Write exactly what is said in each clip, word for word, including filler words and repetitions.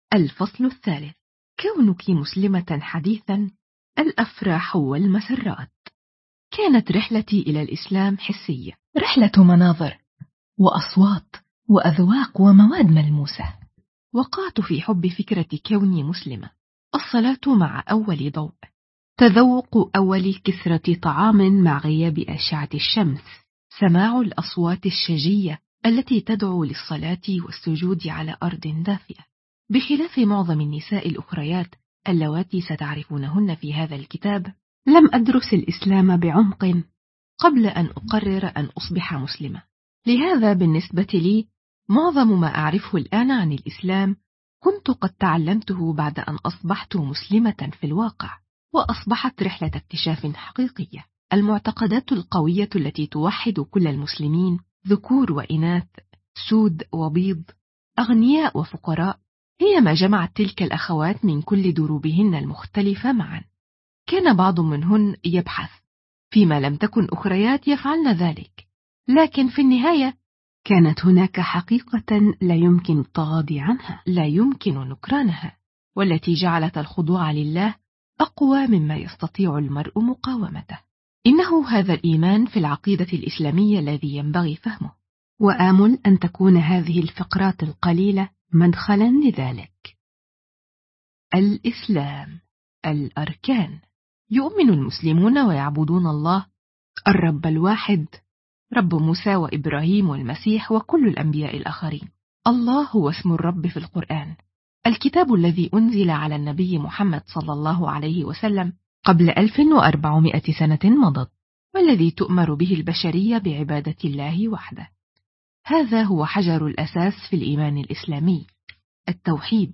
الفصل الثالث: كونك مسلمة حديثا، الأفراح والمسرات. كانت رحلتي إلى الإسلام حسية، رحلة مناظر وأصوات وأذواق ومواد ملموسة. وقعت في حب فكرة كوني مسلمة. الصلاة مع أول ضوء، تذوق أول كثرة طعام مع غياب أشعة الشمس، سماع الأصوات الشجية التي تدعو للصلاة والسجود على أرض دافئة. بخلاف معظم النساء الأخريات اللواتي ستعرفونهن في هذا الكتاب، لم أدرس الإسلام بعمق قبل أن أقرر أن أصبح مسلمة. لهذا بالنسبة لي معظم ما أعرفه الآن عن الإسلام كنت قد تعلمته بعد أن أصبحت مسلمة في الواقع، وأصبحت رحلة اكتشاف حقيقية. المعتقدات القوية التي توحد كل المسلمين، ذكور وإناث، سود وبيض، أغنياء وفقراء، هي ما جمعت تلك الأخوات من كل دروبهن المختلفة معا. كان بعض منهن يبحث فيما لم تكن أخريات يفعلن ذلك، لكن في النهاية كانت هناك حقيقة لا يمكن التغاضي عنها، لا يمكن نكرانها، والتي جعلت الخضوع لله أقوى مما يستطيع المرء مقاومته. إنه هذا الإيمان في العقيدة الإسلامية الذي ينبغي فهمه، وآمل أن تكون هذه الفقرات القليلة مدخلا لذلك. الإسلام. الأركان. يؤمن المسلمون ويعبدون الله الرب الواحد، رب موسى وإبراهيم والمسيح وكل الأنبياء الآخرين. الله هو اسم الرب في القرآن، الكتاب الذي أنزل على النبي محمد صلى الله عليه وسلم قبل ألف وأربعمائة سنة مضت، والذي تؤمر به البشرية بعبادة الله وحده. هذا هو حجر الأساس في الإيمان الإسلامي، التوحيد،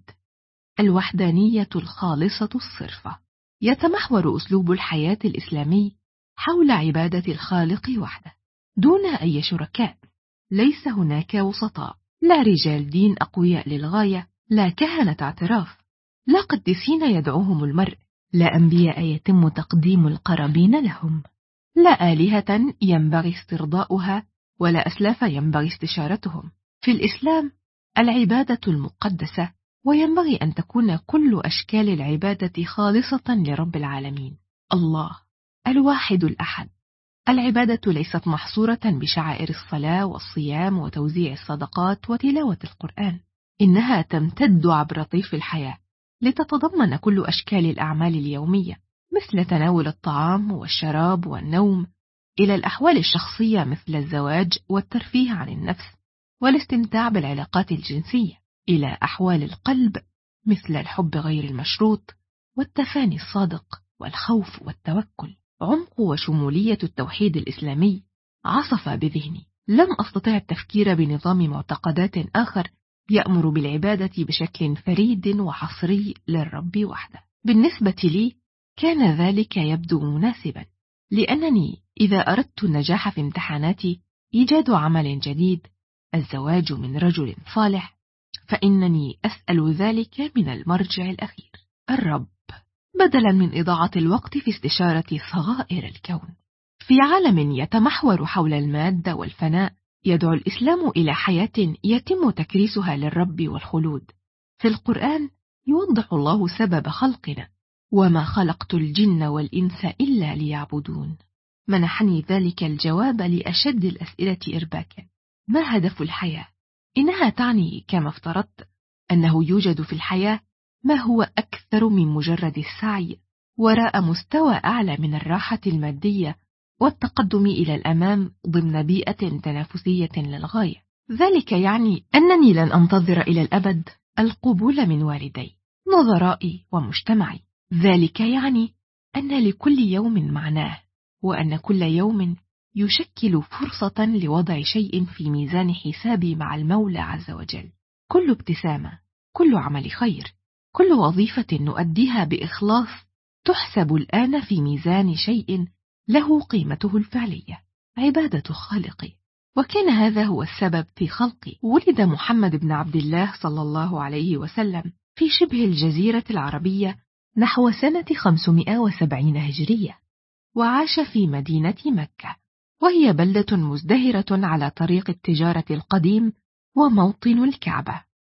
الوحدانية الخالصة الصرفة. يتمحور أسلوب الحياة الإسلامي حول عبادة الخالق وحده دون أي شركاء. ليس هناك وسطاء، لا رجال دين أقوياء للغاية، لا كهنة اعتراف، لا قديسين يدعوهم المرء، لا أنبياء يتم تقديم القرابين لهم، لا آلهة ينبغي استرضاؤها، ولا أسلاف ينبغي استشارتهم. في الإسلام العبادة المقدسة، وينبغي أن تكون كل أشكال العبادة خالصة لرب العالمين الله الواحد الأحد. العبادة ليست محصورة بشعائر الصلاة والصيام وتوزيع الصدقات وتلاوة القرآن، إنها تمتد عبر طيف الحياة لتتضمن كل أشكال الأعمال اليومية، مثل تناول الطعام والشراب والنوم، إلى الأحوال الشخصية مثل الزواج والترفيه عن النفس والاستمتاع بالعلاقات الجنسية، إلى أحوال القلب مثل الحب غير المشروط والتفاني الصادق والخوف والتوكل. عمق وشمولية التوحيد الإسلامي عصف بذهني. لم أستطع التفكير بنظام معتقدات آخر يأمر بالعبادة بشكل فريد وحصري للرب وحده. بالنسبة لي كان ذلك يبدو مناسبا، لأنني إذا أردت النجاح في امتحاناتي، إيجاد عمل جديد، الزواج من رجل صالح، فإنني أسأل ذلك من المرجع الأخير، الرب، بدلا من إضاعة الوقت في استشارة صغائر الكون. في عالم يتمحور حول المادة والفناء، يدعو الإسلام إلى حياة يتم تكريسها للرب والخلود. في القرآن يوضح الله سبب خلقنا: وما خلقت الجن والإنس إلا ليعبدون. منحني ذلك الجواب لأشد الأسئلة إرباكا: ما هدف الحياة؟ إنها تعني كما افترضت أنه يوجد في الحياة ما هو أكثر من مجرد السعي وراء مستوى أعلى من الراحة المادية والتقدم إلى الأمام ضمن بيئة تنافسية للغاية. ذلك يعني أنني لن أنتظر إلى الأبد القبول من والدي، نظرائي ومجتمعي. ذلك يعني أن لكل يوم معناه، وأن كل يوم يشكل فرصة لوضع شيء في ميزان حسابي مع المولى عز وجل. كل ابتسامة، كل عمل خير، كل وظيفة نؤديها بإخلاص تحسب الآن في ميزان شيء له قيمته الفعلية، عبادة خالقي. وكان هذا هو السبب في خلقي. ولد محمد بن عبد الله صلى الله عليه وسلم في شبه الجزيرة العربية نحو سنة خمسمائة وسبعين هجرية، وعاش في مدينة مكة، وهي بلدة مزدهرة على طريق التجارة القديم وموطن الكعبة.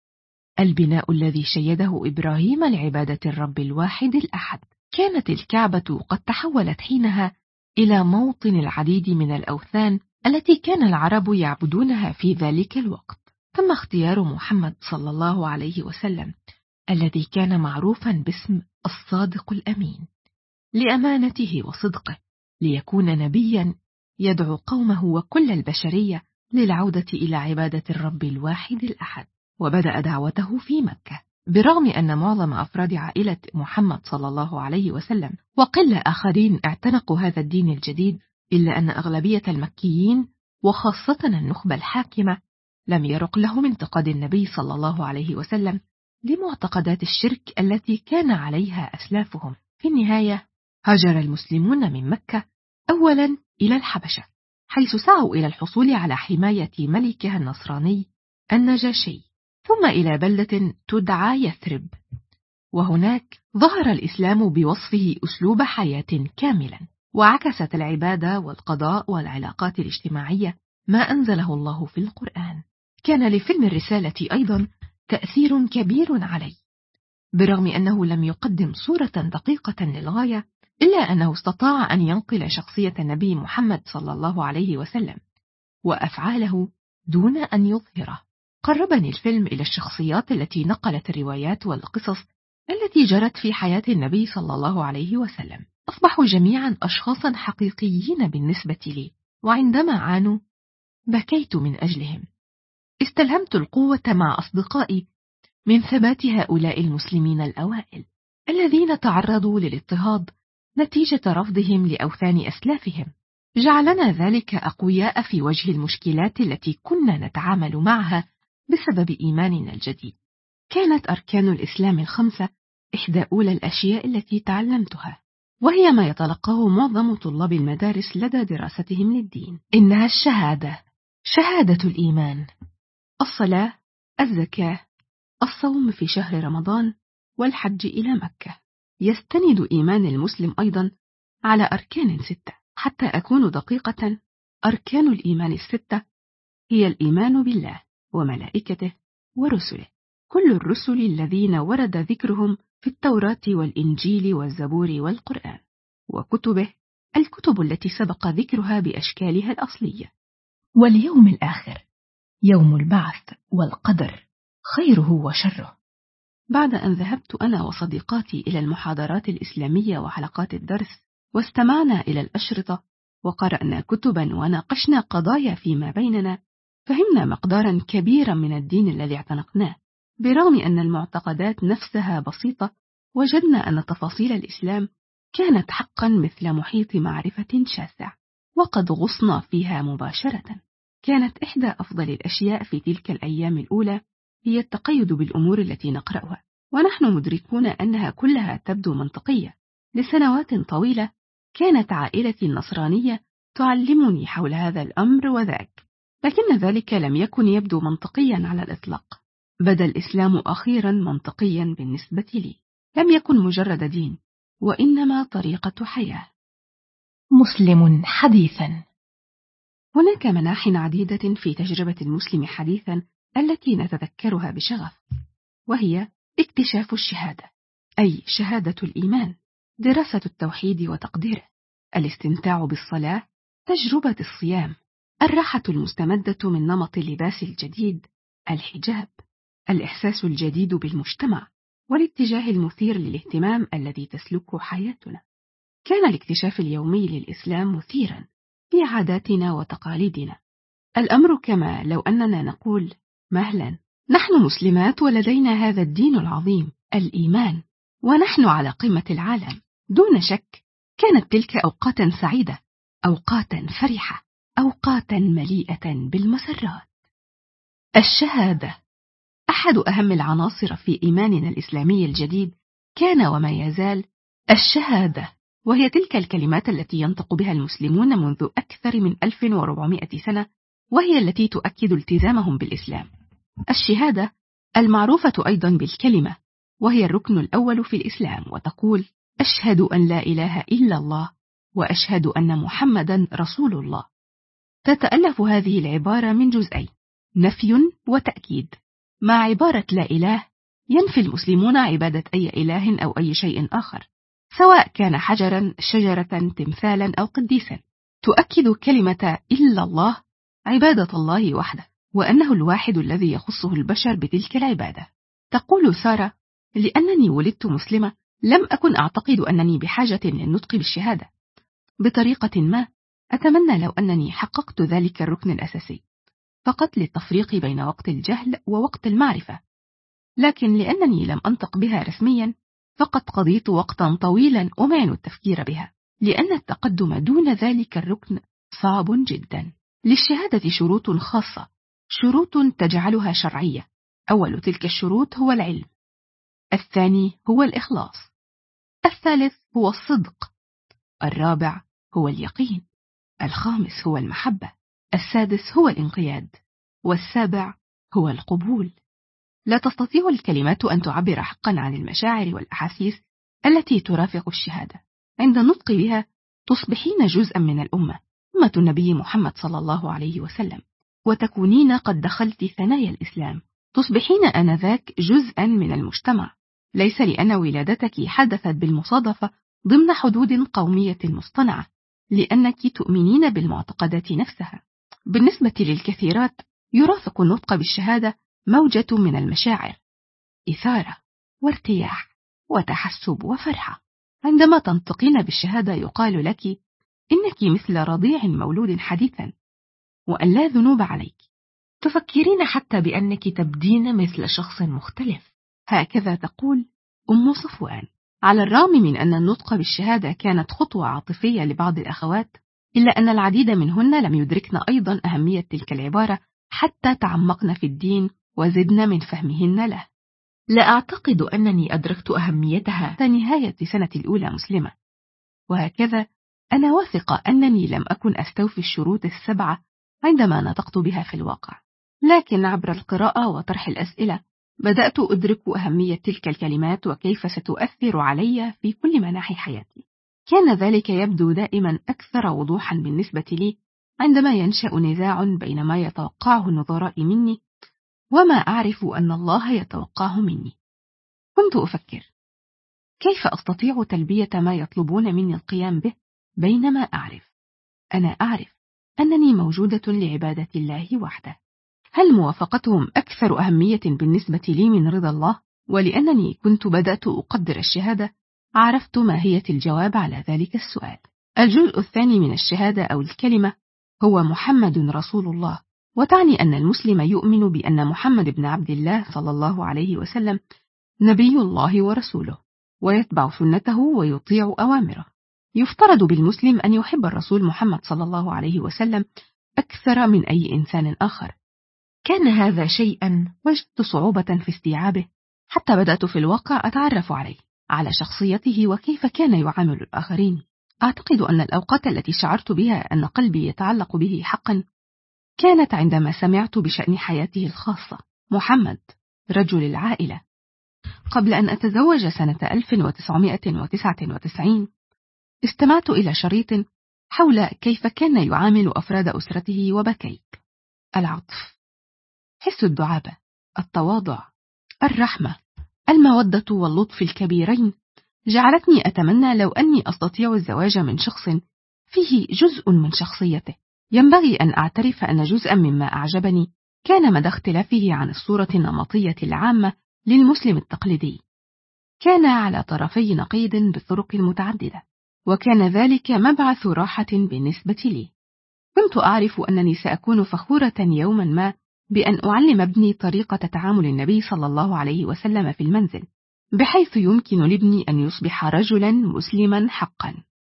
البناء الذي شيده إبراهيم لعبادة الرب الواحد الأحد. كانت الكعبة قد تحولت حينها إلى موطن العديد من الأوثان التي كان العرب يعبدونها في ذلك الوقت. تم اختيار محمد صلى الله عليه وسلم الذي كان معروفا باسم الصادق الأمين لأمانته وصدقه ليكون نبيا يدعو قومه وكل البشرية للعودة إلى عبادة الرب الواحد الأحد. وبدأ دعوته في مكة، برغم أن معظم أفراد عائلة محمد صلى الله عليه وسلم وقل آخرين اعتنقوا هذا الدين الجديد، إلا أن أغلبية المكيين وخاصة النخبة الحاكمة لم يرق لهم انتقاد النبي صلى الله عليه وسلم لمعتقدات الشرك التي كان عليها أسلافهم. في النهاية هاجر المسلمون من مكة أولا إلى الحبشة، حيث سعوا إلى الحصول على حماية ملكها النصراني النجاشي، ثم إلى بلدة تدعى يثرب، وهناك ظهر الإسلام بوصفه أسلوب حياة كاملا، وعكست العبادة والقضاء والعلاقات الاجتماعية ما أنزله الله في القرآن. كان لفيلم الرسالة أيضا تأثير كبير علي، برغم أنه لم يقدم صورة دقيقة للغاية، إلا أنه استطاع أن ينقل شخصية النبي محمد صلى الله عليه وسلم وأفعاله دون أن يظهره. قربني الفيلم إلى الشخصيات التي نقلت الروايات والقصص التي جرت في حياة النبي صلى الله عليه وسلم. أصبحوا جميعا أشخاصا حقيقيين بالنسبة لي، وعندما عانوا بكيت من أجلهم. استلهمت القوة مع أصدقائي من ثبات هؤلاء المسلمين الأوائل الذين تعرضوا للاضطهاد نتيجة رفضهم لأوثان أسلافهم. جعلنا ذلك أقوياء في وجه المشكلات التي كنا نتعامل معها بسبب إيماننا الجديد. كانت أركان الإسلام الخمسة إحدى أولى الأشياء التي تعلمتها، وهي ما يتلقاه معظم طلاب المدارس لدى دراستهم للدين. إنها الشهادة، شهادة الإيمان، الصلاة، الزكاة، الصوم في شهر رمضان، والحج إلى مكة. يستند إيمان المسلم أيضا على أركان ستة. حتى أكون دقيقة، أركان الإيمان الستة هي الإيمان بالله وملائكته ورسله، كل الرسل الذين ورد ذكرهم في التوراة والإنجيل والزبور والقرآن، وكتبه، الكتب التي سبق ذكرها بأشكالها الأصلية، واليوم الآخر، يوم البعث والقدر خيره وشره. بعد أن ذهبت أنا وصديقاتي إلى المحاضرات الإسلامية وحلقات الدرس، واستمعنا إلى الأشرطة وقرأنا كتبا وناقشنا قضايا فيما بيننا، فهمنا مقدارا كبيرا من الدين الذي اعتنقناه. برغم أن المعتقدات نفسها بسيطة، وجدنا أن تفاصيل الإسلام كانت حقا مثل محيط معرفة شاسع، وقد غصنا فيها مباشرة. كانت إحدى أفضل الأشياء في تلك الأيام الأولى هي التقيد بالأمور التي نقرأها، ونحن مدركون أنها كلها تبدو منطقية. لسنوات طويلة كانت عائلتي النصرانية تعلمني حول هذا الأمر وذاك، لكن ذلك لم يكن يبدو منطقيا على الإطلاق. بدا الإسلام أخيرا منطقيا بالنسبة لي، لم يكن مجرد دين، وإنما طريقة حياة. مسلم حديثا. هناك مناح عديدة في تجربة المسلم حديثا التي نتذكرها بشغف، وهي اكتشاف الشهادة، أي شهادة الإيمان، دراسة التوحيد وتقديره، الاستمتاع بالصلاة، تجربة الصيام، الراحة المستمدة من نمط اللباس الجديد، الحجاب، الإحساس الجديد بالمجتمع، والاتجاه المثير للاهتمام الذي تسلكه حياتنا. كان الاكتشاف اليومي للإسلام مثيرا في عاداتنا وتقاليدنا. الأمر كما لو أننا نقول مهلا، نحن مسلمات ولدينا هذا الدين العظيم، الإيمان، ونحن على قمة العالم. دون شك كانت تلك أوقاتا سعيدة، أوقاتا فرحة، أوقاتا مليئة بالمسرات. الشهادة أحد أهم العناصر في إيماننا الإسلامي الجديد، كان وما يزال الشهادة، وهي تلك الكلمات التي ينطق بها المسلمون منذ أكثر من ألف وأربعمائة سنة، وهي التي تؤكد التزامهم بالإسلام. الشهادة المعروفة أيضا بالكلمة، وهي الركن الأول في الإسلام، وتقول: أشهد أن لا إله إلا الله وأشهد أن محمدا رسول الله. تتألف هذه العبارة من جزئين: نفي وتأكيد. مع عبارة لا إله ينفي المسلمون عبادة أي إله أو أي شيء آخر، سواء كان حجرا، شجرة، تمثالا أو قديسا. تؤكد كلمة إلا الله عبادة الله وحده، وأنه الواحد الذي يخصه البشر بتلك العبادة. تقول سارة: لأنني ولدت مسلمة لم أكن أعتقد أنني بحاجة للنطق بالشهادة. بطريقة ما أتمنى لو أنني حققت ذلك الركن الأساسي، فقط للتفريق بين وقت الجهل ووقت المعرفة، لكن لأنني لم أنطق بها رسميا فقد قضيت وقتا طويلا أمعن التفكير بها، لأن التقدم دون ذلك الركن صعب جدا. للشهادة شروط خاصة، شروط تجعلها شرعية. أول تلك الشروط هو العلم، الثاني هو الإخلاص، الثالث هو الصدق، الرابع هو اليقين، الخامس هو المحبة، السادس هو الانقياد، والسابع هو القبول. لا تستطيع الكلمات أن تعبر حقا عن المشاعر والأحاسيس التي ترافق الشهادة. عند النطق بها تصبحين جزءا من الأمة، أمة النبي محمد صلى الله عليه وسلم، وتكونين قد دخلت ثنايا الإسلام. تصبحين آنذاك جزءا من المجتمع، ليس لأن ولادتك حدثت بالمصادفة ضمن حدود قومية مصطنعة، لأنك تؤمنين بالمعتقدات نفسها. بالنسبة للكثيرات يرافق النطق بالشهادة موجة من المشاعر، إثارة وارتياح وتحسب وفرحة. عندما تنطقين بالشهادة يقال لك إنك مثل رضيع مولود حديثا، وأن لا ذنوب عليك. تفكرين حتى بأنك تبدين مثل شخص مختلف. هكذا تقول أم صفوان. على الرغم من أن النطق بالشهادة كانت خطوة عاطفية لبعض الأخوات، إلا أن العديد منهن لم يدركن أيضا أهمية تلك العبارة حتى تعمقن في الدين وزدن من فهمهن له. لا أعتقد أنني أدركت أهميتها في نهاية سنة الأولى مسلمة، وهكذا أنا واثقة أنني لم أكن أستوفي الشروط السبعة عندما نطقت بها في الواقع، لكن عبر القراءة وطرح الأسئلة بدأت أدرك أهمية تلك الكلمات وكيف ستؤثر علي في كل مناحي حياتي. كان ذلك يبدو دائما أكثر وضوحا بالنسبة لي عندما ينشأ نزاع بين ما يتوقعه النظراء مني وما أعرف أن الله يتوقعه مني. كنت أفكر: كيف أستطيع تلبية ما يطلبون مني القيام به بينما أعرف أنا أعرف أنني موجودة لعبادة الله وحده؟ هل موافقتهم أكثر أهمية بالنسبة لي من رضا الله؟ ولأنني كنت بدأت أقدر الشهادة عرفت ماهية الجواب على ذلك السؤال. الجزء الثاني من الشهادة أو الكلمة هو محمد رسول الله، وتعني أن المسلم يؤمن بأن محمد بن عبد الله صلى الله عليه وسلم نبي الله ورسوله، ويتبع سنته ويطيع أوامره. يفترض بالمسلم أن يحب الرسول محمد صلى الله عليه وسلم أكثر من أي إنسان آخر. كان هذا شيئا وجدت صعوبة في استيعابه حتى بدأت في الواقع أتعرف عليه، على شخصيته وكيف كان يعامل الآخرين. أعتقد أن الأوقات التي شعرت بها أن قلبي يتعلق به حقا كانت عندما سمعت بشأن حياته الخاصة. محمد رجل العائلة. قبل أن أتزوج سنة ألف وتسعمائة وتسعة وتسعين استمعت إلى شريط حول كيف كان يعامل أفراد أسرته وبكيت. العطف، حس الدعابة، التواضع، الرحمة، المودة واللطف الكبيرين جعلتني أتمنى لو أني أستطيع الزواج من شخص فيه جزء من شخصيته. ينبغي أن أعترف أن جزءا مما أعجبني كان مدى اختلافه عن الصورة النمطية العامة للمسلم التقليدي. كان على طرفي نقيض بالطرق المتعددة، وكان ذلك مبعث راحة بالنسبة لي. كنت أعرف أنني سأكون فخورة يوما ما بأن أعلم ابني طريقة تعامل النبي صلى الله عليه وسلم في المنزل، بحيث يمكن لابني أن يصبح رجلا مسلما حقا.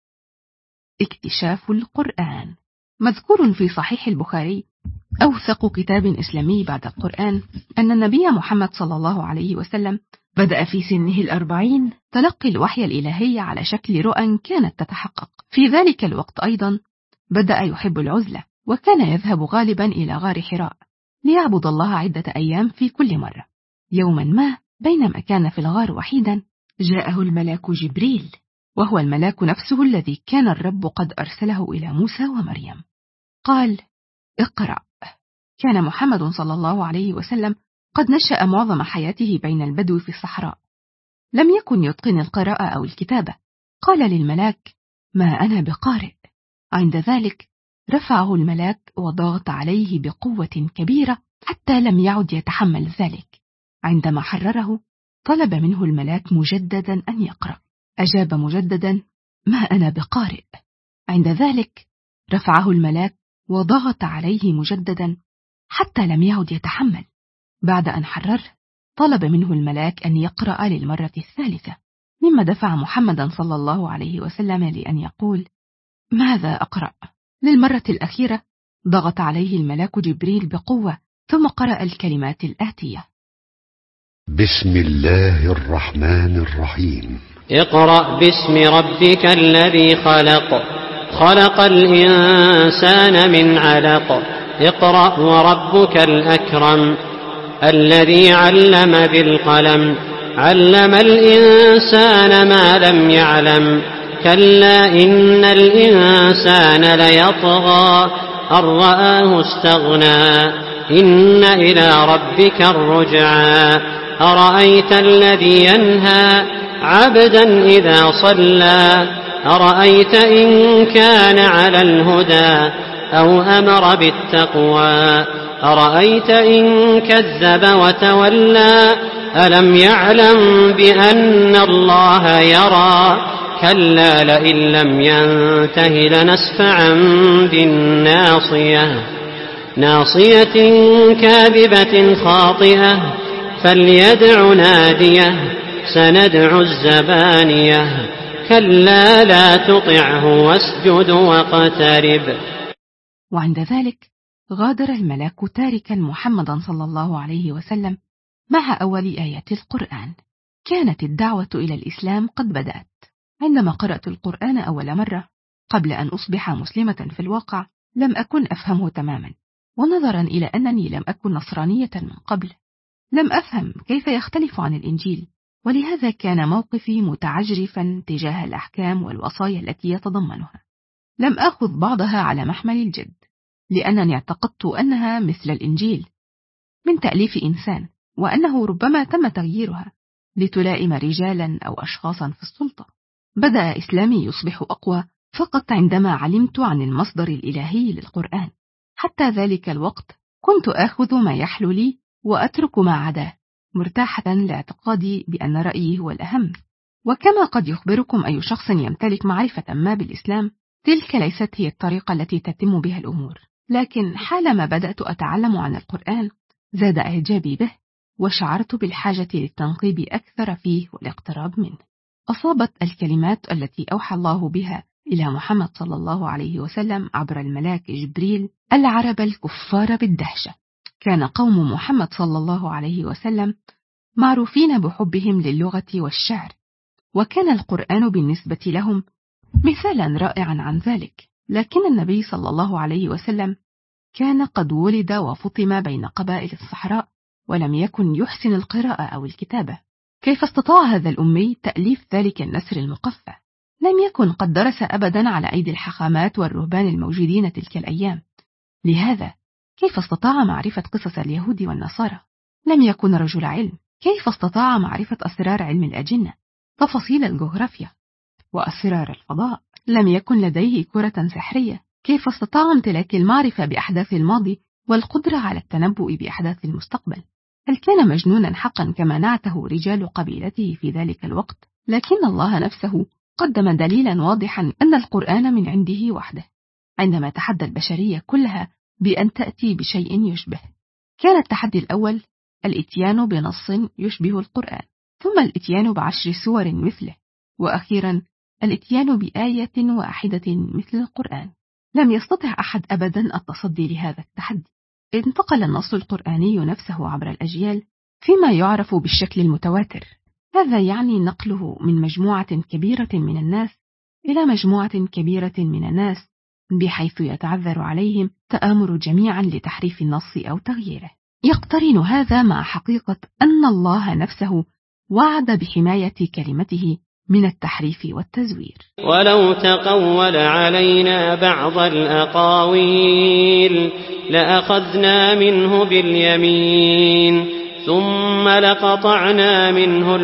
اكتشاف القرآن. مذكور في صحيح البخاري أوثق كتاب إسلامي بعد القرآن أن النبي محمد صلى الله عليه وسلم بدأ في سنه الأربعين تلقي الوحي الإلهي على شكل رؤى كانت تتحقق. في ذلك الوقت أيضا بدأ يحب العزلة، وكان يذهب غالبا إلى غار حراء ليعبد الله عدة أيام في كل مرة. يوما ما بينما كان في الغار وحيدا جاءه الملاك جبريل، وهو الملاك نفسه الذي كان الرب قد أرسله إلى موسى ومريم. قال: اقرأ. كان محمد صلى الله عليه وسلم قد نشأ معظم حياته بين البدو في الصحراء، لم يكن يتقن القراءة أو الكتابة. قال للملاك: ما أنا بقارئ. عند ذلك رفعه الملاك وضغط عليه بقوة كبيرة حتى لم يعد يتحمل ذلك. عندما حرره طلب منه الملاك مجددا أن يقرأ، أجاب مجددا: ما أنا بقارئ. عند ذلك رفعه الملاك وضغط عليه مجددا حتى لم يعد يتحمل. بعد أن حرره طلب منه الملاك أن يقرأ للمرة الثالثة، مما دفع محمدا صلى الله عليه وسلم لأن يقول: ماذا أقرأ؟ للمرة الأخيرة ضغط عليه الملاك جبريل بقوة، ثم قرأ الكلمات الآتية: بسم الله الرحمن الرحيم. اقرأ باسم ربك الذي خلق، خلق الإنسان من علق. اقرأ وربك الأكرم الذي علم بالقلم، علم الإنسان ما لم يعلم. كلا إن الإنسان ليطغى أن رآه استغنى، إن إلى ربك الرجعى. أرأيت الذي ينهى عبدا إذا صلى، أرأيت إن كان على الهدى أو أمر بالتقوى، أرأيت إن كذب وتولى. ألم يعلم بأن الله يرى، كلا لئن لم ينته لنسفعا بالناصية، ناصية كاذبة خاطئة، فليدع ناديه، سندع الزبانية. كلا لا تطعه واسجد واقترب. وعند ذلك غادر الملاك تاركا محمدا صلى الله عليه وسلم مع أول آيات القرآن. كانت الدعوة إلى الإسلام قد بدأت. عندما قرأت القرآن أول مرة قبل أن أصبح مسلمة في الواقع لم أكن أفهمه تماما، ونظرا إلى أنني لم أكن نصرانية من قبل لم أفهم كيف يختلف عن الإنجيل، ولهذا كان موقفي متعجرفا تجاه الأحكام والوصايا التي يتضمنها. لم أخذ بعضها على محمل الجد، لأنني اعتقدت أنها مثل الإنجيل من تأليف إنسان، وأنه ربما تم تغييرها لتلائم رجالا أو أشخاصا في السلطة. بدأ إسلامي يصبح أقوى فقط عندما علمت عن المصدر الإلهي للقرآن. حتى ذلك الوقت كنت آخذ ما يحلو لي وأترك ما عداه، مرتاحة لاعتقادي بأن رأيي هو الأهم. وكما قد يخبركم أي شخص يمتلك معرفة ما بالإسلام، تلك ليست هي الطريقة التي تتم بها الأمور. لكن حالما بدأت أتعلم عن القرآن زاد إعجابي به، وشعرت بالحاجة للتنقيب أكثر فيه والاقتراب منه. أصابت الكلمات التي أوحى الله بها إلى محمد صلى الله عليه وسلم عبر الملاك جبريل العرب الكفار بالدهشة. كان قوم محمد صلى الله عليه وسلم معروفين بحبهم للغة والشعر، وكان القرآن بالنسبة لهم مثالا رائعا عن ذلك. لكن النبي صلى الله عليه وسلم كان قد ولد وفطم بين قبائل الصحراء، ولم يكن يحسن القراءة أو الكتابة. كيف استطاع هذا الأمي تأليف ذلك النثر المقفى؟ لم يكن قد درس أبدا على أيدي الحاخامات والرهبان الموجودين تلك الأيام. لهذا كيف استطاع معرفة قصص اليهود والنصارى؟ لم يكن رجل علم. كيف استطاع معرفة أسرار علم الأجنة، تفاصيل الجغرافيا وأسرار الفضاء؟ لم يكن لديه كرة سحرية. كيف استطاع امتلاك المعرفة بأحداث الماضي والقدرة على التنبؤ بأحداث المستقبل؟ هل كان مجنونا حقا كما نعته رجال قبيلته في ذلك الوقت؟ لكن الله نفسه قدم دليلا واضحا أن القرآن من عنده وحده، عندما تحدى البشرية كلها بأن تأتي بشيء يشبه. كان التحدي الأول الإتيان بنص يشبه القرآن، ثم الإتيان بعشر سور مثله، وأخيرا الإتيان بآية واحدة مثل القرآن. لم يستطع أحد أبدا التصدي لهذا التحدي. انتقل النص القرآني نفسه عبر الأجيال فيما يعرف بالشكل المتواتر. هذا يعني نقله من مجموعة كبيرة من الناس إلى مجموعة كبيرة من الناس، بحيث يتعذر عليهم تآمر جميعا لتحريف النص أو تغييره. يقترن هذا مع حقيقة أن الله نفسه وعد بحماية كلمته من التحريف والتزوير. ولو تقول علينا بعض الأقاويل لأخذنا منه باليمين ثم لقطعنا منه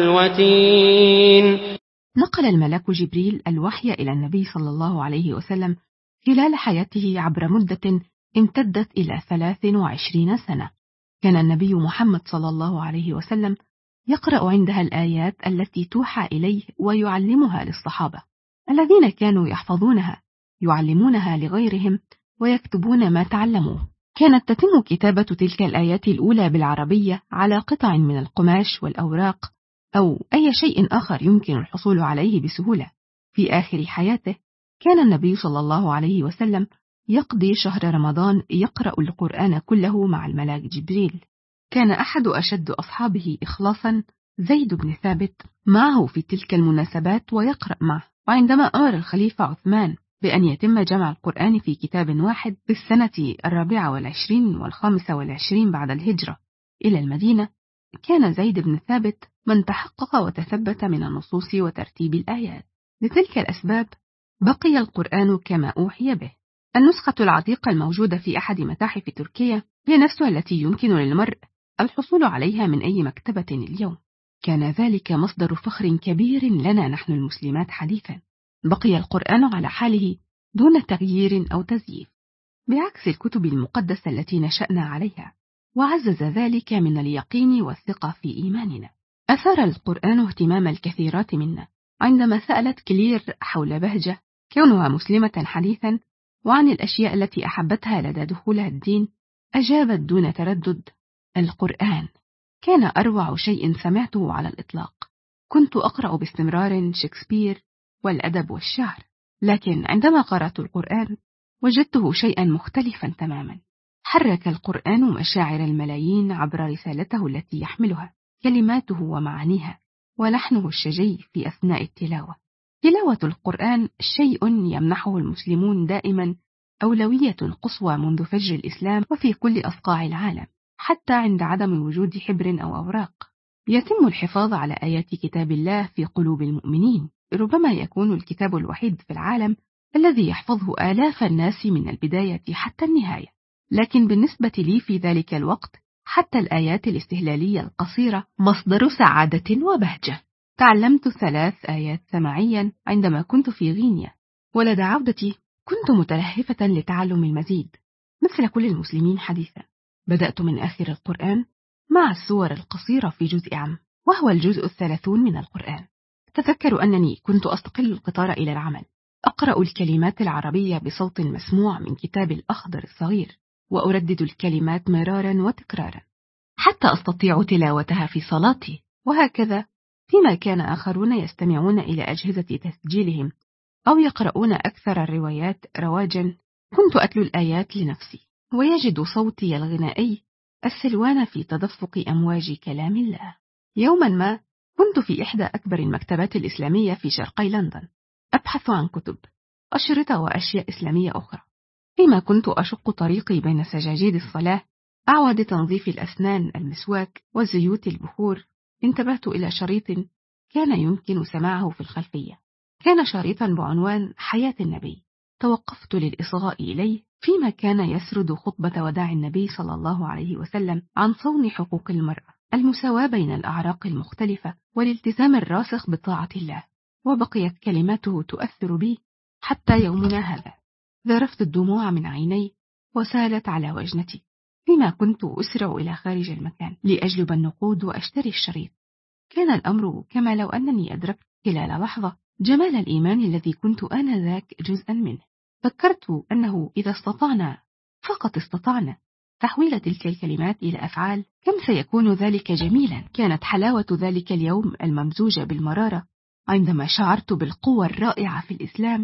الوتين. نقل الملاك جبريل الوحي إلى النبي صلى الله عليه وسلم خلال حياته عبر مدة امتدت إلى ثلاث وعشرين سنة. كان النبي محمد صلى الله عليه وسلم يقرأ عندها الآيات التي توحى إليه ويعلمها للصحابة الذين كانوا يحفظونها، يعلمونها لغيرهم ويكتبون ما تعلموه. كانت تتم كتابة تلك الآيات الأولى بالعربية على قطع من القماش والأوراق أو أي شيء آخر يمكن الحصول عليه بسهولة. في آخر حياته كان النبي صلى الله عليه وسلم يقضي شهر رمضان يقرأ القرآن كله مع الملاك جبريل. كان أحد أشد أصحابه إخلاصا زيد بن ثابت معه في تلك المناسبات ويقرأ معه. وعندما أمر الخليفة عثمان بأن يتم جمع القرآن في كتاب واحد في السنة الرابعة والعشرين والخامسة والعشرين بعد الهجرة إلى المدينة، كان زيد بن ثابت من تحقق وتثبت من النصوص وترتيب الآيات. لتلك الأسباب بقي القرآن كما أوحي به. النسخة العتيقة الموجودة في أحد متاحف تركيا هي نفسها التي يمكن للمرء الحصول عليها من أي مكتبة اليوم. كان ذلك مصدر فخر كبير لنا نحن المسلمات حديثا. بقي القرآن على حاله دون تغيير أو تزييف، بعكس الكتب المقدسة التي نشأنا عليها، وعزز ذلك من اليقين والثقة في إيماننا. أثار القرآن اهتمام الكثيرات منا عندما سألت كلير حول بهجة كونها مسلمة حديثا وعن الأشياء التي أحبتها لدى دخولها الدين، أجابت دون تردد: القرآن كان أروع شيء سمعته على الإطلاق. كنت أقرأ باستمرار شكسبير والأدب والشعر، لكن عندما قرأت القرآن وجدته شيئا مختلفا تماما. حرك القرآن مشاعر الملايين عبر رسالته التي يحملها، كلماته ومعانيها ولحنه الشجي في أثناء التلاوة. تلاوة القرآن شيء يمنحه المسلمون دائما أولوية قصوى منذ فجر الإسلام وفي كل أصقاع العالم، حتى عند عدم وجود حبر أو أوراق. يتم الحفاظ على آيات كتاب الله في قلوب المؤمنين. ربما يكون الكتاب الوحيد في العالم الذي يحفظه آلاف الناس من البداية حتى النهاية. لكن بالنسبة لي في ذلك الوقت حتى الآيات الاستهلالية القصيرة مصدر سعادة وبهجة. تعلمت ثلاث آيات سماعيا عندما كنت في غينيا، ولدى عودتي كنت متلهفة لتعلم المزيد مثل كل المسلمين حديثا. بدأت من آخر القرآن مع السور القصيرة في جزء عام، وهو الجزء الثلاثون من القرآن. تذكر أنني كنت أستقل القطار إلى العمل، أقرأ الكلمات العربية بصوت مسموع من كتاب الأخضر الصغير، وأردد الكلمات مرارا وتكرارا حتى أستطيع تلاوتها في صلاتي. وهكذا فيما كان آخرون يستمعون إلى أجهزة تسجيلهم أو يقرؤون أكثر الروايات رواجا، كنت أتلو الآيات لنفسي، ويجد صوتي الغنائي السلوان في تدفق أمواج كلام الله. يوما ما كنت في إحدى أكبر المكتبات الإسلامية في شرقي لندن أبحث عن كتب، أشرطة وأشياء إسلامية أخرى. فيما كنت أشق طريقي بين سجاجيد الصلاة، أعواد تنظيف الأسنان، المسواك وزيوت البخور، انتبهت إلى شريط كان يمكن سماعه في الخلفية. كان شريطا بعنوان حياة النبي. توقفت للإصغاء إليه فيما كان يسرد خطبة وداع النبي صلى الله عليه وسلم عن صون حقوق المرأة، المساواة بين الأعراق المختلفة، والالتزام الراسخ بطاعة الله. وبقيت كلماته تؤثر بي حتى يومنا هذا. ذرفت الدموع من عيني وسالت على وجنتي فيما كنت أسرع إلى خارج المكان لأجلب النقود وأشتري الشريط. كان الأمر كما لو أنني أدركت خلال لحظة جمال الإيمان الذي كنت آنذاك جزءا منه. فكرت أنه إذا استطعنا، فقط استطعنا، تحويل تلك الكلمات إلى أفعال، كم سيكون ذلك جميلا. كانت حلاوة ذلك اليوم الممزوجة بالمرارة عندما شعرت بالقوة الرائعة في الإسلام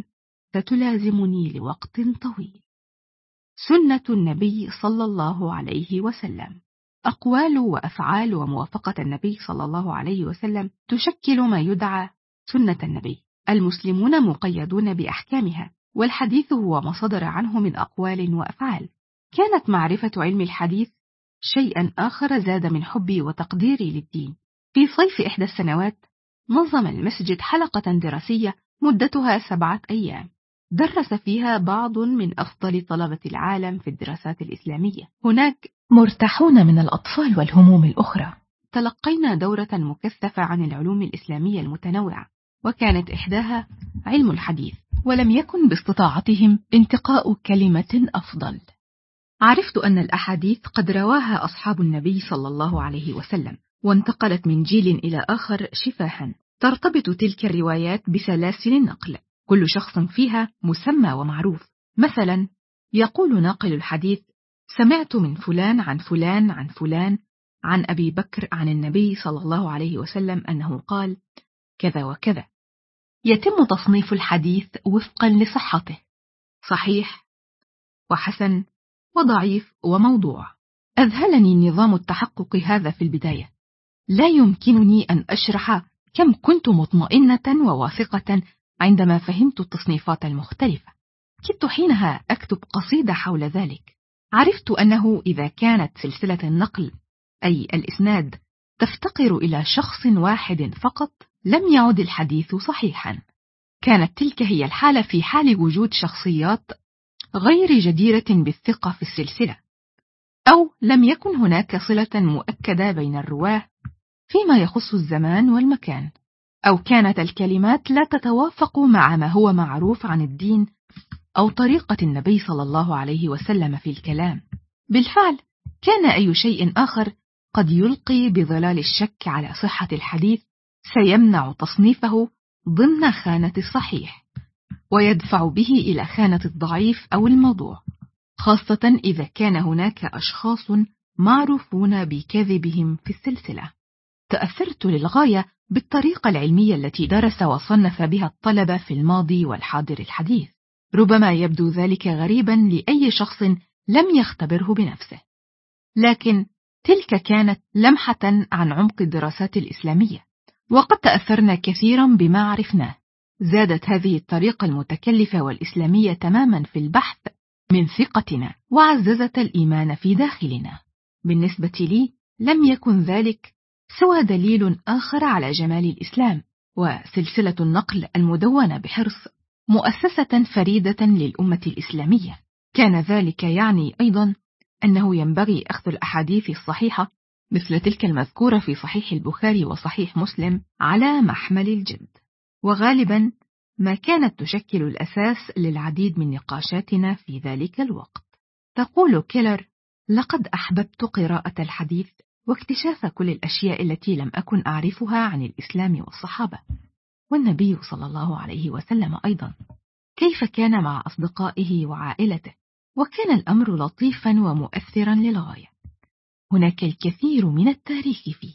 ستلازمني لوقت طويل. سنة النبي صلى الله عليه وسلم. أقوال وأفعال وموافقة النبي صلى الله عليه وسلم تشكل ما يدعى سنة النبي. المسلمون مقيدون بأحكامها، والحديث هو ما صدر عنه من أقوال وأفعال. كانت معرفة علم الحديث شيئا آخر زاد من حبي وتقديري للدين. في صيف إحدى السنوات نظم المسجد حلقة دراسية مدتها سبعة أيام، درس فيها بعض من أفضل طلبة العالم في الدراسات الإسلامية. هناك مرتاحون من الأطفال والهموم الأخرى، تلقينا دورة مكثفة عن العلوم الإسلامية المتنوعة، وكانت إحداها علم الحديث، ولم يكن باستطاعتهم انتقاء كلمة أفضل. عرفت أن الأحاديث قد رواها أصحاب النبي صلى الله عليه وسلم، وانتقلت من جيل إلى آخر شفاها. ترتبط تلك الروايات بسلاسل النقل، كل شخص فيها مسمى ومعروف. مثلا يقول ناقل الحديث: سمعت من فلان عن فلان عن فلان عن أبي بكر عن النبي صلى الله عليه وسلم أنه قال كذا وكذا. يتم تصنيف الحديث وفقا لصحته: صحيح وحسن وضعيف وموضوع. أذهلني نظام التحقق هذا في البداية. لا يمكنني أن أشرح كم كنت مطمئنة وواثقة عندما فهمت التصنيفات المختلفة. كدت حينها أكتب قصيدة حول ذلك. عرفت أنه إذا كانت سلسلة النقل أي الإسناد تفتقر إلى شخص واحد فقط، لم يعد الحديث صحيحا. كانت تلك هي الحالة في حال وجود شخصيات غير جديرة بالثقة في السلسلة، أو لم يكن هناك صلة مؤكدة بين الرواه فيما يخص الزمان والمكان، أو كانت الكلمات لا تتوافق مع ما هو معروف عن الدين أو طريقة النبي صلى الله عليه وسلم في الكلام. بالفعل كان أي شيء آخر قد يلقي بظلال الشك على صحة الحديث سيمنع تصنيفه ضمن خانة الصحيح، ويدفع به إلى خانة الضعيف أو الموضوع، خاصة إذا كان هناك أشخاص معروفون بكذبهم في السلسلة. تأثرت للغاية بالطريقة العلمية التي درس وصنف بها الطلبة في الماضي والحاضر الحديث. ربما يبدو ذلك غريبا لأي شخص لم يختبره بنفسه، لكن تلك كانت لمحة عن عمق الدراسات الإسلامية، وقد تأثرنا كثيرا بما عرفناه. زادت هذه الطريقة المتكلفة والإسلامية تماما في البحث من ثقتنا، وعززت الإيمان في داخلنا. بالنسبة لي لم يكن ذلك سوى دليل آخر على جمال الإسلام وسلسلة النقل المدونة بحرص، مؤسسة فريدة للأمة الإسلامية. كان ذلك يعني أيضا أنه ينبغي أخذ الأحاديث الصحيحة مثل تلك المذكورة في صحيح البخاري وصحيح مسلم على محمل الجد، وغالبا ما كانت تشكل الأساس للعديد من نقاشاتنا في ذلك الوقت. تقول كيلر: لقد أحببت قراءة الحديث واكتشاف كل الأشياء التي لم أكن أعرفها عن الإسلام والصحابة والنبي صلى الله عليه وسلم أيضا، كيف كان مع أصدقائه وعائلته، وكان الأمر لطيفا ومؤثرا للغاية. هناك الكثير من التاريخ فيه،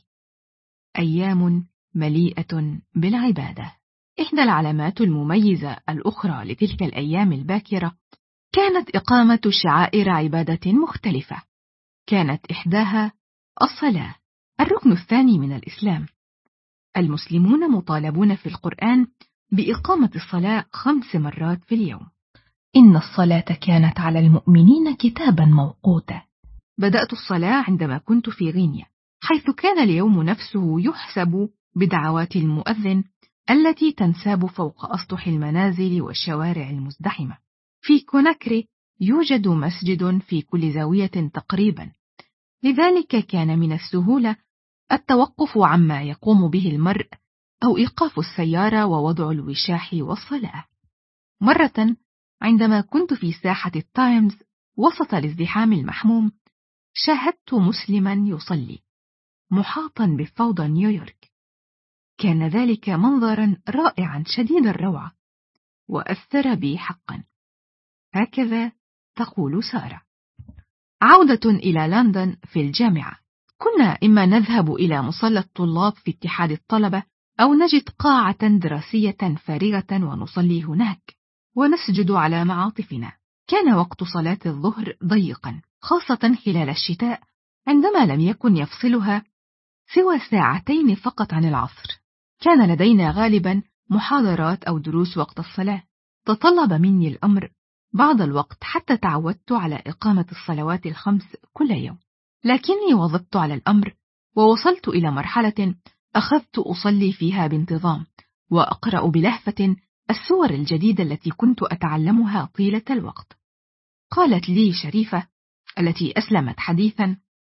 أيام مليئة بالعبادة. إحدى العلامات المميزة الأخرى لتلك الأيام الباكرة كانت إقامة شعائر عبادة مختلفة. كانت إحداها الصلاة، الركن الثاني من الإسلام. المسلمون مطالبون في القرآن بإقامة الصلاة خمس مرات في اليوم. إن الصلاة كانت على المؤمنين كتابا موقوتا. بدأت الصلاة عندما كنت في غينيا، حيث كان اليوم نفسه يحسب بدعوات المؤذن التي تنساب فوق أسطح المنازل والشوارع المزدحمة. في كوناكري يوجد مسجد في كل زاوية تقريبا، لذلك كان من السهولة التوقف عما يقوم به المرء أو إيقاف السيارة ووضع الوشاح والصلاة. مرة عندما كنت في ساحة التايمز وسط الازدحام المحموم، شاهدت مسلما يصلي محاطا بفوضى نيويورك. كان ذلك منظرا رائعا شديد الروعة، وأثر بي حقا. هكذا تقول سارة. عودة إلى لندن في الجامعة، كنا إما نذهب إلى مصلى الطلاب في اتحاد الطلبة، أو نجد قاعة دراسية فارغة ونصلي هناك ونسجد على معاطفنا. كان وقت صلاة الظهر ضيقا، خاصة خلال الشتاء عندما لم يكن يفصلها سوى ساعتين فقط عن العصر. كان لدينا غالبا محاضرات أو دروس وقت الصلاة. تطلب مني الأمر بعض الوقت حتى تعودت على إقامة الصلوات الخمس كل يوم، لكني وظبت على الأمر ووصلت إلى مرحلة أخذت أصلي فيها بانتظام وأقرأ بلهفة السور الجديدة التي كنت أتعلمها طيلة الوقت. قالت لي شريفة التي أسلمت حديثا: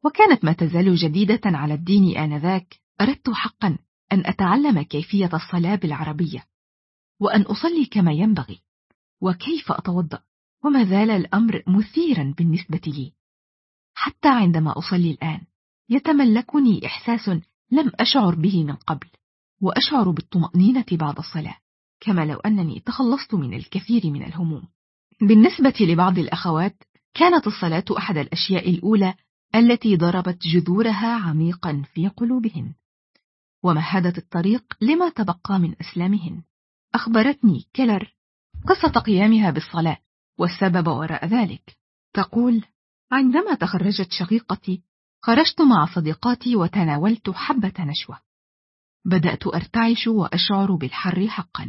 وكانت ما تزال جديدة على الدين آنذاك. أردت حقا أن أتعلم كيفية الصلاة بالعربية، وأن أصلي كما ينبغي، وكيف أتوضأ، وما زال الأمر مثيرا بالنسبة لي. حتى عندما أصلي الآن يتملكني إحساس لم أشعر به من قبل، وأشعر بالطمأنينة بعد الصلاة، كما لو أنني تخلصت من الكثير من الهموم. بالنسبة لبعض الأخوات كانت الصلاة أحد الأشياء الأولى التي ضربت جذورها عميقا في قلوبهن، ومهدت الطريق لما تبقى من أسلامهن. أخبرتني كيلر قصة قيامها بالصلاة والسبب وراء ذلك. تقول: عندما تخرجت شقيقتي خرجت مع صديقاتي وتناولت حبة نشوة. بدأت أرتعش وأشعر بالحر حقا.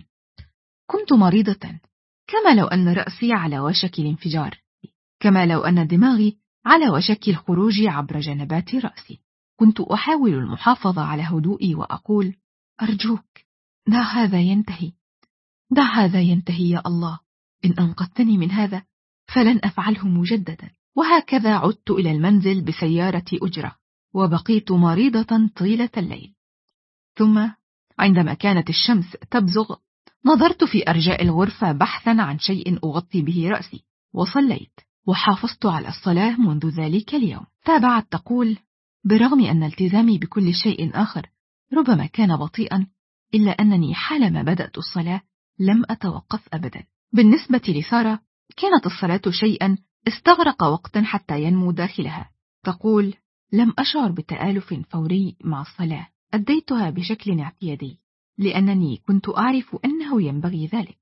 كنت مريضة، كما لو أن رأسي على وشك الانفجار، كما لو أن دماغي على وشك الخروج عبر جنبات رأسي. كنت أحاول المحافظة على هدوئي وأقول: أرجوك دع هذا ينتهي، دع هذا ينتهي يا الله. إن أنقذتني من هذا فلن أفعله مجددا. وهكذا عدت إلى المنزل بسيارة أجرة، وبقيت مريضة طيلة الليل. ثم عندما كانت الشمس تبزغ نظرت في أرجاء الغرفة بحثا عن شيء أغطي به رأسي، وصليت وحافظت على الصلاة منذ ذلك اليوم. تابعت تقول: برغم أن التزامي بكل شيء آخر ربما كان بطيئا، إلا أنني حالما بدأت الصلاة لم أتوقف أبدا. بالنسبة لسارة كانت الصلاة شيئا استغرق وقتا حتى ينمو داخلها. تقول: لم أشعر بتآلف فوري مع الصلاة، أديتها بشكل اعتيادي لأنني كنت أعرف أنه ينبغي ذلك،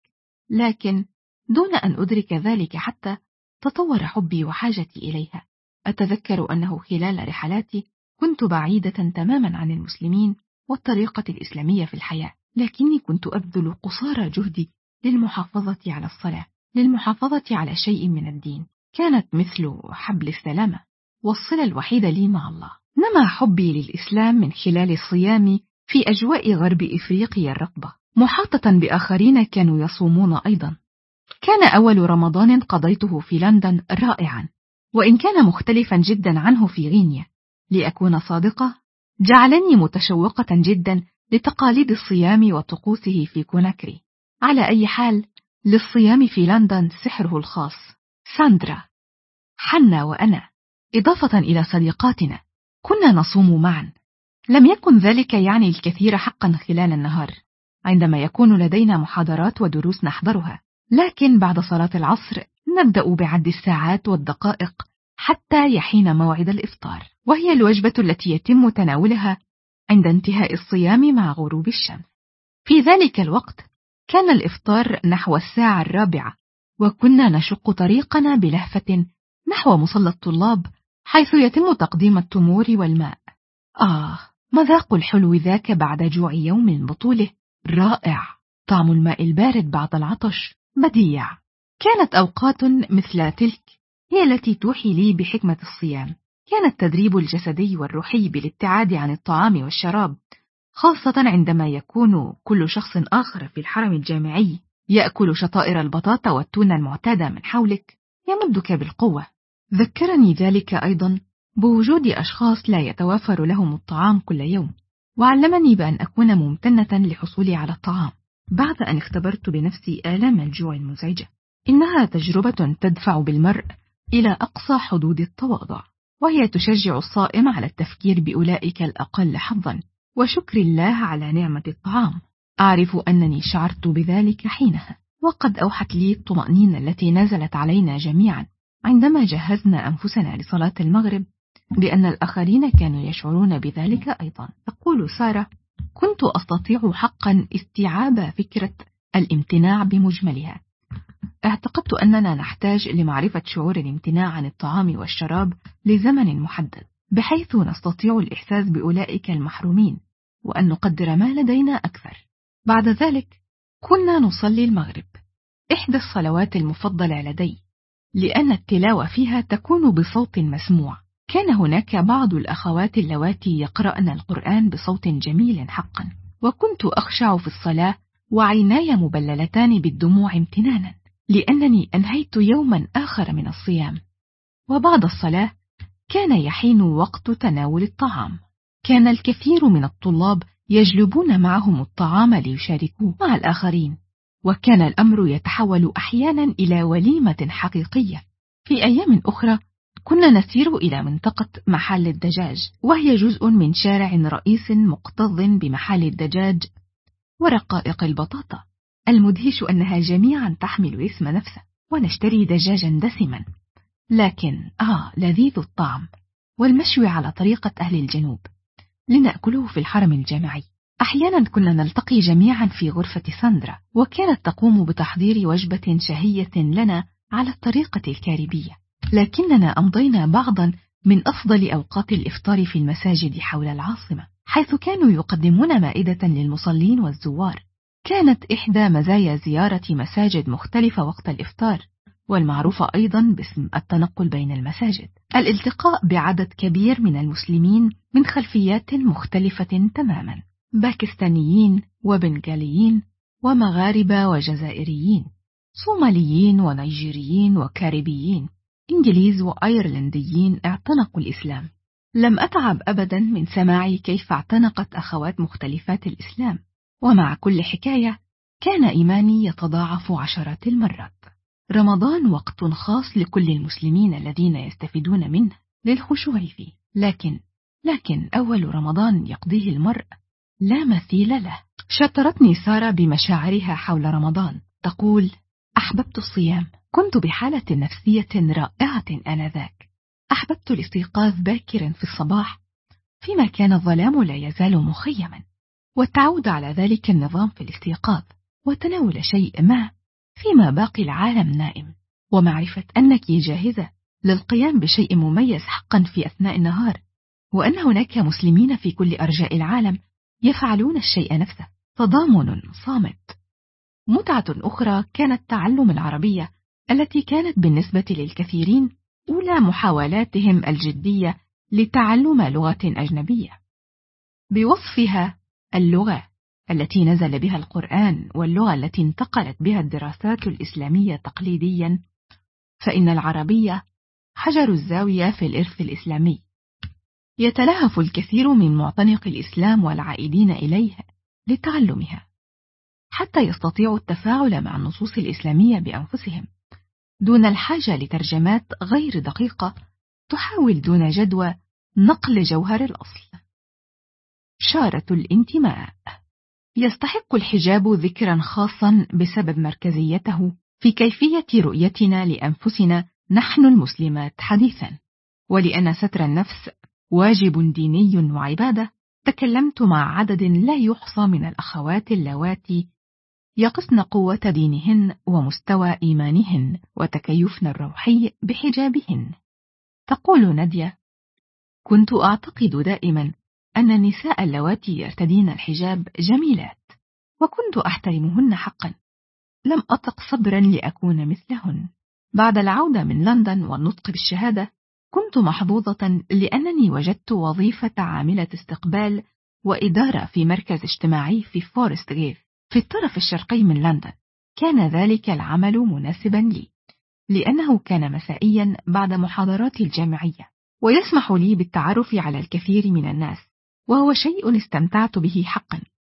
لكن دون أن أدرك ذلك حتى تطور حبي وحاجتي إليها. أتذكر أنه خلال رحلاتي كنت بعيدة تماما عن المسلمين والطريقة الإسلامية في الحياة، لكني كنت أبذل قصارى جهدي للمحافظة على الصلاة، للمحافظة على شيء من الدين. كانت مثل حبل السلامة والصلة الوحيدة لي مع الله. نما حبي للإسلام من خلال الصيام في أجواء غرب إفريقيا الرطبة، محاطة بآخرين كانوا يصومون أيضا. كان أول رمضان قضيته في لندن رائعا، وإن كان مختلفا جدا عنه في غينيا. لأكون صادقة، جعلني متشوقة جدا لتقاليد الصيام وطقوسه في كوناكري. على أي حال، للصيام في لندن سحره الخاص. ساندرا، حنا وأنا، إضافة إلى صديقاتنا، كنا نصوم معا. لم يكن ذلك يعني الكثير حقا خلال النهار عندما يكون لدينا محاضرات ودروس نحضرها، لكن بعد صلاة العصر نبدأ بعد الساعات والدقائق حتى يحين موعد الإفطار، وهي الوجبة التي يتم تناولها عند انتهاء الصيام مع غروب الشمس. في ذلك الوقت كان الإفطار نحو الساعة الرابعة، وكنا نشق طريقنا بلهفة نحو مصلى الطلاب حيث يتم تقديم التمور والماء. آه، مذاق الحلو ذاك بعد جوع يوم بطوله رائع. طعم الماء البارد بعد العطش بديع. كانت أوقات مثل تلك هي التي توحي لي بحكمة الصيام. كان التدريب الجسدي والروحي بالابتعاد عن الطعام والشراب، خاصة عندما يكون كل شخص آخر في الحرم الجامعي يأكل شطائر البطاطا والتونة المعتادة من حولك، يمدك بالقوة. ذكرني ذلك أيضا بوجود أشخاص لا يتوافر لهم الطعام كل يوم، وعلمني بأن أكون ممتنة لحصولي على الطعام بعد أن اختبرت بنفسي آلام الجوع المزعجة. إنها تجربة تدفع بالمرء إلى أقصى حدود التواضع، وهي تشجع الصائم على التفكير بأولئك الأقل حظا وشكر الله على نعمة الطعام. أعرف أنني شعرت بذلك حينها، وقد أوحت لي الطمأنينة التي نزلت علينا جميعا عندما جهزنا أنفسنا لصلاة المغرب بأن الآخرين كانوا يشعرون بذلك أيضا. تقول سارة: كنت أستطيع حقا استيعاب فكرة الامتناع بمجملها. اعتقدت أننا نحتاج لمعرفة شعور الامتناع عن الطعام والشراب لزمن محدد، بحيث نستطيع الإحساس بأولئك المحرومين وأن نقدر ما لدينا أكثر. بعد ذلك كنا نصلي المغرب، إحدى الصلوات المفضلة لدي، لأن التلاوة فيها تكون بصوت مسموع. كان هناك بعض الأخوات اللواتي يقرأن القرآن بصوت جميل حقا، وكنت أخشع في الصلاة وعيناي مبللتان بالدموع امتنانا لأنني أنهيت يوما آخر من الصيام. وبعد الصلاة كان يحين وقت تناول الطعام. كان الكثير من الطلاب يجلبون معهم الطعام ليشاركوه مع الآخرين، وكان الأمر يتحول أحيانا إلى وليمة حقيقية. في أيام أخرى كنا نسير إلى منطقة محل الدجاج، وهي جزء من شارع رئيس مكتظ بمحل الدجاج ورقائق البطاطا. المدهش أنها جميعا تحمل اسم نفسه، ونشتري دجاجا دسما لكن آه لذيذ الطعم، والمشوي على طريقة أهل الجنوب، لنأكله في الحرم الجامعي. أحيانا كنا نلتقي جميعا في غرفة ساندرا، وكانت تقوم بتحضير وجبة شهية لنا على الطريقة الكاريبية، لكننا أمضينا بعضا من أفضل أوقات الإفطار في المساجد حول العاصمة، حيث كانوا يقدمون مائدة للمصلين والزوار. كانت إحدى مزايا زيارة مساجد مختلفة وقت الإفطار، والمعروفة أيضا باسم التنقل بين المساجد، الالتقاء بعدد كبير من المسلمين من خلفيات مختلفة تماما، باكستانيين وبنغاليين ومغاربة وجزائريين، صوماليين ونيجيريين وكاريبيين، إنجليز وأيرلنديين اعتنقوا الإسلام. لم أتعب أبدا من سماع كيف اعتنقت أخوات مختلفات الإسلام، ومع كل حكاية كان إيماني يتضاعف عشرات المرات. رمضان وقت خاص لكل المسلمين الذين يستفيدون منه للخشوع فيه، لكن لكن أول رمضان يقضيه المرء لا مثيل له. شطرتني سارة بمشاعرها حول رمضان، تقول: أحببت الصيام، كنت بحالة نفسية رائعة آنذاك. أحببت الاستيقاظ باكرا في الصباح فيما كان الظلام لا يزال مخيما، والتعود على ذلك النظام في الاستيقاظ، وتناول شيء ما فيما باقي العالم نائم، ومعرفة أنك جاهزة للقيام بشيء مميز حقا في أثناء النهار، وأن هناك مسلمين في كل أرجاء العالم يفعلون الشيء نفسه. تضامن صامت. متعة أخرى كانت تعلم العربية، التي كانت بالنسبة للكثيرين أولى محاولاتهم الجدية لتعلم لغة أجنبية، بوصفها اللغة التي نزل بها القرآن واللغة التي انتقلت بها الدراسات الإسلامية تقليديا، فإن العربية حجر الزاوية في الإرث الإسلامي. يتلهف الكثير من معتنق الإسلام والعائدين إليه لتعلمها، حتى يستطيعوا التفاعل مع النصوص الإسلامية بأنفسهم، دون الحاجة لترجمات غير دقيقة تحاول دون جدوى نقل جوهر الأصل. شارة الانتماء. يستحق الحجاب ذكرا خاصا بسبب مركزيته في كيفية رؤيتنا لأنفسنا نحن المسلمات حديثا، ولأن ستر النفس واجب ديني وعبادة. تكلمت مع عدد لا يحصى من الأخوات اللواتي يقصن قوة دينهن ومستوى إيمانهن وتكيفن الروحي بحجابهن. تقول نادية: كنت أعتقد دائما أن النساء اللواتي يرتدين الحجاب جميلات، وكنت أحترمهن حقا، لم أطق صبرا لأكون مثلهن. بعد العودة من لندن والنطق بالشهادة كنت محظوظة، لأنني وجدت وظيفة عاملة استقبال وإدارة في مركز اجتماعي في فورست غيث في الطرف الشرقي من لندن. كان ذلك العمل مناسبا لي، لأنه كان مسائيا بعد محاضراتي الجامعية، ويسمح لي بالتعرف على الكثير من الناس، وهو شيء استمتعت به حقا.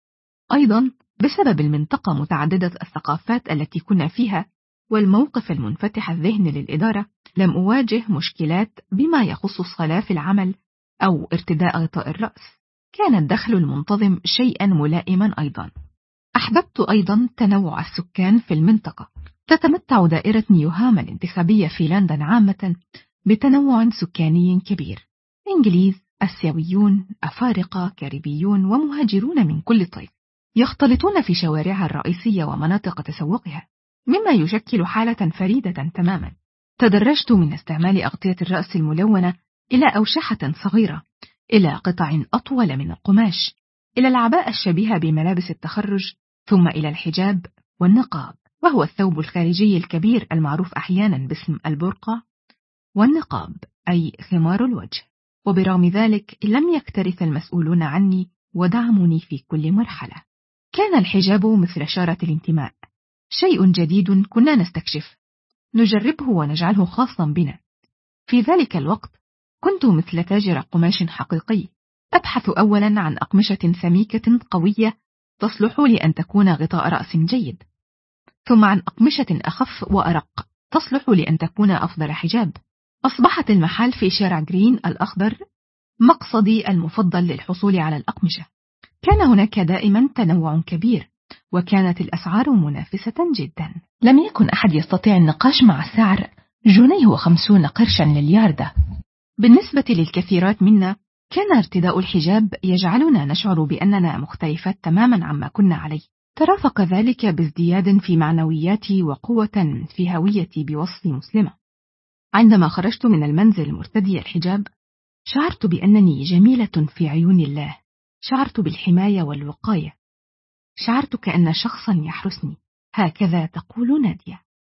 أيضا بسبب المنطقة متعددة الثقافات التي كنا فيها والموقف المنفتح الذهن للإدارة، لم أواجه مشكلات بما يخص الصلاة في العمل أو ارتداء غطاء الرأس. كان الدخل المنتظم شيئا ملائما أيضا. أحببت أيضا تنوع السكان في المنطقة. تتمتع دائرة نيوهام الانتخابية في لندن عامة بتنوع سكاني كبير: إنجليز، آسيويون، أفارقة، كاريبيون، ومهاجرون من كل طيف، يختلطون في شوارعها الرئيسية ومناطق تسوقها، مما يشكل حالة فريدة تماما. تدرجت من استعمال أغطية الرأس الملونة إلى أوشحة صغيرة، إلى قطع أطول من القماش، إلى العباءة الشبيهة بملابس التخرج، ثم إلى الحجاب والنقاب، وهو الثوب الخارجي الكبير المعروف أحيانا باسم البرقع والنقاب، أي خمار الوجه. وبرغم ذلك لم يكترث المسؤولون عني ودعموني في كل مرحلة. كان الحجاب مثل شارة الانتماء، شيء جديد كنا نستكشف، نجربه ونجعله خاصا بنا. في ذلك الوقت كنت مثل تاجر قماش حقيقي، أبحث أولا عن أقمشة سميكة قوية تصلح لأن تكون غطاء رأس جيد، ثم عن أقمشة أخف وأرق تصلح لأن تكون أفضل حجاب. أصبحت المحل في شارع جرين الأخضر مقصدي المفضل للحصول على الأقمشة. كان هناك دائما تنوع كبير، وكانت الأسعار منافسة جدا. لم يكن أحد يستطيع النقاش مع سعر جنيه وخمسون قرشا للياردة. بالنسبة للكثيرات منا كان ارتداء الحجاب يجعلنا نشعر بأننا مختلفات تماما عما كنا عليه. ترافق ذلك بازدياد في معنوياتي وقوة في هويتي بوصفي مسلمة. عندما خرجت من المنزل مرتدي الحجاب شعرت بأنني جميلة في عيون الله، شعرت بالحماية والوقاية، شعرت كأن شخصا يحرسني. هكذا تقول نادية.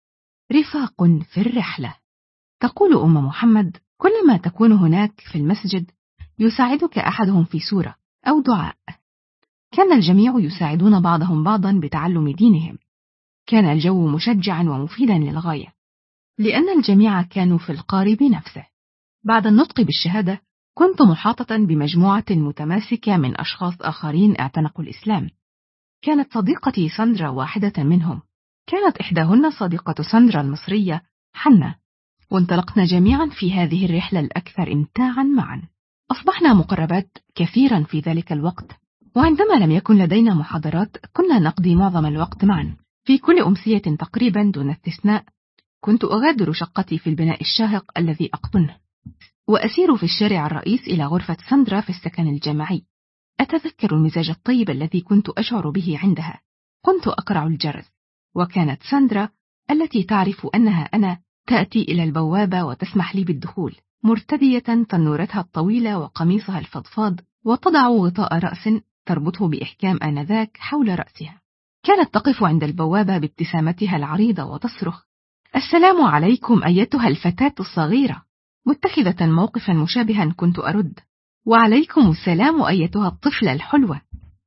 رفاق في الرحلة. تقول أم محمد: كلما تكون هناك في المسجد يساعدك أحدهم في سورة أو دعاء. كان الجميع يساعدون بعضهم بعضا بتعلم دينهم. كان الجو مشجعا ومفيدا للغاية، لأن الجميع كانوا في القارب نفسه. بعد النطق بالشهادة كنت محاطة بمجموعة متماسكة من أشخاص آخرين اعتنقوا الإسلام. كانت صديقتي ساندرا واحدة منهم. كانت إحداهن صديقة ساندرا المصرية حنة، وانطلقنا جميعا في هذه الرحلة الأكثر إمتاعا معا. أصبحنا مقربات كثيرا في ذلك الوقت، وعندما لم يكن لدينا محاضرات كنا نقضي معظم الوقت معا. في كل أمسية تقريبا دون استثناء كنت أغادر شقتي في البناء الشاهق الذي أقطنه، وأسير في الشارع الرئيس إلى غرفة ساندرا في السكن الجامعي. أتذكر المزاج الطيب الذي كنت أشعر به عندها. كنت أقرع الجرس، وكانت ساندرا التي تعرف أنها أنا تأتي إلى البوابة وتسمح لي بالدخول، مرتدية تنورتها الطويلة وقميصها الفضفاض، وتضع غطاء رأس تربطه بإحكام آنذاك حول رأسها. كانت تقف عند البوابة بابتسامتها العريضة وتصرخ: السلام عليكم أيتها الفتاة الصغيرة. متخذة موقفا مشابها كنت أرد: وعليكم السلام أيتها الطفلة الحلوة.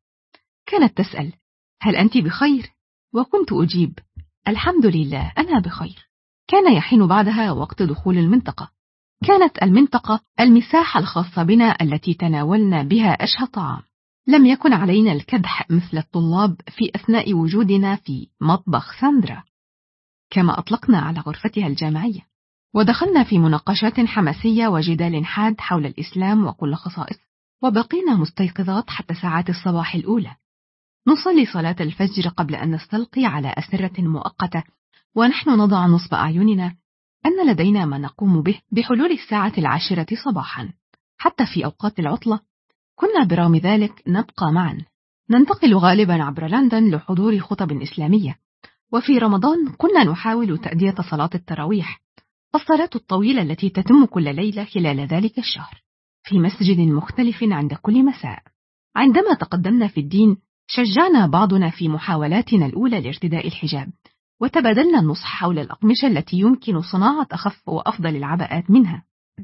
كانت تسأل: هل أنت بخير؟ وكنت أجيب: الحمد لله أنا بخير. كان يحين بعدها وقت دخول المنطقة. كانت المنطقة المساحة الخاصة بنا التي تناولنا بها أشهى طعام. لم يكن علينا الكدح مثل الطلاب في أثناء وجودنا في مطبخ ساندرا، كما أطلقنا على غرفتها الجامعية، ودخلنا في مناقشات حماسية وجدال حاد حول الإسلام وكل خصائصه، وبقينا مستيقظات حتى ساعات الصباح الأولى. نصلي صلاة الفجر قبل أن نستلقي على أسرة مؤقتة، ونحن نضع نصب أعيننا أن لدينا ما نقوم به بحلول الساعة العاشرة صباحا. حتى في أوقات العطلة كنا برغم ذلك نبقى معا. ننتقل غالبا عبر لندن لحضور خطب إسلامية، وفي رمضان كنا نحاول تأدية صلاة التراويح، الصلاة الطويلة التي تتم كل ليلة خلال ذلك الشهر في مسجد مختلف عند كل مساء. عندما تقدمنا في الدين شجعنا بعضنا في محاولاتنا الأولى لارتداء الحجاب، وتبادلنا النصح حول الأقمشة التي يمكن صناعة أخف وأفضل العباءات منها.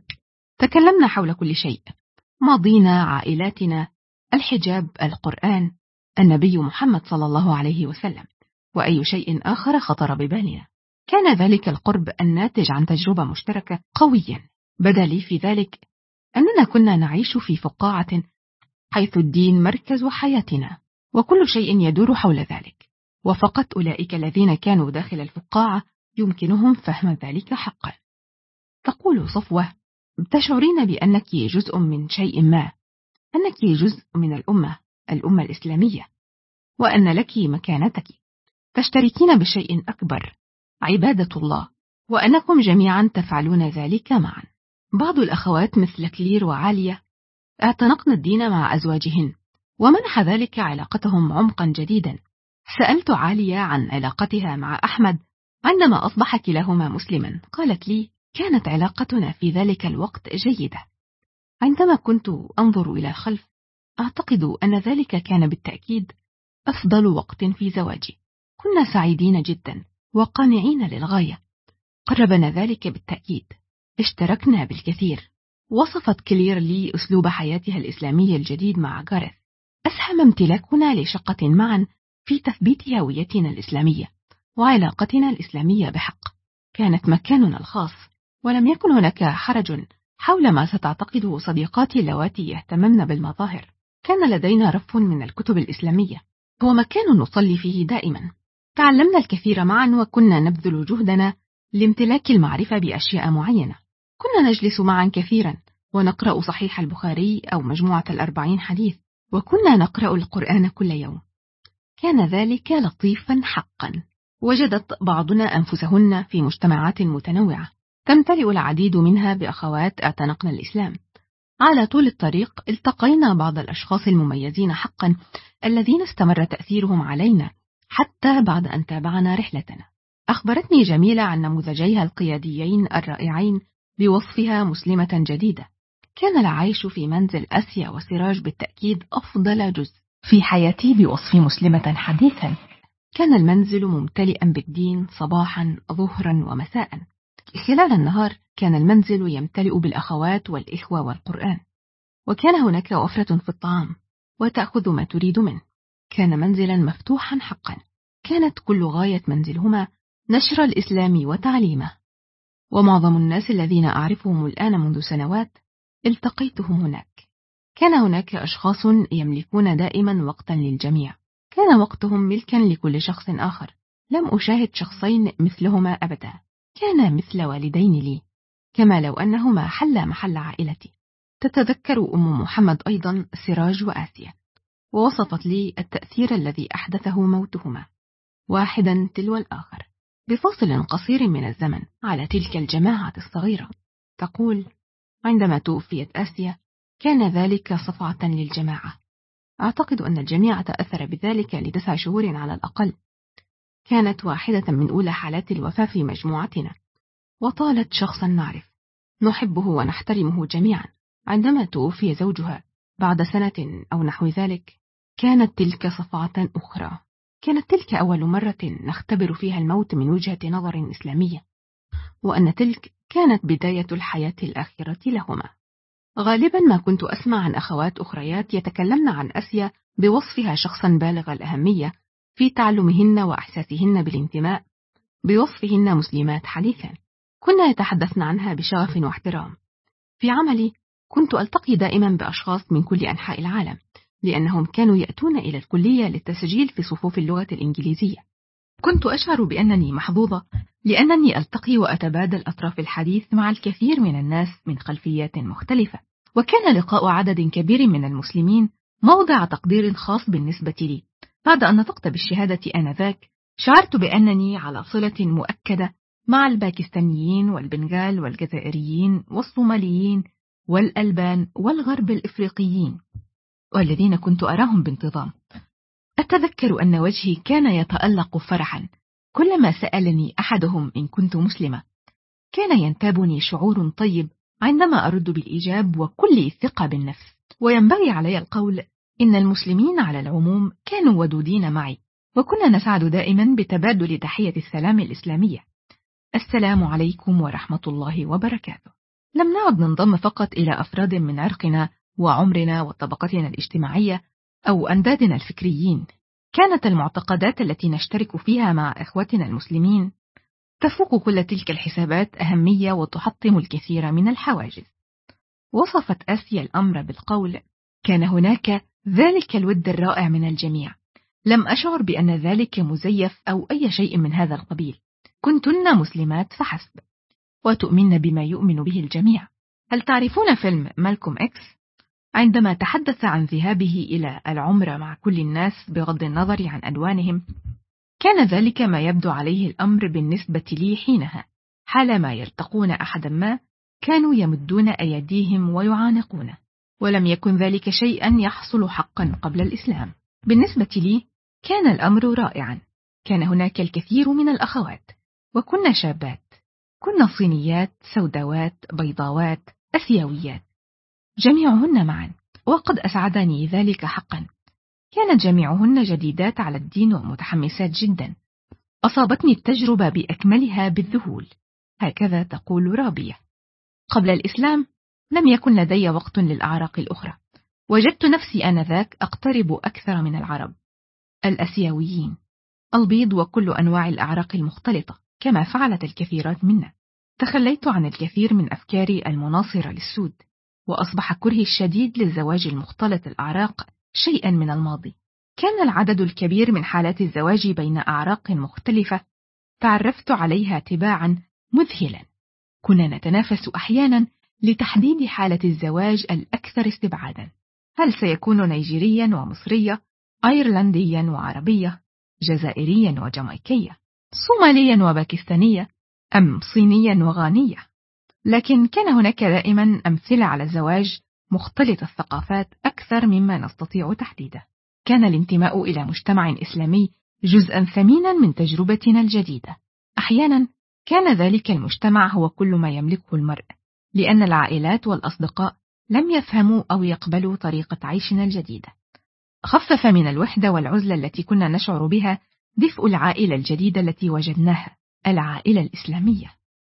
تكلمنا حول كل شيء: ماضينا، عائلاتنا، الحجاب، القرآن، النبي محمد صلى الله عليه وسلم، وأي شيء آخر خطر ببالنا. كان ذلك القرب الناتج عن تجربة مشتركة قويا. بدا لي في ذلك أننا كنا نعيش في فقاعة حيث الدين مركز حياتنا، وكل شيء يدور حول ذلك، وفقط أولئك الذين كانوا داخل الفقاعة يمكنهم فهم ذلك حقا. تقول صفوة: تشعرين بأنك جزء من شيء ما، أنك جزء من الأمة، الأمة الإسلامية، وأن لك مكانتك، تشتركين بشيء أكبر، عبادة الله، وأنكم جميعا تفعلون ذلك معا. بعض الأخوات مثل كلير وعالية اعتنقن الدين مع أزواجهن، ومنح ذلك علاقتهم عمقا جديدا. سألت عالية عن علاقتها مع أحمد عندما أصبح كلاهما مسلما. قالت لي: كانت علاقتنا في ذلك الوقت جيدة. عندما كنت أنظر إلى الخلف أعتقد أن ذلك كان بالتأكيد أفضل وقت في زواجي. كنا سعيدين جدا وقانعين للغاية. قربنا ذلك بالتأكيد. اشتركنا بالكثير. وصفت كلير لي أسلوب حياتها الإسلامي الجديد مع جارث. أسهم امتلاكنا لشقة معا في تثبيت هويتنا الإسلامية وعلاقتنا الإسلامية بحق. كانت مكاننا الخاص، ولم يكن هناك حرج حول ما ستعتقده صديقاتي اللواتي يهتممن بالمظاهر. كان لدينا رف من الكتب الإسلامية، هو مكان نصلي فيه دائما. تعلمنا الكثير معا، وكنا نبذل جهدنا لامتلاك المعرفة بأشياء معينة. كنا نجلس معا كثيرا ونقرأ صحيح البخاري أو مجموعة الأربعين حديث، وكنا نقرأ القرآن كل يوم. كان ذلك لطيفا حقا. وجدت بعضنا أنفسهن في مجتمعات متنوعة تمتلئ العديد منها بأخوات اعتنقن الإسلام. على طول الطريق التقينا بعض الأشخاص المميزين حقا الذين استمر تأثيرهم علينا حتى بعد أن تابعنا رحلتنا. أخبرتني جميلة عن نموذجيها القياديين الرائعين بوصفها مسلمة جديدة. كان العيش في منزل آسيا وسراج بالتأكيد أفضل جزء في حياتي بوصف مسلمة حديثا. كان المنزل ممتلئا بالدين صباحا ظهرا ومساء. خلال النهار كان المنزل يمتلئ بالأخوات والإخوة والقرآن، وكان هناك وفرة في الطعام وتأخذ ما تريد منه. كان منزلا مفتوحا حقا. كانت كل غاية منزلهما نشر الإسلام وتعليمه. ومعظم الناس الذين أعرفهم الآن منذ سنوات التقيتهم هناك. كان هناك أشخاص يملكون دائما وقتا للجميع. كان وقتهم ملكا لكل شخص آخر. لم أشاهد شخصين مثلهما أبدا. كان مثل والدين لي، كما لو أنهما حل محل عائلتي. تتذكر أم محمد أيضا سراج وآسيا، ووصفت لي التأثير الذي أحدثه موتهما واحدا تلو الآخر بفاصل قصير من الزمن على تلك الجماعة الصغيرة. تقول: عندما توفيت آسيا كان ذلك صفعة للجماعة. أعتقد أن الجميع تأثر بذلك لتسع شهور على الأقل. كانت واحدة من أولى حالات الوفاة في مجموعتنا، وطالت شخصا نعرف نحبه ونحترمه جميعا. عندما توفي زوجها بعد سنة أو نحو ذلك كانت تلك صفعة أخرى. كانت تلك أول مرة نختبر فيها الموت من وجهة نظر إسلامية، وأن تلك كانت بداية الحياة الآخرة لهما. غالبا ما كنت أسمع عن أخوات أخريات يتكلمن عن آسيا بوصفها شخصا بالغ الأهمية في تعلمهن وإحساسهن بالانتماء، بوصفهن مسلمات حديثا. كنا يتحدثن عنها بشغف واحترام. في عملي كنت ألتقي دائما بأشخاص من كل أنحاء العالم، لأنهم كانوا يأتون إلى الكلية للتسجيل في صفوف اللغة الإنجليزية. كنت أشعر بأنني محظوظة، لأنني ألتقي وأتبادل أطراف الحديث مع الكثير من الناس من خلفيات مختلفة. وكان لقاء عدد كبير من المسلمين موضع تقدير خاص بالنسبة لي. بعد أن نطقت بالشهادة آنذاك شعرت بأنني على صلة مؤكدة مع الباكستانيين والبنغال والجزائريين والصوماليين والألبان والغرب الإفريقيين، والذين كنت أراهم بانتظام. أتذكر أن وجهي كان يتألق فرحا كلما سألني أحدهم إن كنت مسلمة. كان ينتابني شعور طيب عندما أرد بالإيجاب وكل ثقة بالنفس. وينبغي علي القول إن المسلمين على العموم كانوا ودودين معي، وكنا نسعد دائما بتبادل تحية السلام الإسلامية: السلام عليكم ورحمة الله وبركاته. لم نعد ننضم فقط إلى أفراد من عرقنا وعمرنا وطبقتنا الاجتماعية أو أندادنا الفكريين. كانت المعتقدات التي نشترك فيها مع إخوتنا المسلمين تفوق كل تلك الحسابات أهمية وتحطم الكثير من الحواجز. وصفت آسيا الأمر بالقول: كان هناك ذلك الود الرائع من الجميع. لم أشعر بأن ذلك مزيف أو أي شيء من هذا القبيل. كنتن مسلمات فحسب، وتؤمن بما يؤمن به الجميع. هل تعرفون فيلم مالكوم إكس؟ عندما تحدث عن ذهابه إلى العمرة مع كل الناس بغض النظر عن ألوانهم، كان ذلك ما يبدو عليه الأمر بالنسبة لي حينها. حالما يلتقون أحدا ما كانوا يمدون أيديهم ويعانقونه، ولم يكن ذلك شيئا يحصل حقا قبل الإسلام. بالنسبة لي كان الأمر رائعا. كان هناك الكثير من الأخوات، وكنا شابات. كنا صينيات، سوداوات، بيضاوات، أسيويات، جميعهن معا، وقد أسعدني ذلك حقا. كانت جميعهن جديدات على الدين ومتحمسات جدا. أصابتني التجربة بأكملها بالذهول. هكذا تقول رابية: قبل الإسلام لم يكن لدي وقت للأعراق الأخرى. وجدت نفسي آنذاك أقترب أكثر من العرب، الأسيويين، البيض وكل أنواع الأعراق المختلطة، كما فعلت الكثيرات منا. تخليت عن الكثير من أفكاري المناصرة للسود، وأصبح كرهي الشديد للزواج المختلط الأعراق شيئا من الماضي. كان العدد الكبير من حالات الزواج بين أعراق مختلفة تعرفت عليها تباعا مذهلا. كنا نتنافس أحيانا لتحديد حالة الزواج الأكثر استبعادا، هل سيكون نيجيريا ومصرية، أيرلنديا وعربية، جزائريا وجامايكية، صوماليا وباكستانية، أم صينيا وغانية. لكن كان هناك دائما أمثلة على الزواج مختلط الثقافات أكثر مما نستطيع تحديده. كان الانتماء إلى مجتمع إسلامي جزءا ثمينا من تجربتنا الجديدة. أحيانا كان ذلك المجتمع هو كل ما يملكه المرء، لأن العائلات والأصدقاء لم يفهموا أو يقبلوا طريقة عيشنا الجديدة. خفف من الوحدة والعزلة التي كنا نشعر بها دفء العائلة الجديدة التي وجدناها، العائلة الإسلامية.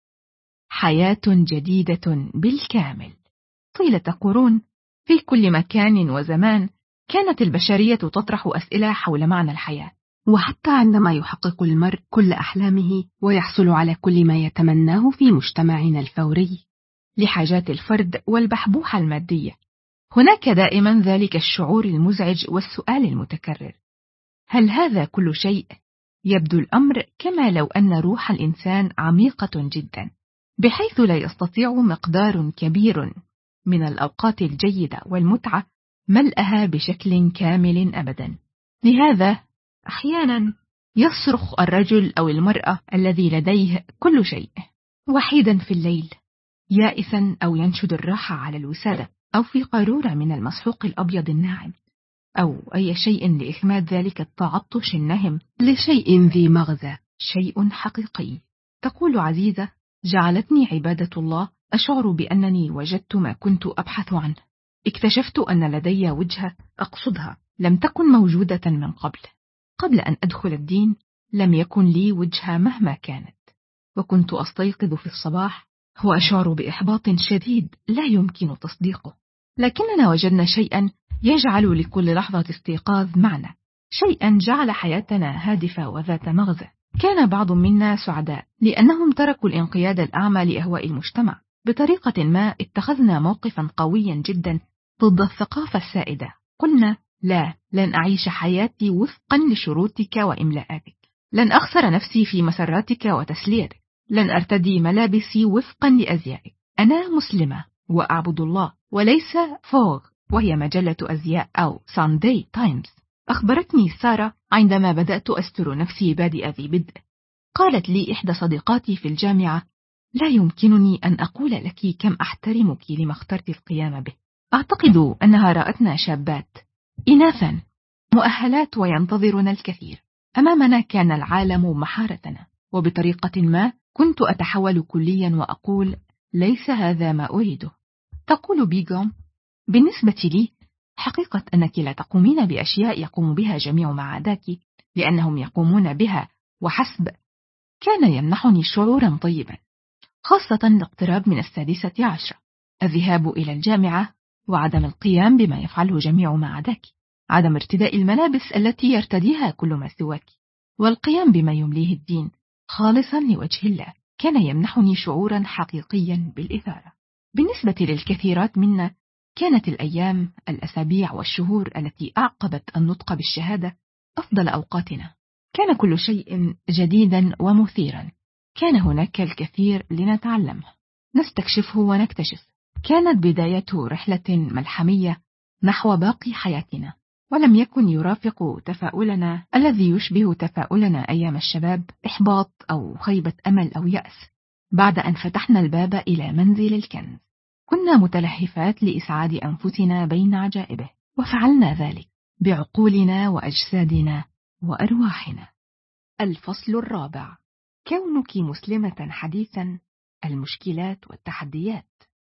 حياة جديدة بالكامل. طيلة قرون في كل مكان وزمان كانت البشرية تطرح أسئلة حول معنى الحياة، وحتى عندما يحقق المرء كل أحلامه ويحصل على كل ما يتمناه في مجتمعنا الفوري لحاجات الفرد والبحبوحة المادية، هناك دائما ذلك الشعور المزعج والسؤال المتكرر: هل هذا كل شيء؟ يبدو الأمر كما لو أن روح الإنسان عميقة جدا، بحيث لا يستطيع مقدار كبير من الأوقات الجيدة والمتعة ملئها بشكل كامل أبدا. لهذا أحيانا يصرخ الرجل أو المرأة الذي لديه كل شيء وحيدا في الليل، يائسا، أو ينشد الراحة على الوسادة، أو في قارورة من المسحوق الأبيض الناعم، أو أي شيء لإخماد ذلك التعطش النهم لشيء ذي مغزى، شيء حقيقي. تقول عزيزة: جعلتني عبادة الله أشعر بأنني وجدت ما كنت أبحث عنه. اكتشفت أن لدي وجهة أقصدها لم تكن موجودة من قبل. قبل أن أدخل الدين لم يكن لي وجهة مهما كانت، وكنت أستيقظ في الصباح وأشعر بإحباط شديد لا يمكن تصديقه. لكننا وجدنا شيئا يجعل لكل لحظة استيقاظ معنى، شيئا جعل حياتنا هادفة وذات مغزى. كان بعض منا سعداء لأنهم تركوا الانقياد الأعمى لأهواء المجتمع. بطريقة ما اتخذنا موقفا قويا جدا ضد الثقافة السائدة. قلنا: لا، لن أعيش حياتي وفقا لشروطك وإملاءاتك، لن أخسر نفسي في مسراتك وتسليتك، لن أرتدي ملابسي وفقا لأزيائك. أنا مسلمة وأعبد الله، وليس فوغ وهي مجلة أزياء أو سانداي تايمز. أخبرتني سارة عندما بدأت أستر نفسي بادئ ذي بدء. قالت لي إحدى صديقاتي في الجامعة: لا يمكنني أن أقول لك كم أحترمك لما اخترت القيام به. أعتقد أنها رأتنا شابات إناثا مؤهلات وينتظرنا الكثير. أمامنا كان العالم محارتنا، وبطريقة ما كنت أتحول كليا وأقول: ليس هذا ما أريده. تقول بيغوم: بالنسبة لي حقيقة أنك لا تقومين بأشياء يقوم بها جميع ما عداك لأنهم يقومون بها وحسب، كان يمنحني شعورا طيبا، خاصة الاقتراب من السادسة عشرة، الذهاب إلى الجامعة وعدم القيام بما يفعله جميع ما عداك، عدم ارتداء الملابس التي يرتديها كل ما سواك، والقيام بما يمليه الدين خالصا لوجه الله، كان يمنحني شعورا حقيقيا بالإثارة. بالنسبة للكثيرات منا كانت الأيام، الأسابيع والشهور التي أعقبت النطق بالشهادة أفضل أوقاتنا. كان كل شيء جديدا ومثيرا، كان هناك الكثير لنتعلمه، نستكشفه ونكتشف. كانت بداية رحلة ملحمية نحو باقي حياتنا، ولم يكن يرافق تفاؤلنا الذي يشبه تفاؤلنا أيام الشباب إحباط أو خيبة أمل أو يأس بعد أن فتحنا الباب إلى منزل الكنز. كنا متلهفات لإسعاد أنفسنا بين عجائبه، وفعلنا ذلك بعقولنا وأجسادنا وأرواحنا. الفصل الرابع: كونك مسلمة حديثا، المشكلات والتحديات.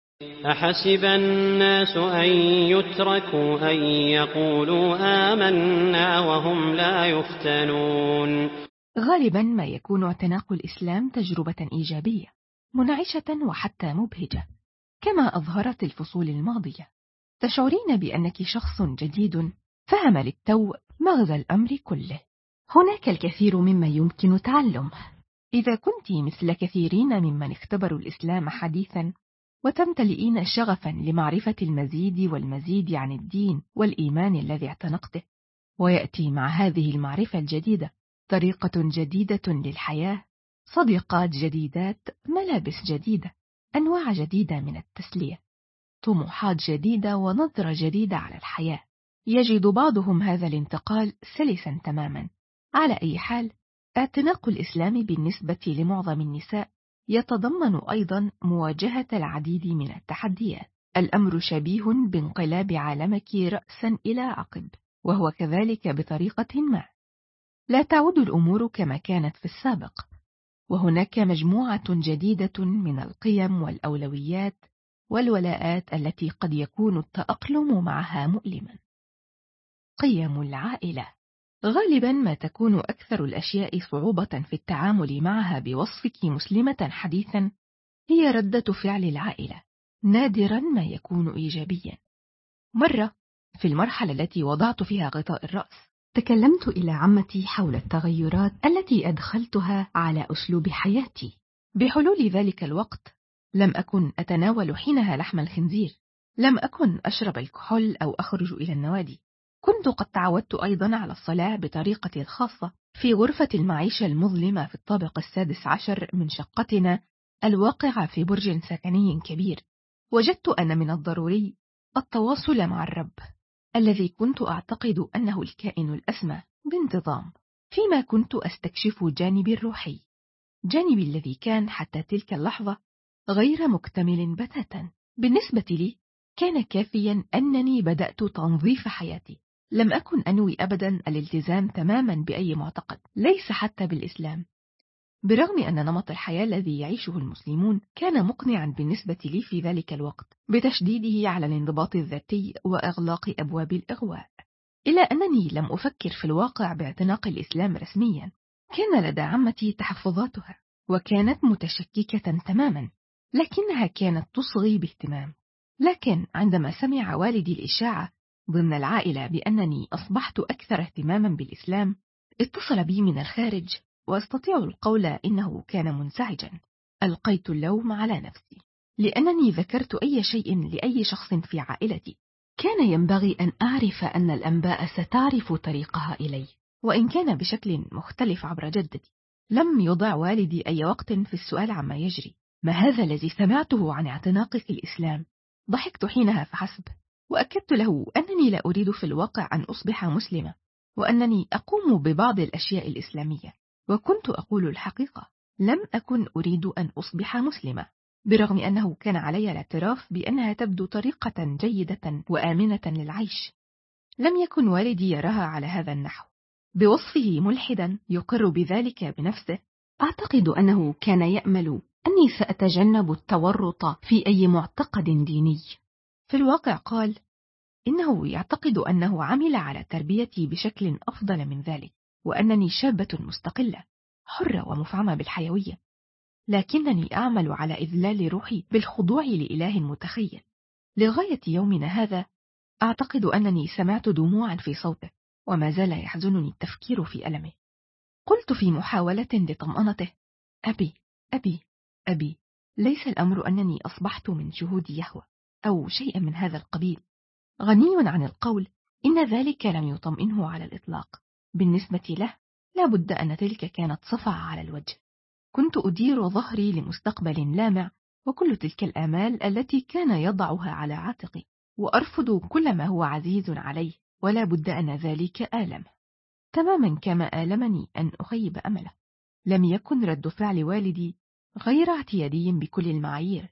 أحسب الناس أن يتركوا أن يقولوا آمنا وهم لا يفتنون. غالبا ما يكون اعتناق الإسلام تجربة إيجابية منعشة وحتى مبهجة، كما أظهرت الفصول الماضية. تشعرين بأنك شخص جديد فهم للتو مغزى الأمر كله. هناك الكثير مما يمكن تعلمه، إذا كنت مثل كثيرين ممن اختبروا الإسلام حديثا وتمتلئين شغفا لمعرفة المزيد والمزيد عن الدين والإيمان الذي اعتنقته، ويأتي مع هذه المعرفة الجديدة طريقة جديدة للحياة، صديقات جديدات، ملابس جديدة، أنواع جديدة من التسلية، طموحات جديدة ونظرة جديدة على الحياة، يجد بعضهم هذا الانتقال سلسا تماما. على أي حال، اعتناق الإسلام بالنسبة لمعظم النساء يتضمن أيضا مواجهة العديد من التحديات. الأمر شبيه بانقلاب عالمك رأسا إلى عقب، وهو كذلك بطريقة ما. لا تعود الأمور كما كانت في السابق، وهناك مجموعة جديدة من القيم والأولويات والولاءات التي قد يكون التأقلم معها مؤلما. قيم العائلة. غالبا ما تكون أكثر الأشياء صعوبة في التعامل معها بوصفك مسلمة حديثا هي ردة فعل العائلة، نادرا ما يكون إيجابيا. مرة في المرحلة التي وضعت فيها غطاء الرأس، تكلمت إلى عمتي حول التغيرات التي أدخلتها على أسلوب حياتي. بحلول ذلك الوقت لم أكن أتناول حينها لحم الخنزير، لم أكن أشرب الكحول أو أخرج إلى النوادي. كنت قد تعودت أيضا على الصلاة بطريقتي الخاصة في غرفة المعيشة المظلمة في الطابق السادس عشر من شقتنا الواقعة في برج سكني كبير. وجدت أن من الضروري التواصل مع الرب الذي كنت أعتقد أنه الكائن الأسمى بانتظام، فيما كنت أستكشف جانبي الروحي، جانبي الذي كان حتى تلك اللحظة غير مكتمل بتاتا. بالنسبة لي كان كافيا أنني بدأت تنظيف حياتي. لم أكن أنوي أبدا الالتزام تماما بأي معتقد، ليس حتى بالإسلام، برغم أن نمط الحياة الذي يعيشه المسلمون كان مقنعا بالنسبة لي في ذلك الوقت بتشديده على الانضباط الذاتي وإغلاق أبواب الإغواء. إلا أنني لم أفكر في الواقع باعتناق الإسلام رسميا. كان لدى عمتي تحفظاتها وكانت متشككة تماما، لكنها كانت تصغي باهتمام. لكن عندما سمع والدي الإشاعة ضمن العائلة بأنني أصبحت أكثر اهتماما بالإسلام، اتصل بي من الخارج، وأستطيع القول إنه كان منزعجا. ألقيت اللوم على نفسي لأنني ذكرت أي شيء لأي شخص في عائلتي. كان ينبغي أن أعرف أن الأنباء ستعرف طريقها إلي، وإن كان بشكل مختلف عبر جدتي. لم يضع والدي أي وقت في السؤال عما يجري. ما هذا الذي سمعته عن اعتناقك الإسلام؟ ضحكت حينها فحسب، وأكدت له أنني لا أريد في الواقع أن أصبح مسلمة، وأنني أقوم ببعض الأشياء الإسلامية. وكنت أقول الحقيقة، لم أكن أريد أن أصبح مسلمة، برغم أنه كان علي الاعتراف بأنها تبدو طريقة جيدة وآمنة للعيش. لم يكن والدي يراها على هذا النحو. بوصفه ملحدا يقر بذلك بنفسه، أعتقد أنه كان يأمل أني سأتجنب التورط في أي معتقد ديني. في الواقع قال إنه يعتقد أنه عمل على تربيتي بشكل أفضل من ذلك، وأنني شابة مستقلة حرة ومفعمة بالحيوية، لكنني أعمل على إذلال روحي بالخضوع لإله متخيل. لغاية يومنا هذا أعتقد أنني سمعت دموعا في صوته، وما زال يحزنني التفكير في ألمه. قلت في محاولة لطمأنته: أبي أبي أبي، ليس الأمر أنني أصبحت من شهود يهوه أو شيء من هذا القبيل. غني عن القول إن ذلك لم يطمئنه على الإطلاق. بالنسبة له لا بد أن تلك كانت صفعة على الوجه. كنت أدير ظهري لمستقبل لامع، وكل تلك الآمال التي كان يضعها على عاتقي، وأرفض كل ما هو عزيز عليه، ولا بد أن ذلك آلم تماما كما آلمني أن أخيب أمله. لم يكن رد فعل والدي غير اعتيادي بكل المعايير.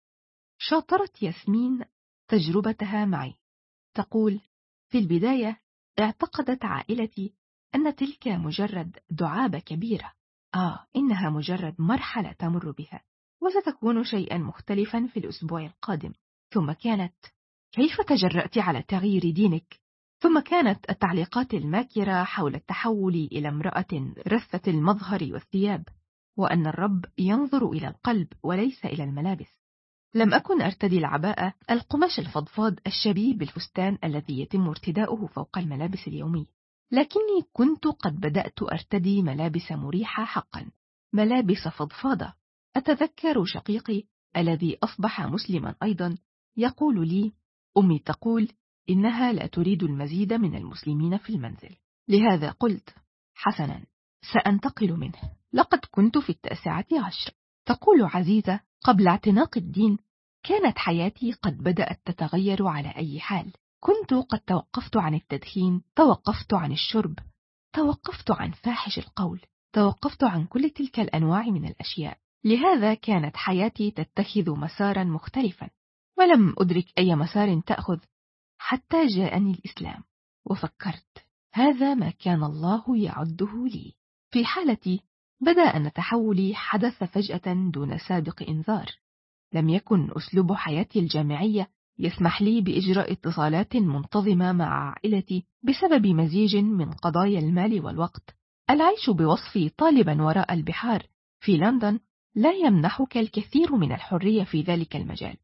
شاطرت ياسمين تجربتها معي، تقول: في البداية اعتقدت عائلتي أن تلك مجرد دعابة كبيرة، آه إنها مجرد مرحلة تمر بها، وستكون شيئا مختلفا في الأسبوع القادم. ثم كانت: كيف تجرأت على تغيير دينك؟ ثم كانت التعليقات الماكرة حول التحول إلى امرأة رثة المظهر والثياب، وأن الرب ينظر إلى القلب وليس إلى الملابس. لم أكن أرتدي العباءة، القماش الفضفاض الشبيه بالفستان الذي يتم ارتداؤه فوق الملابس اليومية، لكني كنت قد بدأت أرتدي ملابس مريحة حقا، ملابس فضفاضة. أتذكر شقيقي الذي أصبح مسلما أيضا يقول لي: أمي تقول إنها لا تريد المزيد من المسلمين في المنزل. لهذا قلت: حسنا، سأنتقل منه. لقد كنت في التاسعة عشر. تقول عزيزة: قبل اعتناق الدين كانت حياتي قد بدأت تتغير على أي حال. كنت قد توقفت عن التدخين، توقفت عن الشرب، توقفت عن فاحش القول، توقفت عن كل تلك الأنواع من الأشياء. لهذا كانت حياتي تتخذ مسارا مختلفا، ولم أدرك أي مسار تأخذ حتى جاءني الإسلام، وفكرت: هذا ما كان الله يعده لي. في حالتي بدأ أن تحولي حدث فجأة دون سابق إنذار. لم يكن أسلوب حياتي الجامعية يسمح لي بإجراء اتصالات منتظمة مع عائلتي بسبب مزيج من قضايا المال والوقت. العيش بوصفي طالبا وراء البحار في لندن لا يمنحك الكثير من الحرية في ذلك المجال.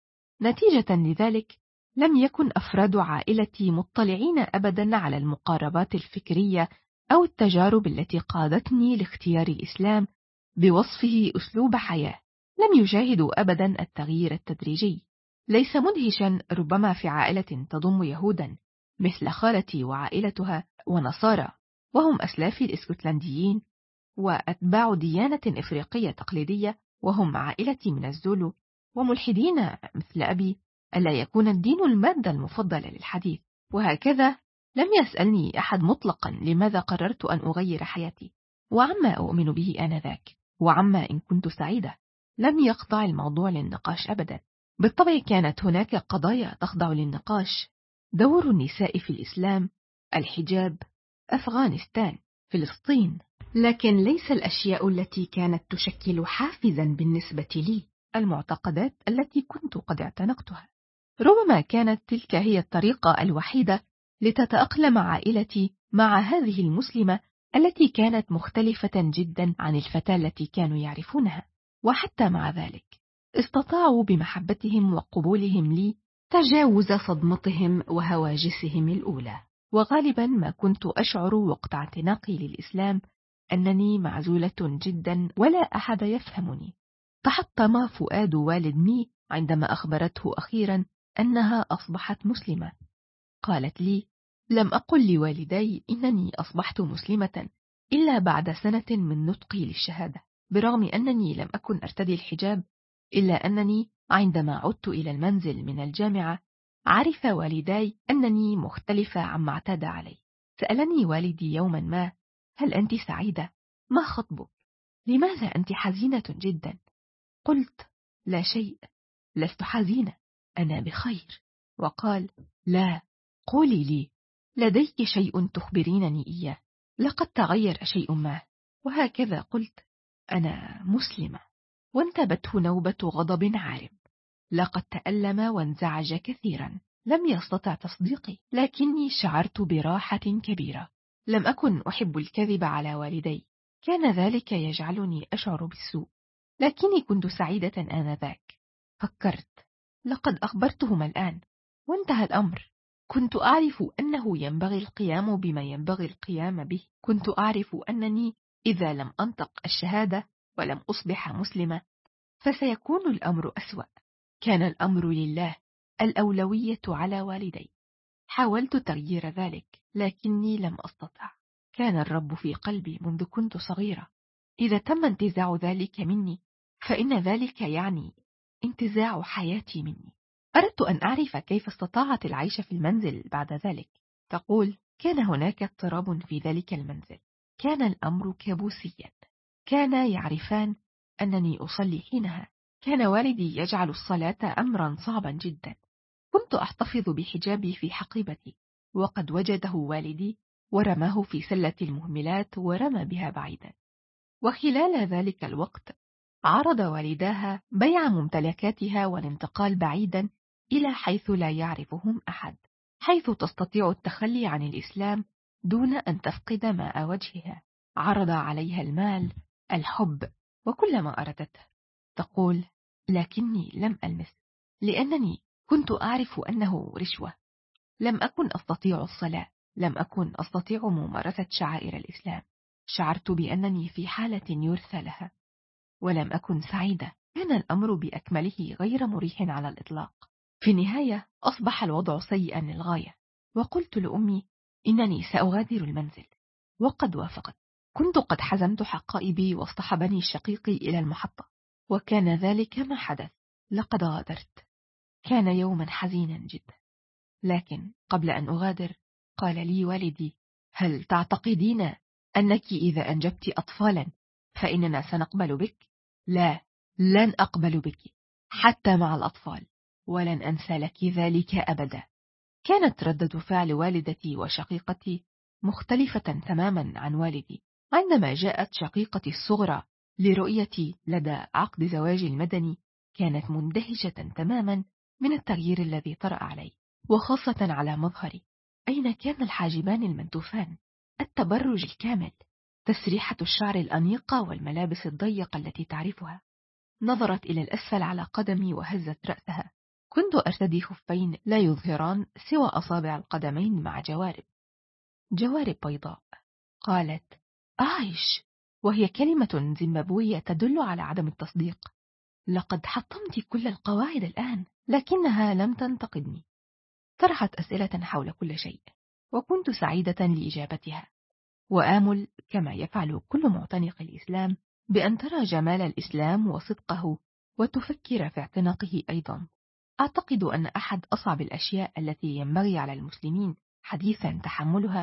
نتيجة لذلك لم يكن أفراد عائلتي مطلعين أبدا على المقاربات الفكرية أو التجارب التي قادتني لاختيار الإسلام بوصفه أسلوب حياة. لم يشاهدوا أبدا التغيير التدريجي. ليس مدهشا ربما في عائلة تضم يهودا مثل خالتي وعائلتها ونصارى وهم أسلافي الإسكتلنديين، وأتباع ديانة إفريقية تقليدية وهم عائلتي من الزولو، وملحدين مثل أبي، ألا يكون الدين المادة المفضلة للحديث. وهكذا لم يسألني أحد مطلقا لماذا قررت أن أغير حياتي وعما أؤمن به آنذاك وعما إن كنت سعيدة. لم يخضع الموضوع للنقاش أبدا. بالطبع كانت هناك قضايا تخضع للنقاش: دور النساء في الإسلام، الحجاب، أفغانستان، فلسطين، لكن ليس الأشياء التي كانت تشكل حافزا بالنسبة لي. المعتقدات التي كنت قد اعتنقتها. ربما كانت تلك هي الطريقة الوحيدة لتتأقلم عائلتي مع هذه المسلمة التي كانت مختلفة جدا عن الفتاة التي كانوا يعرفونها. وحتى مع ذلك استطاعوا بمحبتهم وقبولهم لي تجاوز صدمتهم وهواجسهم الأولى. وغالبا ما كنت أشعر وقت اعتناقي للإسلام أنني معزولة جدا ولا أحد يفهمني. تحطم فؤاد والد مي عندما أخبرته أخيرا أنها أصبحت مسلمة. قالت لي: لم أقل لوالدي إنني أصبحت مسلمة إلا بعد سنة من نطقي للشهادة، برغم أنني لم أكن أرتدي الحجاب، إلا أنني عندما عدت إلى المنزل من الجامعة عرف والداي أنني مختلفة عما اعتاد علي. سألني والدي يوما ما: هل أنت سعيدة؟ ما خطبك؟ لماذا أنت حزينة جدا؟ قلت: لا شيء، لست حزينة، أنا بخير. وقال: لا، قولي لي، لديك شيء تخبرينني إياه، لقد تغير شيء ما. وهكذا قلت: أنا مسلمة. وانتابته نوبة غضب عارم. لقد تألم وانزعج كثيرا. لم يستطع تصديقي، لكني شعرت براحة كبيرة. لم أكن أحب الكذب على والدي، كان ذلك يجعلني أشعر بالسوء، لكني كنت سعيدة آنذاك. فكرت: لقد أخبرتهما الآن وانتهى الأمر. كنت أعرف أنه ينبغي القيام بما ينبغي القيام به. كنت أعرف أنني إذا لم أنطق الشهادة ولم أصبح مسلمة فسيكون الأمر أسوأ. كان الأمر لله، الأولوية على والدي. حاولت تغيير ذلك لكني لم أستطع. كان الرب في قلبي منذ كنت صغيرة. إذا تم انتزاع ذلك مني فإن ذلك يعني انتزاع حياتي مني. أردت أن أعرف كيف استطاعت العيش في المنزل بعد ذلك. تقول: كان هناك اضطراب في ذلك المنزل. كان الأمر كابوسيا. كانا يعرفان أنني أصلي حينها. كان والدي يجعل الصلاة أمرا صعبا جدا. كنت أحتفظ بحجابي في حقيبتي، وقد وجده والدي ورماه في سلة المهملات ورمى بها بعيدا. وخلال ذلك الوقت عرض والداها بيع ممتلكاتها والانتقال بعيدا إلى حيث لا يعرفهم أحد، حيث تستطيع التخلي عن الإسلام دون أن تفقد ماء وجهها. عرض عليها المال، الحب، وكل ما أردته. تقول: لكني لم ألمس، لأنني كنت أعرف أنه رشوة. لم أكن أستطيع الصلاة، لم أكن أستطيع ممارسة شعائر الإسلام. شعرت بأنني في حالة يرثى لها، ولم أكن سعيدة. كان الأمر بأكمله غير مريح على الإطلاق. في النهاية أصبح الوضع سيئا للغاية، وقلت لأمي إنني سأغادر المنزل، وقد وافقت. كنت قد حزمت حقائبي واصطحبني الشقيقي إلى المحطة، وكان ذلك ما حدث. لقد غادرت. كان يوما حزينا جدا، لكن قبل أن أغادر قال لي والدي: هل تعتقدين أنك إذا أنجبت أطفالا فإننا سنقبل بك؟ لا، لن أقبل بك حتى مع الأطفال، ولن أنسى لك ذلك أبدا. كانت ردة فعل والدتي وشقيقتي مختلفة تماما عن والدي. عندما جاءت شقيقتي الصغرى لرؤيتي لدى عقد زواجي المدني، كانت مندهشة تماما من التغيير الذي طرأ علي، وخاصة على مظهري. أين كان الحاجبان المنتوفان، التبرج الكامل، تسريحة الشعر الأنيقة والملابس الضيقة التي تعرفها؟ نظرت إلى الأسفل على قدمي وهزت رأسها. كنت أرتدي خفين لا يظهران سوى أصابع القدمين مع جوارب جوارب بيضاء. قالت: أعيش، وهي كلمة زيمبابوية تدل على عدم التصديق. لقد حطمت كل القواعد الآن. لكنها لم تنتقدني. طرحت أسئلة حول كل شيء، وكنت سعيدة لإجابتها، وآمل كما يفعل كل معتنق الإسلام بأن ترى جمال الإسلام وصدقه وتفكر في اعتناقه أيضا. أعتقد أن أحد أصعب الأشياء التي ينبغي على المسلمين حديثا تحملها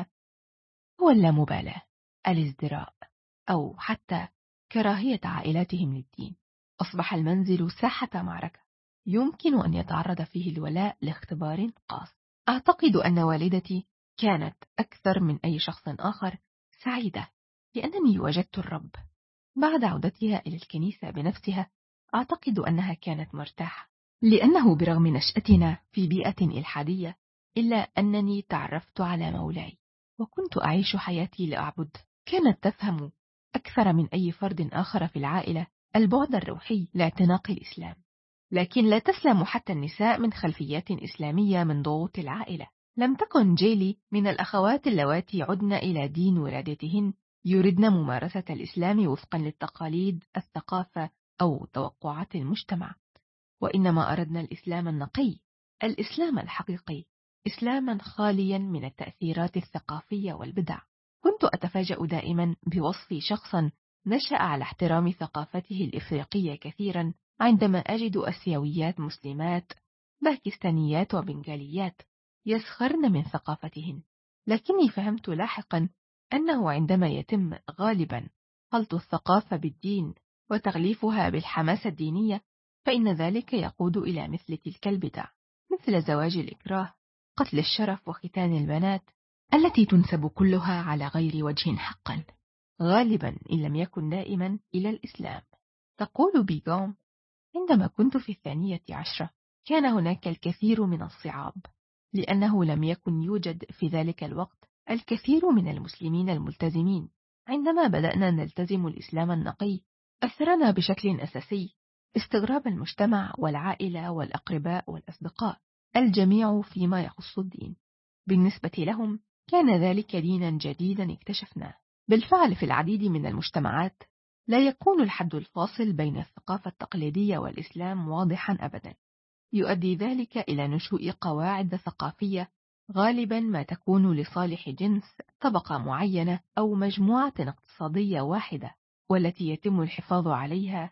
هو اللامبالاة، الازدراء، أو حتى كراهية عائلاتهم للدين. أصبح المنزل ساحة معركة يمكن أن يتعرض فيه الولاء لاختبار قاس. أعتقد أن والدتي كانت أكثر من أي شخص آخر سعيدة لأنني وجدت الرب. بعد عودتها إلى الكنيسة بنفسها، أعتقد أنها كانت مرتاحة، لأنه برغم نشأتنا في بيئة إلحادية إلا أنني تعرفت على مولاي، وكنت أعيش حياتي لأعبد. كانت تفهم أكثر من أي فرد آخر في العائلة البعد الروحي لاعتناق الإسلام. لكن لا تسلم حتى النساء من خلفيات إسلامية من ضغوط العائلة. لم تكن جيلي من الأخوات اللواتي عدن إلى دين ولادتهن يردن ممارسة الإسلام وفقا للتقاليد، الثقافة أو توقعات المجتمع، وإنما أردنا الإسلام النقي، الإسلام الحقيقي، إسلاما خاليا من التأثيرات الثقافية والبدع. كنت أتفاجأ دائما بوصفي شخصا نشأ على احترام ثقافته الإفريقية كثيرا عندما أجد آسيويات مسلمات باكستانيات وبنغاليات يسخرن من ثقافتهن. لكني فهمت لاحقا أنه عندما يتم غالبا خلط الثقافة بالدين وتغليفها بالحماسة الدينية، فإن ذلك يقود إلى مثل تلك البدع، مثل زواج الإكراه، قتل الشرف، وختان البنات التي تنسب كلها على غير وجه حقا، غالبا إن لم يكن دائما إلى الإسلام. تقول بيغام: عندما كنت في الثانية عشرة كان هناك الكثير من الصعاب، لأنه لم يكن يوجد في ذلك الوقت الكثير من المسلمين الملتزمين. عندما بدأنا نلتزم الإسلام النقي أثرنا بشكل أساسي استغراب المجتمع والعائلة والأقرباء والأصدقاء، الجميع فيما يخص الدين. بالنسبة لهم كان ذلك دينا جديدا اكتشفناه. بالفعل في العديد من المجتمعات لا يكون الحد الفاصل بين الثقافة التقليدية والإسلام واضحا أبدا. يؤدي ذلك إلى نشوء قواعد ثقافية غالبا ما تكون لصالح جنس، طبقة معينة، أو مجموعة اقتصادية واحدة، والتي يتم الحفاظ عليها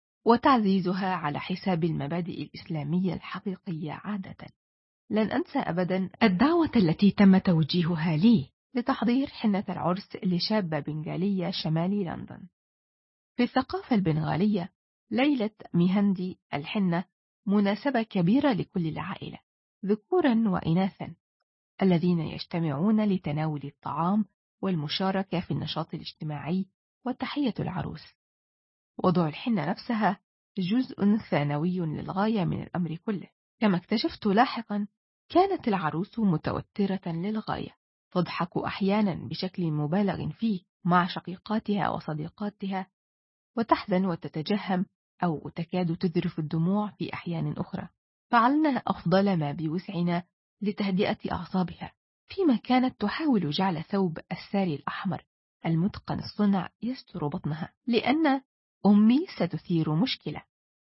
وتعزيزها على حساب المبادئ الإسلامية الحقيقية عادة. لن أنسى أبدا الدعوة التي تم توجيهها لي لتحضير حنة العرس لشابة بنغالية شمال لندن. في الثقافة البنغالية ليلة ميهندي الحنة مناسبة كبيرة لكل العائلة، ذكورا وإناثا، الذين يجتمعون لتناول الطعام والمشاركة في النشاط الاجتماعي وتحية العروس. وضع الحنة نفسها جزء ثانوي للغاية من الأمر كله. كما اكتشفت لاحقا كانت العروس متوترة للغاية، تضحك أحيانا بشكل مبالغ فيه مع شقيقاتها وصديقاتها، وتحزن وتتجهم أو تكاد تذرف الدموع في أحيان أخرى. فعلنا أفضل ما بوسعنا لتهدئة أعصابها، فيما كانت تحاول جعل ثوب الساري الأحمر المتقن الصنع يستر بطنها، لأن أمي ستثير مشكلة.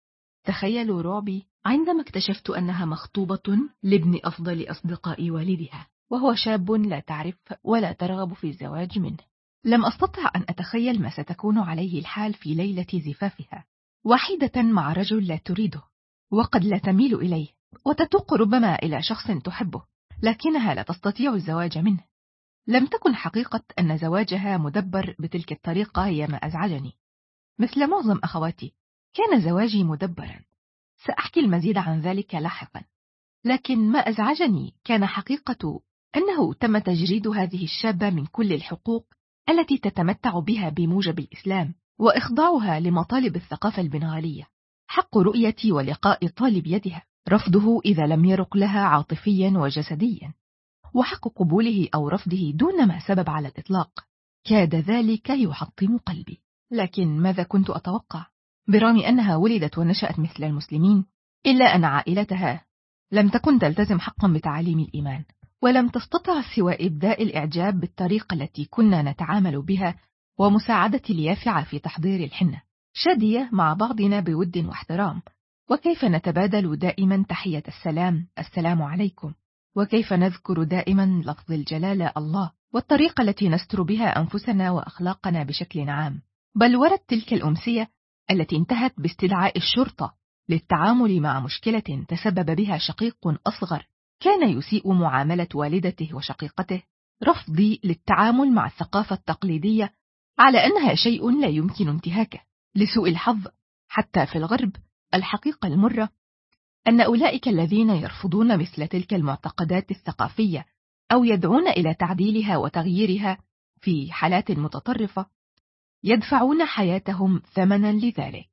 تخيلوا رعبي عندما اكتشفت أنها مخطوبة لابن أفضل أصدقاء والدها، وهو شاب لا تعرف ولا ترغب في الزواج منه. لم أستطع أن أتخيل ما ستكون عليه الحال في ليلة زفافها، وحيدة مع رجل لا تريده، وقد لا تميل إليه، وتتوق ربما إلى شخص تحبه، لكنها لا تستطيع الزواج منه. لم تكن حقيقة أن زواجها مدبر بتلك الطريقة هي ما أزعجني. مثل معظم أخواتي كان زواجي مدبرا، سأحكي المزيد عن ذلك لاحقا. لكن ما أزعجني كان حقيقة أنه تم تجريد هذه الشابة من كل الحقوق التي تتمتع بها بموجب الإسلام، وإخضاعها لمطالب الثقافة البنغالية. حق رؤية ولقاء طالب يدها، رفضه إذا لم يرق لها عاطفيا وجسديا، وحق قبوله أو رفضه دون ما سبب على الإطلاق. كاد ذلك يحطم قلبي. لكن ماذا كنت أتوقع؟ برغم أنها ولدت ونشأت مثل المسلمين، إلا أن عائلتها لم تكن تلتزم حقا بتعاليم الإيمان، ولم تستطع سوى إبداء الإعجاب بالطريقة التي كنا نتعامل بها، ومساعدة اليافعة في تحضير الحنة، شادية مع بعضنا بود واحترام، وكيف نتبادل دائما تحية السلام، السلام عليكم، وكيف نذكر دائما لفظ الجلالة الله، والطريقة التي نستر بها أنفسنا وأخلاقنا بشكل عام. بل ورد تلك الأمسية التي انتهت باستدعاء الشرطة للتعامل مع مشكلة تسبب بها شقيق أصغر كان يسيء معاملة والدته وشقيقته، رفضي للتعامل مع الثقافة التقليدية على أنها شيء لا يمكن انتهاكه. لسوء الحظ حتى في الغرب، الحقيقة المرة أن أولئك الذين يرفضون مثل تلك المعتقدات الثقافية أو يدعون إلى تعديلها وتغييرها في حالات متطرفة يدفعون حياتهم ثمنا لذلك.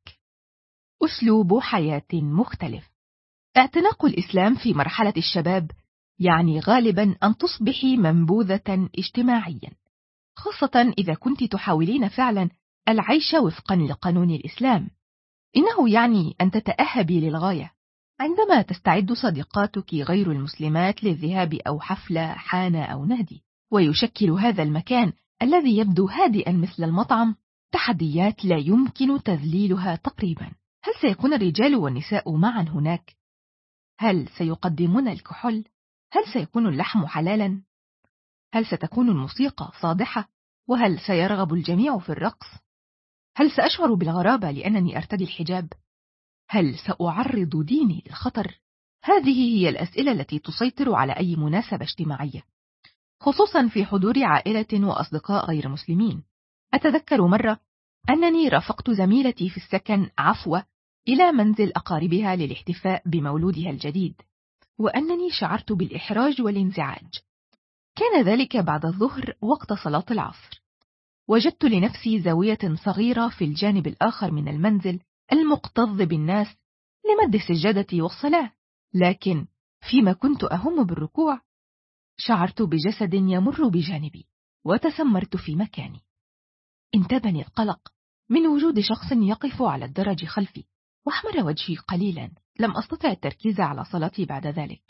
أسلوب حياة مختلف. اعتناق الإسلام في مرحلة الشباب يعني غالبا أن تصبحي منبوذة اجتماعيا، خاصة إذا كنت تحاولين فعلا العيش وفقا لقانون الإسلام. إنه يعني أن تتأهبي للغاية عندما تستعد صديقاتك غير المسلمات للذهاب أو حفلة، حانة أو نادي، ويشكل هذا المكان الذي يبدو هادئا مثل المطعم تحديات لا يمكن تذليلها تقريبا. هل سيكون الرجال والنساء معا هناك؟ هل سيقدمون الكحول؟ هل سيكون اللحم حلالا؟ هل ستكون الموسيقى صادحة؟ وهل سيرغب الجميع في الرقص؟ هل سأشعر بالغرابة لأنني أرتدي الحجاب؟ هل سأعرض ديني للخطر؟ هذه هي الأسئلة التي تسيطر على أي مناسبة اجتماعية، خصوصا في حضور عائلة وأصدقاء غير مسلمين. أتذكر مرة أنني رافقت زميلتي في السكن عفوة إلى منزل أقاربها للاحتفاء بمولودها الجديد، وأنني شعرت بالإحراج والانزعاج. كان ذلك بعد الظهر وقت صلاة العصر. وجدت لنفسي زاوية صغيرة في الجانب الآخر من المنزل المكتظ بالناس لمد السجادة والصلاة، لكن فيما كنت أهم بالركوع شعرت بجسد يمر بجانبي وتسمرت في مكاني. انتابني القلق من وجود شخص يقف على الدرج خلفي، واحمر وجهي قليلا. لم أستطع التركيز على صلاتي بعد ذلك.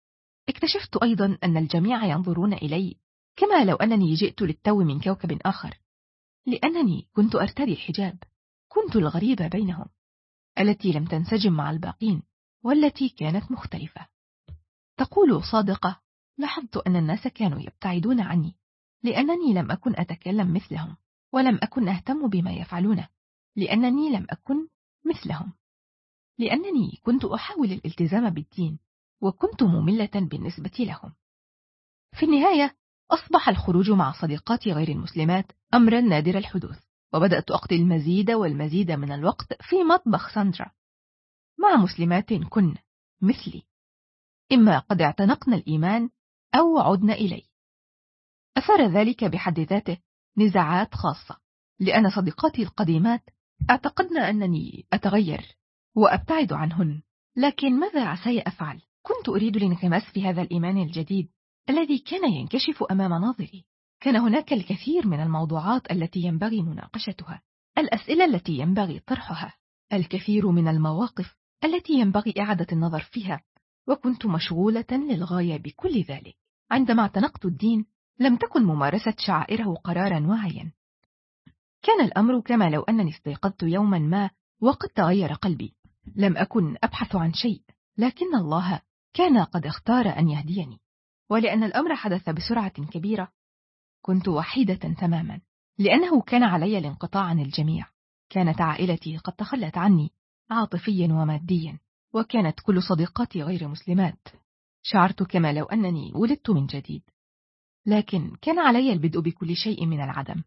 اكتشفت أيضا أن الجميع ينظرون إلي كما لو أنني جئت للتو من كوكب آخر، لأنني كنت أرتدي الحجاب. كنت الغريبة بينهم، التي لم تنسجم مع الباقين والتي كانت مختلفة. تقول صادقة: لاحظت أن الناس كانوا يبتعدون عني لأنني لم أكن أتكلم مثلهم، ولم أكن أهتم بما يفعلونه لأنني لم أكن مثلهم، لأنني كنت أحاول الالتزام بالدين وكنت مملة بالنسبة لهم. في النهاية أصبح الخروج مع صديقاتي غير المسلمات أمرا نادر الحدوث، وبدأت أقضي المزيد والمزيد من الوقت في مطبخ ساندرا مع مسلمات كن مثلي، إما قد اعتنقن الإيمان أو عدن إليه. أثار ذلك بحد ذاته نزاعات خاصة، لأن صديقاتي القديمات اعتقدن أنني أتغير وأبتعد عنهن. لكن ماذا عساي أفعل؟ كنت أريد الانغماس في هذا الإيمان الجديد الذي كان ينكشف أمام ناظري. كان هناك الكثير من الموضوعات التي ينبغي مناقشتها، الأسئلة التي ينبغي طرحها، الكثير من المواقف التي ينبغي إعادة النظر فيها، وكنت مشغولة للغاية بكل ذلك. عندما اعتنقت الدين لم تكن ممارسة شعائره قرارا واعيا، كان الأمر كما لو أنني استيقظت يوما ما وقد تغير قلبي. لم أكن أبحث عن شيء، لكن الله كان قد اختار أن يهديني. ولأن الأمر حدث بسرعة كبيرة كنت وحيدة تماما، لأنه كان علي الانقطاع عن الجميع. كانت عائلتي قد تخلت عني عاطفيا وماديا، وكانت كل صديقاتي غير مسلمات. شعرت كما لو أنني ولدت من جديد، لكن كان علي البدء بكل شيء من العدم،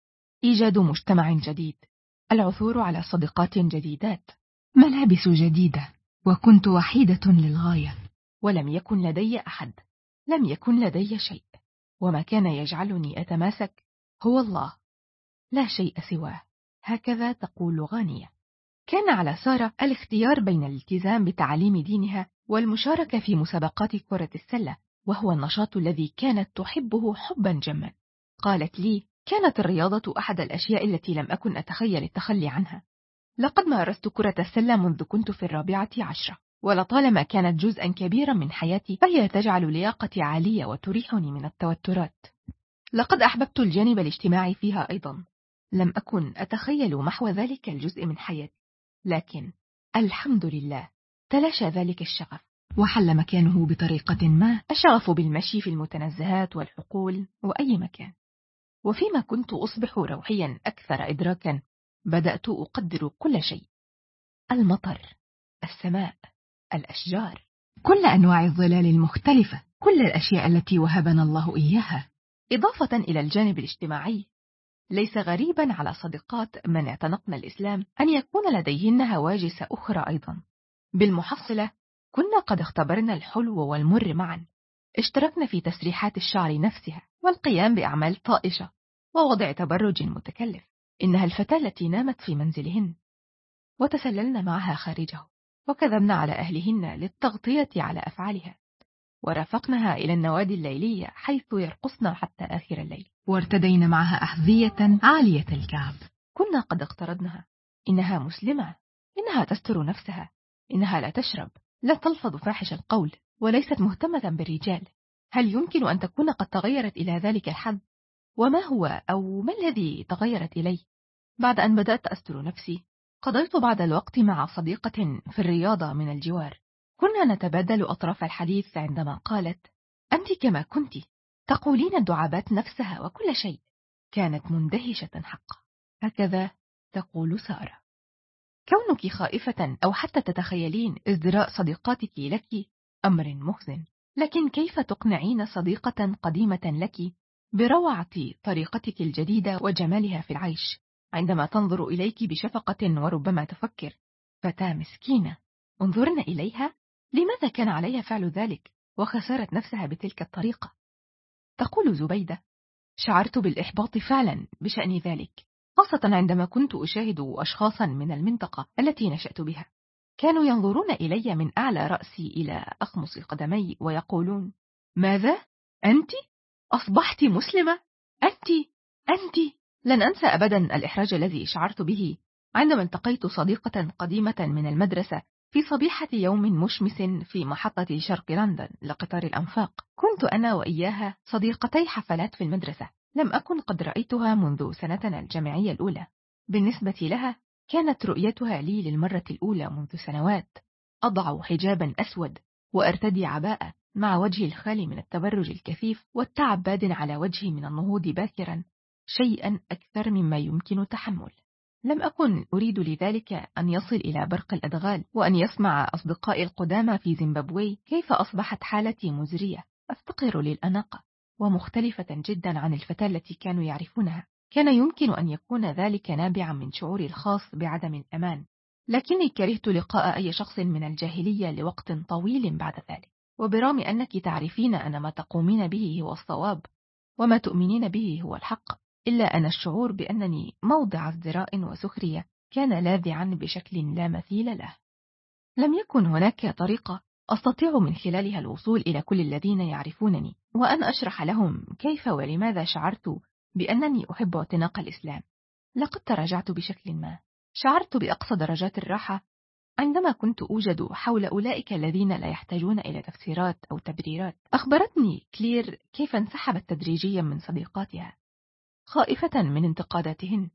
إيجاد مجتمع جديد، العثور على صديقات جديدات، ملابس جديدة، وكنت وحيدة للغاية. ولم يكن لدي أحد، لم يكن لدي شيء، وما كان يجعلني أتماسك هو الله، لا شيء سواه. هكذا تقول غانية. كان على سارة الاختيار بين الالتزام بتعاليم دينها والمشاركة في مسابقات كرة السلة، وهو النشاط الذي كانت تحبه حبا جما. قالت لي: كانت الرياضة أحد الأشياء التي لم أكن أتخيل التخلي عنها. لقد مارست كرة السلة منذ كنت في الرابعة عشرة، ولطالما كانت جزءا كبيرا من حياتي، فهي تجعل لياقتي عالية وتريحني من التوترات. لقد أحببت الجانب الاجتماعي فيها أيضا. لم أكن أتخيل محو ذلك الجزء من حياتي، لكن الحمد لله تلاشى ذلك الشغف، وحل مكانه بطريقة ما الشغف بالمشي في المتنزهات والحقول وأي مكان. وفيما كنت أصبح روحيا أكثر إدراكا، بدأت أقدر كل شيء: المطر، السماء، الأشجار، كل أنواع الظلال المختلفة، كل الأشياء التي وهبنا الله إياها. إضافة إلى الجانب الاجتماعي، ليس غريبا على صديقات من اعتنقن الإسلام أن يكون لديهن هواجس أخرى أيضا. بالمحصلة كنا قد اختبرنا الحلو والمر معا، اشتركنا في تسريحات الشعر نفسها والقيام بأعمال طائشة ووضع تبرج متكلف. إنها الفتاة التي نامت في منزلهن، وتسللنا معها خارجه، وكذبنا على أهلهن للتغطية على أفعالها، ورافقناها إلى النوادي الليلية حيث يرقصن حتى آخر الليل، وارتدينا معها أحذية عالية الكعب. كنا قد اقترضنها. إنها مسلمة، إنها تستر نفسها، إنها لا تشرب، لا تلفظ فاحش القول، وليست مهتمة بالرجال. هل يمكن أن تكون قد تغيرت إلى ذلك الحد؟ وما هو أو ما الذي تغيرت إليه؟ بعد أن بدأت أستر نفسي، قضيت بعض الوقت مع صديقة في الرياضة من الجوار. كنا نتبادل أطراف الحديث عندما قالت: أنت كما كنت، تقولين الدعابات نفسها وكل شيء. كانت مندهشة حقا. هكذا تقول سارة. كونك خائفة أو حتى تتخيلين ازدراء صديقاتك لك أمر محزن، لكن كيف تقنعين صديقة قديمة لك بروعة طريقتك الجديدة وجمالها في العيش، عندما تنظر إليك بشفقة وربما تفكر: فتاة مسكينة، انظرن إليها، لماذا كان عليها فعل ذلك وخسرت نفسها بتلك الطريقة؟ تقول زبيدة: شعرت بالإحباط فعلا بشأن ذلك، خاصة عندما كنت أشاهد أشخاصا من المنطقة التي نشأت بها، كانوا ينظرون إلي من أعلى رأسي إلى أخمص قدمي ويقولون: ماذا؟ أنت؟ أصبحت مسلمة؟ أنت؟ أنت؟ لن أنسى أبدا الإحراج الذي شعرت به عندما التقيت صديقة قديمة من المدرسة في صبيحة يوم مشمس في محطة شرق لندن لقطار الأنفاق. كنت أنا وإياها صديقتي حفلات في المدرسة، لم أكن قد رأيتها منذ سنتنا الجامعية الأولى. بالنسبة لها كانت رؤيتها لي للمرة الأولى منذ سنوات. أضع حجابا أسود وأرتدي عباءة مع وجهي الخالي من التبرج الكثيف والتعب باد على وجهي من النهوض باكرا، شيئا أكثر مما يمكن تحمل. لم أكن أريد لذلك أن يصل إلى برق الأدغال وأن يسمع أصدقائي القدامى في زيمبابوي كيف أصبحت حالتي مزرية. أفتقر للأناقة ومختلفة جدا عن الفتاة التي كانوا يعرفونها. كان يمكن أن يكون ذلك نابعا من شعوري الخاص بعدم الأمان، لكني كرهت لقاء أي شخص من الجاهلية لوقت طويل بعد ذلك. وبرغم أنك تعرفين أن ما تقومين به هو الصواب وما تؤمنين به هو الحق، إلا أن الشعور بأنني موضع ازدراء وسخرية كان لاذعا بشكل لا مثيل له. لم يكن هناك طريقة أستطيع من خلالها الوصول إلى كل الذين يعرفونني وأن أشرح لهم كيف ولماذا شعرت بأنني أحب اعتناق الإسلام. لقد تراجعت بشكل ما. شعرت بأقصى درجات الراحة عندما كنت أوجد حول أولئك الذين لا يحتاجون إلى تفسيرات أو تبريرات. أخبرتني كلير كيف انسحبت تدريجيا من صديقاتها، خائفة من انتقاداتهن.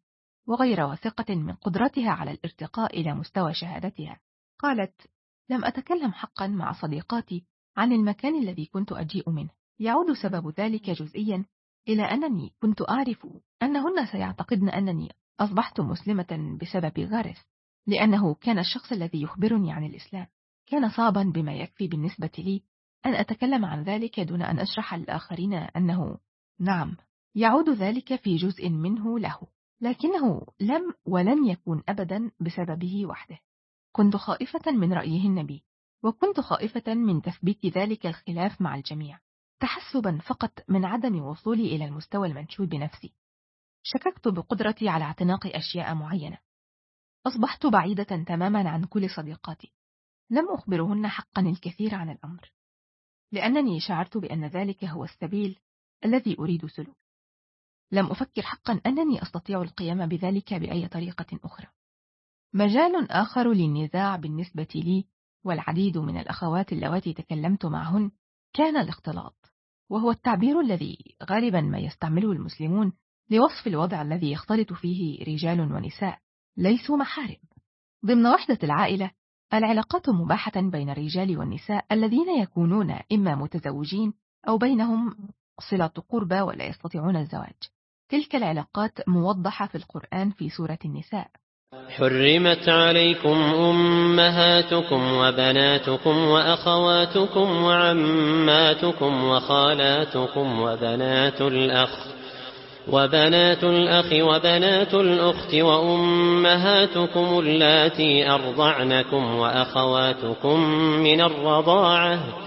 وغير واثقة من قدرتها على الارتقاء إلى مستوى شهادتها. قالت: لم أتكلم حقا مع صديقاتي عن المكان الذي كنت أجيء منه. يعود سبب ذلك جزئيا إلى أنني كنت أعرف أنهن سيعتقدن أنني أصبحت مسلمة بسبب غارث، لأنه كان الشخص الذي يخبرني عن الإسلام. كان صعبا بما يكفي بالنسبة لي أن أتكلم عن ذلك دون أن أشرح للآخرين أنه نعم، يعود ذلك في جزء منه له، لكنه لم ولن يكون أبدا بسببه وحده. كنت خائفة من رأيهن بي، وكنت خائفة من تثبيت ذلك الخلاف مع الجميع، تحسبا فقط من عدم وصولي إلى المستوى المنشود بنفسي. شككت بقدرتي على اعتناق أشياء معينة. أصبحت بعيدة تماما عن كل صديقاتي. لم أخبرهن حقا الكثير عن الأمر، لأنني شعرت بأن ذلك هو السبيل الذي أريد سلوكه. لم أفكر حقا أنني أستطيع القيام بذلك بأي طريقة أخرى. مجال آخر للنزاع بالنسبة لي والعديد من الأخوات اللواتي تكلمت معهن كان الاختلاط، وهو التعبير الذي غالبا ما يستعمله المسلمون لوصف الوضع الذي يختلط فيه رجال ونساء ليسوا محارم. ضمن وحدة العائلة، العلاقات مباحة بين الرجال والنساء الذين يكونون إما متزوجين أو بينهم صلة قربى ولا يستطيعون الزواج. تلك العلاقات موضحة في القرآن في سورة النساء: حرمت عليكم أمهاتكم وبناتكم وأخواتكم وعماتكم وخالاتكم وبنات الأخ وبنات الأخ وبنات الأخت وأمهاتكم اللاتي أرضعنكم وأخواتكم من الرضاعة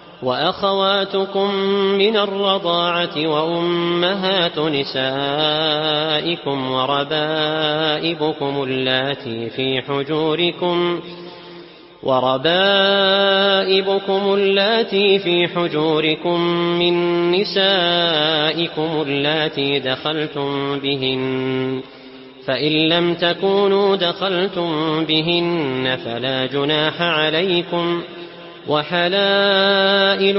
وأخواتكم من الرضاعة وأمهات نسائكم وربائبكم اللاتي في حجوركم وربائبكم اللاتي في حجوركم من نسائكم اللاتي دخلتم بهن، فإن لم تكونوا دخلتم بهن فلا جناح عليكم، وحلائل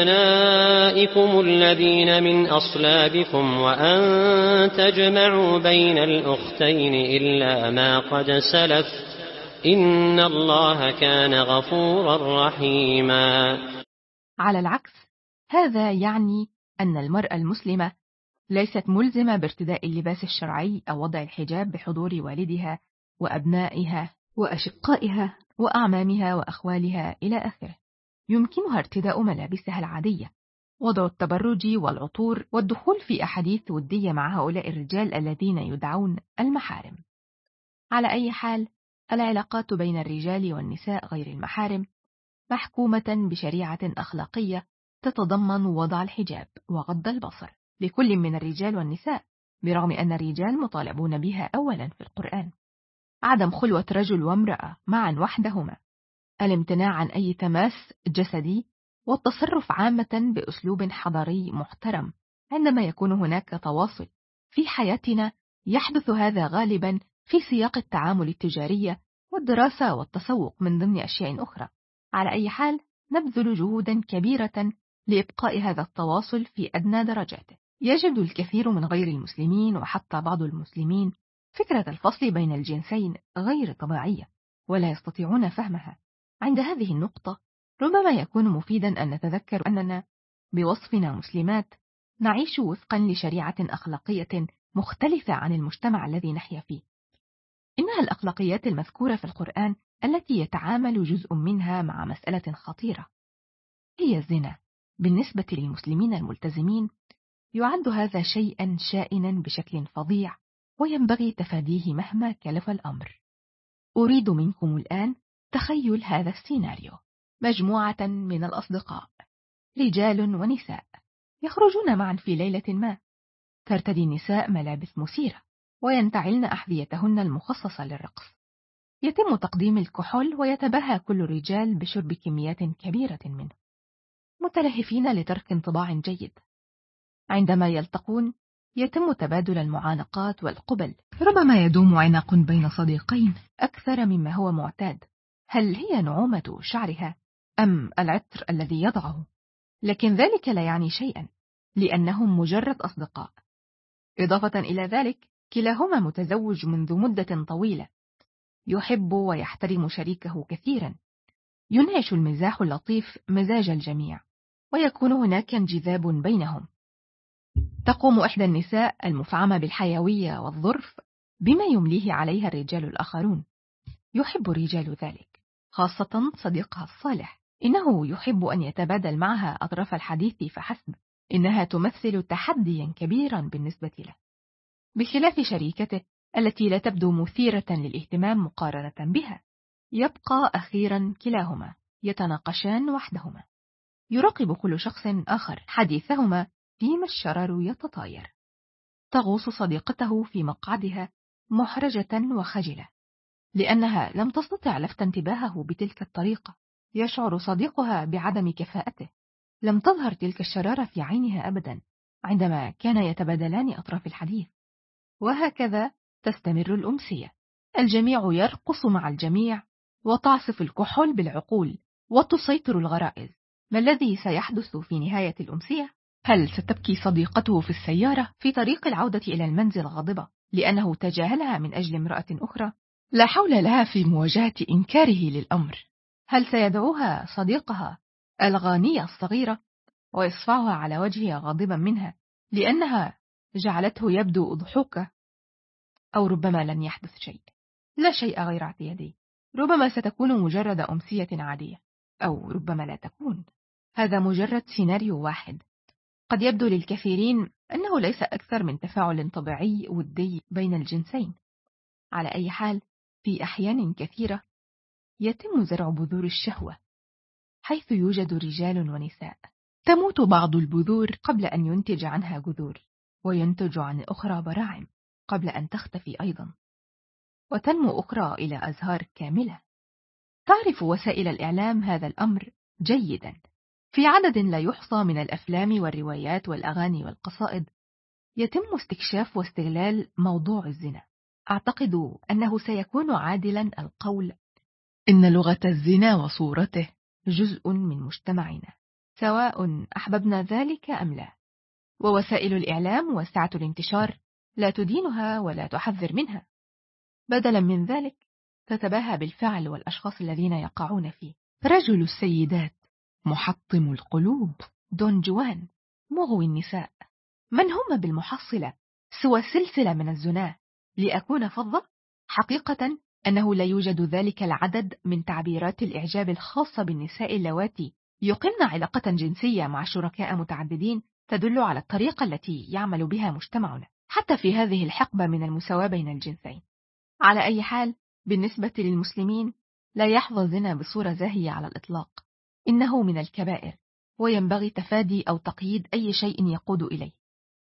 أبنائكم الذين من أصلابكم وأن تجمعوا بين الأختين إلا ما قد سلف، إن الله كان غفورا رحيما. على العكس، هذا يعني أن المرأة المسلمة ليست ملزمة بارتداء اللباس الشرعي أو وضع الحجاب بحضور والدها وأبنائها وأشقائها وأعمامها وأخوالها إلى آخره. يمكنها ارتداء ملابسها العادية، وضع التبرج والعطور والدخول في أحاديث ودية مع هؤلاء الرجال الذين يدعون المحارم. على أي حال، العلاقات بين الرجال والنساء غير المحارم محكومة بشريعة أخلاقية تتضمن وضع الحجاب وغض البصر لكل من الرجال والنساء، برغم أن الرجال مطالبون بها أولا في القرآن. عدم خلوة رجل وامرأة معا وحدهما، الامتناع عن أي تماس جسدي، والتصرف عامة بأسلوب حضاري محترم عندما يكون هناك تواصل في حياتنا. يحدث هذا غالبا في سياق التعامل التجاري والدراسة والتسوق من ضمن أشياء أخرى. على أي حال، نبذل جهودا كبيرة لإبقاء هذا التواصل في أدنى درجاته. يجد الكثير من غير المسلمين وحتى بعض المسلمين فكرة الفصل بين الجنسين غير طبيعية ولا يستطيعون فهمها. عند هذه النقطة ربما يكون مفيدا أن نتذكر أننا بوصفنا مسلمات نعيش وفقا لشريعة أخلاقية مختلفة عن المجتمع الذي نحيا فيه. إنها الأخلاقيات المذكورة في القرآن التي يتعامل جزء منها مع مسألة خطيرة، هي الزنا. بالنسبة للمسلمين الملتزمين يعد هذا شيئا شائنا بشكل فظيع، وينبغي تفاديه مهما كلف الأمر. أريد منكم الآن تخيل هذا السيناريو: مجموعة من الأصدقاء، رجال ونساء، يخرجون معا في ليلة ما. ترتدي النساء ملابس مثيرة وينتعلن أحذيتهن المخصصة للرقص. يتم تقديم الكحول ويتباهى كل الرجال بشرب كميات كبيرة منه، متلهفين لترك انطباع جيد. عندما يلتقون يتم تبادل المعانقات والقبل، ربما يدوم عناق بين صديقين أكثر مما هو معتاد. هل هي نعومة شعرها أم العطر الذي يضعه؟ لكن ذلك لا يعني شيئا، لأنهم مجرد أصدقاء. إضافة إلى ذلك، كلاهما متزوج منذ مدة طويلة، يحب ويحترم شريكه كثيرا، ينعش المزاح اللطيف مزاج الجميع، ويكون هناك انجذاب بينهم. تقوم إحدى النساء المفعمة بالحيوية والظرف بما يمليه عليها الرجال الآخرون. يحب الرجال ذلك، خاصة صديقها الصالح، إنه يحب أن يتبادل معها أطراف الحديث فحسب، إنها تمثل تحديا كبيرا بالنسبة له، بخلاف شريكته التي لا تبدو مثيرة للاهتمام مقارنة بها. يبقى أخيرا كلاهما يتناقشان وحدهما، يراقب كل شخص آخر حديثهما فيما الشرر يتطاير. تغوص صديقته في مقعدها محرجة وخجلة، لأنها لم تستطع لفت انتباهه بتلك الطريقة. يشعر صديقها بعدم كفاءته، لم تظهر تلك الشرارة في عينها أبدا عندما كان يتبادلان أطراف الحديث. وهكذا تستمر الأمسية، الجميع يرقص مع الجميع، وتعصف الكحول بالعقول، وتسيطر الغرائز. ما الذي سيحدث في نهاية الأمسية؟ هل ستبكي صديقته في السيارة في طريق العودة إلى المنزل غاضبة لأنه تجاهلها من أجل امرأة أخرى؟ لا حول لها في مواجهة إنكاره للأمر. هل سيدعوها صديقها الغانية الصغيرة ويصفعها على وجهها غاضبا منها لأنها جعلته يبدو أضحوكة؟ أو ربما لن يحدث شيء، لا شيء غير اعتيادي، ربما ستكون مجرد أمسية عادية، أو ربما لا تكون. هذا مجرد سيناريو واحد، قد يبدو للكثيرين أنه ليس أكثر من تفاعل طبيعي ودي بين الجنسين. على أي حال، في أحيان كثيرة يتم زرع بذور الشهوة، حيث يوجد رجال ونساء. تموت بعض البذور قبل أن ينتج عنها جذور، وينتج عن أخرى براعم قبل أن تختفي أيضا، وتنمو أخرى إلى أزهار كاملة. تعرف وسائل الإعلام هذا الأمر جيدا. في عدد لا يحصى من الأفلام والروايات والأغاني والقصائد يتم استكشاف واستغلال موضوع الزنا. أعتقد أنه سيكون عادلا القول إن لغة الزنا وصورته جزء من مجتمعنا، سواء أحببنا ذلك أم لا، ووسائل الإعلام وسعة الانتشار لا تدينها ولا تحذر منها، بدلا من ذلك تتباهى بالفعل والأشخاص الذين يقعون فيه. رجل السيدات، محطم القلوب، دون جوان، مغوي النساء. من هم بالمحصلة سوى سلسلة من الزنا؟ لأكون فظة، حقيقة أنه لا يوجد ذلك العدد من تعبيرات الإعجاب الخاصة بالنساء اللواتي يقمن علاقة جنسية مع شركاء متعددين تدل على الطريقة التي يعمل بها مجتمعنا حتى في هذه الحقبة من المساواة بين الجنسين. على أي حال، بالنسبة للمسلمين لا يحظى الزنا بصورة زاهية على الإطلاق، إنه من الكبائر، وينبغي تفادي أو تقييد أي شيء يقود إليه،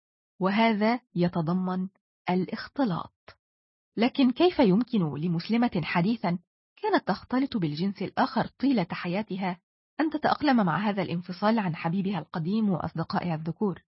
وهذا يتضمن الاختلاط. لكن كيف يمكن لمسلمة حديثا كانت تختلط بالجنس الآخر طيلة حياتها أن تتأقلم مع هذا الانفصال عن حبيبها القديم وأصدقائها الذكور؟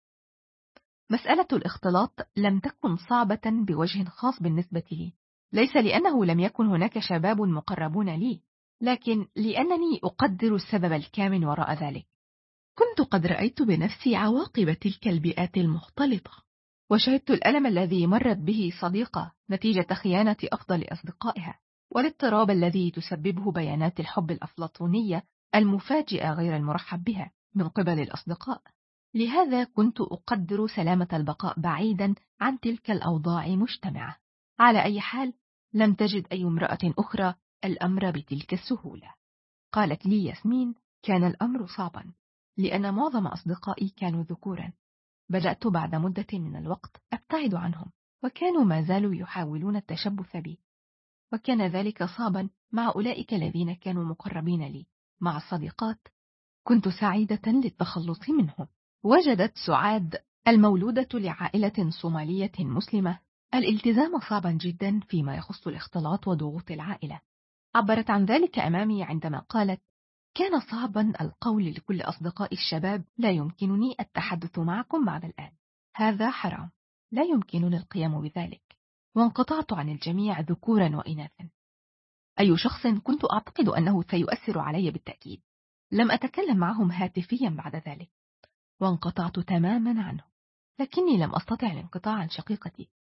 مسألة الاختلاط لم تكن صعبة بوجه خاص بالنسبة لي، ليس لأنه لم يكن هناك شباب مقربون لي، لكن لأنني أقدر السبب الكامن وراء ذلك. كنت قد رأيت بنفسي عواقب تلك البيئات المختلطة، وشهدت الألم الذي مرت به صديقة نتيجة خيانة أفضل أصدقائها، والاضطراب الذي تسببه بيانات الحب الأفلاطونية المفاجئة غير المرحب بها من قبل الأصدقاء. لهذا كنت أقدر سلامة البقاء بعيدا عن تلك الأوضاع مجتمعة. على أي حال، لم تجد أي امرأة أخرى الأمر بتلك السهولة. قالت لي ياسمين: كان الأمر صعبا لأن معظم أصدقائي كانوا ذكورا. بدأت بعد مدة من الوقت أبتعد عنهم، وكانوا ما زالوا يحاولون التشبث بي، وكان ذلك صعبا مع أولئك الذين كانوا مقربين لي. مع الصديقات كنت سعيدة للتخلص منهم. وجدت سعاد المولودة لعائلة صومالية مسلمة الالتزام صعبا جدا فيما يخص الاختلاط وضغوط العائلة. عبرت عن ذلك أمامي عندما قالت: كان صعبا القول لكل أصدقائي الشباب: لا يمكنني التحدث معكم بعد الآن، هذا حرام، لا يمكنني القيام بذلك. وانقطعت عن الجميع ذكورا وإناثا. أي شخص كنت أعتقد أنه سيؤثر علي بالتأكيد. لم أتكلم معهم هاتفيا بعد ذلك، وانقطعت تماما عنه. لكني لم أستطع الانقطاع عن شقيقتي،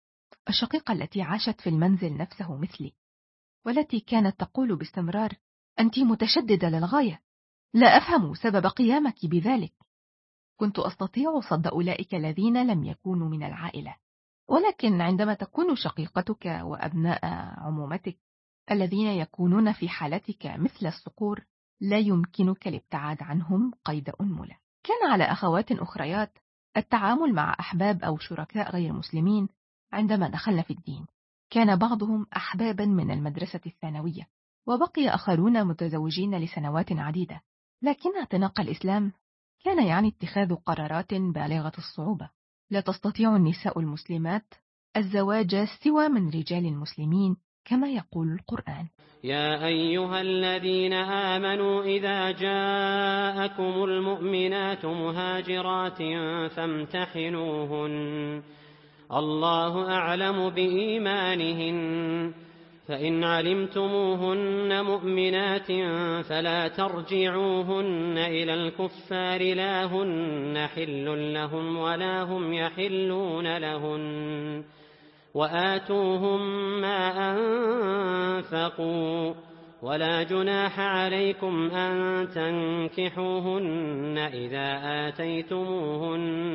الشقيقة التي عاشت في المنزل نفسه مثلي، والتي كانت تقول باستمرار: أنت متشددة للغاية، لا أفهم سبب قيامك بذلك. كنت أستطيع صد أولئك الذين لم يكونوا من العائلة، ولكن عندما تكون شقيقتك وأبناء عمومتك الذين يكونون في حالتك مثل الصقور، لا يمكنك الابتعاد عنهم قيد أنملة. كان على أخوات أخريات التعامل مع أحباب أو شركاء غير مسلمين عندما دخلن في الدين. كان بعضهم أحبابا من المدرسة الثانوية، وبقي آخرون متزوجين لسنوات عديدة، لكن اعتناق الإسلام كان يعني اتخاذ قرارات بالغة الصعوبة. لا تستطيع النساء المسلمات الزواج سوى من رجال مسلمين كما يقول القرآن: يا أيها الذين آمنوا إذا جاءكم المؤمنات مهاجرات فامتحنوهن الله أعلم بإيمانهن فإن علمتموهن مؤمنات فلا ترجعوهن إلى الكفار لا هن حل لهم ولا هم يحلون لهن وآتوهم ما أنفقوا ولا جناح عليكم أن تنكحوهن إذا آتيتموهن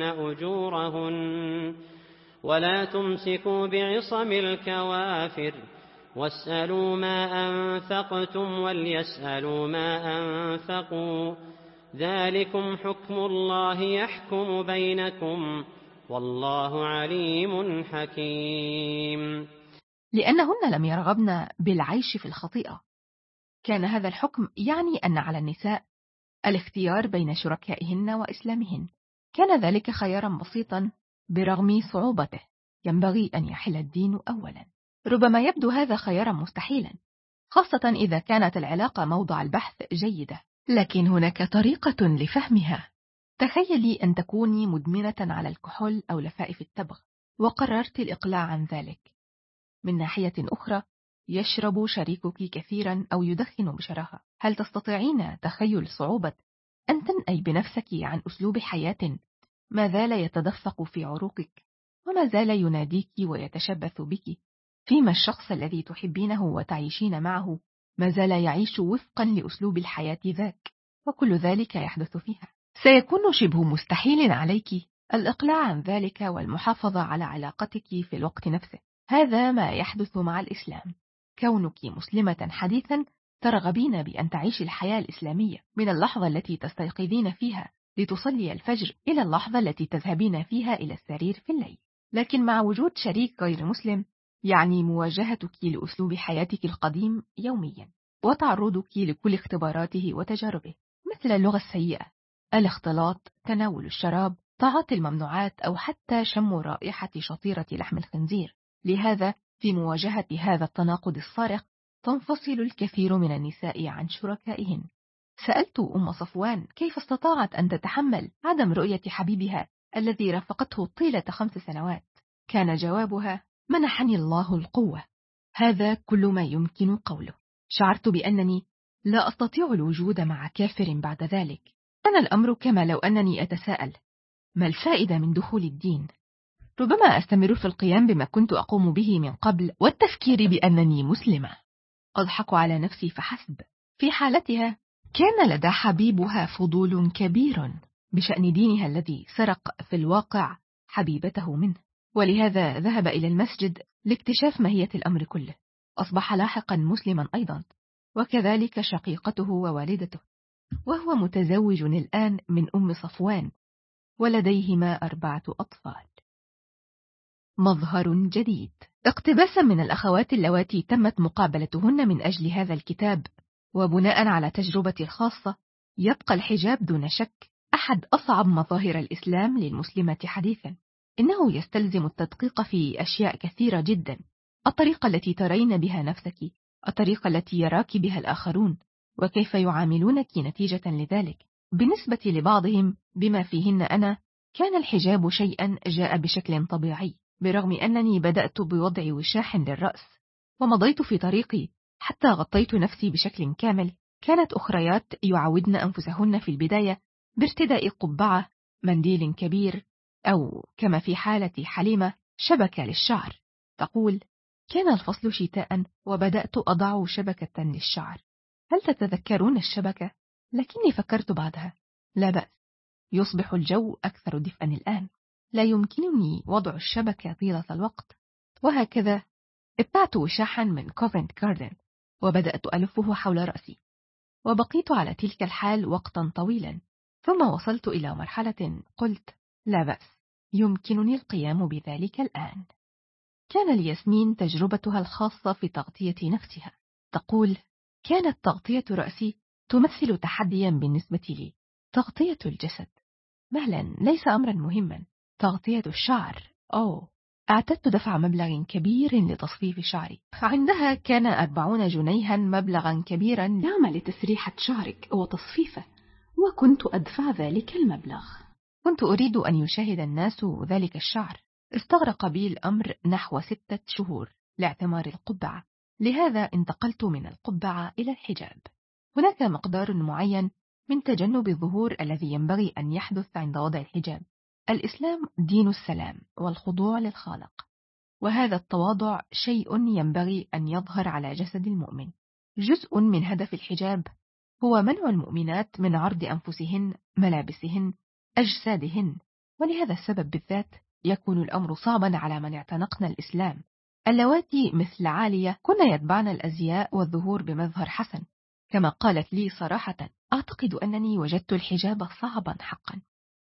أجورهن ولا تمسكوا بعصم الكوافر واسألوا ما أنفقتم وليسألوا ما أنفقوا ذلكم حكم الله يحكم بينكم والله عليم حكيم. لأنهن لم يرغبن بالعيش في الخطيئة، كان هذا الحكم يعني أن على النساء الاختيار بين شركائهن وإسلامهن. كان ذلك خيارا بسيطا برغم صعوبته، ينبغي أن يحل الدين أولا. ربما يبدو هذا خيارا مستحيلا، خاصة إذا كانت العلاقة موضع البحث جيدة، لكن هناك طريقة لفهمها. تخيلي أن تكوني مدمنة على الكحول أو لفائف التبغ وقررت الإقلاع عن ذلك. من ناحية أخرى يشرب شريكك كثيرا أو يدخن بشراهة. هل تستطيعين تخيل صعوبة أن تنأي بنفسك عن أسلوب حياة ما زال يتدفق في عروقك وما زال يناديك ويتشبث بك، فيما الشخص الذي تحبينه وتعيشين معه ما زال يعيش وفقا لأسلوب الحياة ذاك، وكل ذلك يحدث فيها؟ سيكون شبه مستحيل عليك الإقلاع عن ذلك والمحافظة على علاقتك في الوقت نفسه. هذا ما يحدث مع الإسلام. كونك مسلمة حديثا ترغبين بأن تعيشي الحياة الإسلامية من اللحظة التي تستيقظين فيها لتصلي الفجر إلى اللحظة التي تذهبين فيها إلى السرير في الليل. لكن مع وجود شريك غير مسلم يعني مواجهتك لأسلوب حياتك القديم يوميا وتعرضك لكل اختباراته وتجاربه، مثل اللغة السيئة، الاختلاط، تناول الشراب، تعاطي الممنوعات، أو حتى شم رائحة شطيرة لحم الخنزير. لهذا في مواجهة هذا التناقض الصارخ تنفصل الكثير من النساء عن شركائهن. سألت أم صفوان كيف استطاعت أن تتحمل عدم رؤية حبيبها الذي رافقته طيلة خمس سنوات. كان جوابها: منحني الله القوة، هذا كل ما يمكن قوله. شعرت بأنني لا أستطيع الوجود مع كافر بعد ذلك. كان الأمر كما لو أنني أتساءل: ما الفائدة من دخول الدين؟ ربما أستمر في القيام بما كنت أقوم به من قبل والتفكير بأنني مسلمة. أضحك على نفسي فحسب. في حالتها كان لدى حبيبها فضول كبير بشأن دينها الذي سرق في الواقع حبيبته منه، ولهذا ذهب إلى المسجد لاكتشاف ماهية الأمر كله. أصبح لاحقا مسلما أيضا، وكذلك شقيقته ووالدته، وهو متزوج الآن من أم صفوان ولديهما أربعة أطفال. مظهر جديد. اقتباسا من الأخوات اللواتي تمت مقابلتهن من أجل هذا الكتاب، وبناء على تجربتي الخاصة، يبقى الحجاب دون شك أحد أصعب مظاهر الإسلام للمسلمة حديثا. إنه يستلزم التدقيق في أشياء كثيرة جدا: الطريقة التي ترين بها نفسك، الطريقة التي يراك بها الآخرون، وكيف يعاملونك نتيجة لذلك. بالنسبة لبعضهم بما فيهن أنا، كان الحجاب شيئا جاء بشكل طبيعي، برغم أنني بدأت بوضع وشاح للرأس ومضيت في طريقي حتى غطيت نفسي بشكل كامل. كانت أخريات يعودن أنفسهن في البداية بارتداء قبعة، منديل كبير، أو كما في حالة حليمة شبكة للشعر. تقول: كان الفصل شتاء وبدأت أضع شبكة للشعر. هل تتذكرون الشبكة؟ لكني فكرت بعدها، لا بأس، يصبح الجو أكثر دفئا الآن، لا يمكنني وضع الشبكة طيلة الوقت. وهكذا ابتعت وشاحا من كوفنت جاردن وبدأت ألفه حول رأسي، وبقيت على تلك الحال وقتا طويلا، ثم وصلت إلى مرحلة قلت: لا بأس، يمكنني القيام بذلك الآن. كان لياسمين تجربتها الخاصة في تغطية نفسها. تقول: كانت تغطية رأسي تمثل تحديا بالنسبة لي. تغطية الجسد مهلا ليس أمرا مهما، تغطية الشعر أوه، اعتدت دفع مبلغ كبير لتصفيف شعري. عندها كان أربعون جنيها مبلغا كبيرا يعمل لتسريحة شعرك وتصفيفه، وكنت أدفع ذلك المبلغ. كنت أريد أن يشاهد الناس ذلك الشعر. استغرق بي الأمر نحو ستة شهور لاعتمار القبعة، لهذا انتقلت من القبعة إلى الحجاب. هناك مقدار معين من تجنب الظهور الذي ينبغي أن يحدث عند وضع الحجاب. الإسلام دين السلام والخضوع للخالق، وهذا التواضع شيء ينبغي أن يظهر على جسد المؤمن. جزء من هدف الحجاب هو منع المؤمنات من عرض أنفسهن، ملابسهن، أجسادهن، ولهذا السبب بالذات يكون الأمر صعبا على من اعتنقن الإسلام. اللواتي مثل عالية كن يتبعن الأزياء والظهور بمظهر حسن، كما قالت لي صراحة: أعتقد أنني وجدت الحجاب صعبا حقا،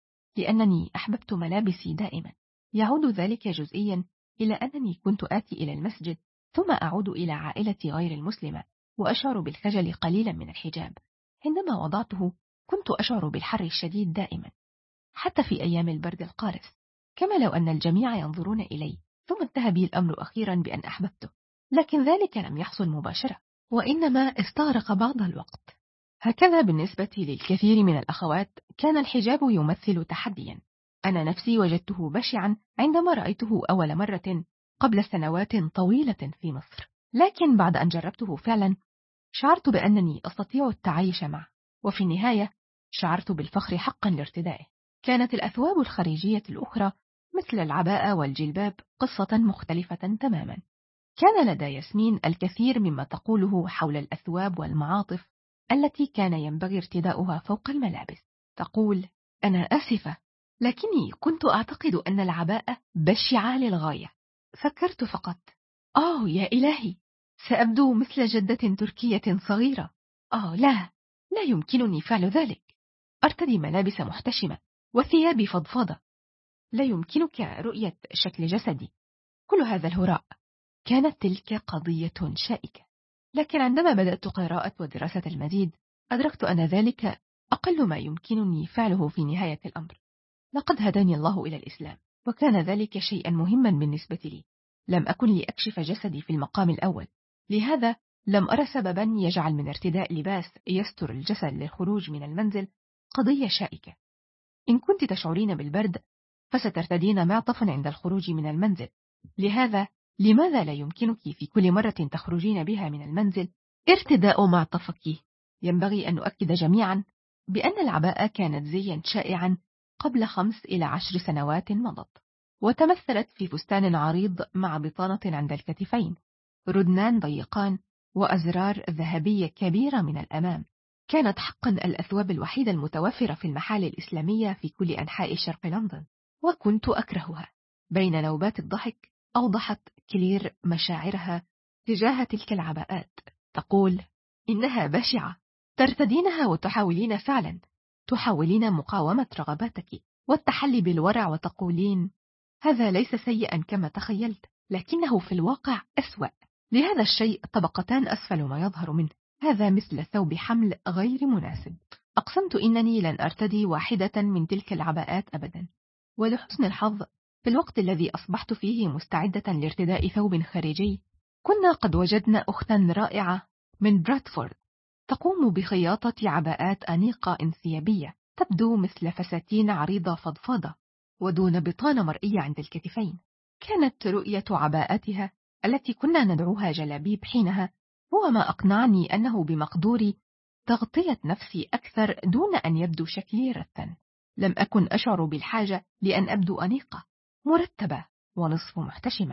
لأنني أحببت ملابسي دائما. يعود ذلك جزئيا إلى أنني كنت آتي إلى المسجد ثم أعود إلى عائلتي غير المسلمة وأشعر بالخجل قليلا من الحجاب. عندما وضعته كنت أشعر بالحر الشديد دائما، حتى في أيام البرد القارس، كما لو أن الجميع ينظرون إلي. ثم انتهى بي الأمر أخيرا بأن أحببته، لكن ذلك لم يحصل مباشرة، وإنما استغرق بعض الوقت. هكذا بالنسبة للكثير من الأخوات كان الحجاب يمثل تحديا. أنا نفسي وجدته بشعا عندما رأيته أول مرة قبل سنوات طويلة في مصر، لكن بعد أن جربته فعلا شعرت بأنني أستطيع التعايش معه، وفي النهاية شعرت بالفخر حقا لارتدائه. كانت الأثواب الخارجية الأخرى مثل العباءة والجلباب قصة مختلفة تماما. كان لدى ياسمين الكثير مما تقوله حول الأثواب والمعاطف التي كان ينبغي ارتداؤها فوق الملابس. تقول: أنا آسفة، لكني كنت أعتقد أن العباءة بشعة للغاية. فكرت فقط: آه يا إلهي، سأبدو مثل جدة تركية صغيرة. آه لا، لا يمكنني فعل ذلك. أرتدي ملابس محتشمة وثيابي فضفاضة، لا يمكنك رؤية شكل جسدي. كل هذا الهراء. كانت تلك قضية شائكة، لكن عندما بدأت قراءة ودراسة المزيد أدركت أن ذلك أقل ما يمكنني فعله في نهاية الأمر. لقد هداني الله إلى الإسلام، وكان ذلك شيئا مهما بالنسبة لي. لم أكن لأكشف جسدي في المقام الأول، لهذا لم أرى سببا يجعل من ارتداء لباس يستر الجسد للخروج من المنزل قضية شائكة. إن كنت تشعرين بالبرد فسترتدين معطفا عند الخروج من المنزل، لهذا لماذا لا يمكنك في كل مرة تخرجين بها من المنزل ارتداء معطفك؟ ينبغي أن نؤكد جميعا بأن العباءة كانت زيا شائعا قبل خمس إلى عشر سنوات مضت، وتمثلت في فستان عريض مع بطانة عند الكتفين، ردنان ضيقان، وأزرار ذهبية كبيرة من الأمام. كانت حقا الأثواب الوحيدة المتوفرة في المحال الإسلامية في كل أنحاء شرق لندن، وكنت أكرهها. بين نوبات الضحك أوضحت كلير مشاعرها تجاه تلك العباءات. تقول: إنها بشعة، ترتدينها وتحاولين فعلا تحاولين مقاومة رغباتك والتحلي بالورع، وتقولين: هذا ليس سيئا كما تخيلت، لكنه في الواقع أسوأ. لهذا الشيء طبقتان أسفل ما يظهر منه. هذا مثل ثوب حمل غير مناسب. أقسمت إنني لن أرتدي واحدة من تلك العباءات أبدا. ولحسن الحظ في الوقت الذي أصبحت فيه مستعدة لارتداء ثوب خارجي كنا قد وجدنا أختا رائعة من برادفورد تقوم بخياطة عباءات أنيقة انسيابية تبدو مثل فساتين عريضة فضفاضة ودون بطانة مرئية عند الكتفين. كانت رؤية عباءتها التي كنا ندعوها جلابيب حينها هو ما أقنعني أنه بمقدوري تغطية نفسي أكثر دون أن يبدو شكلي رثا. لم أكن أشعر بالحاجة لأن أبدو أنيقة، مرتبة ونصف محتشمة.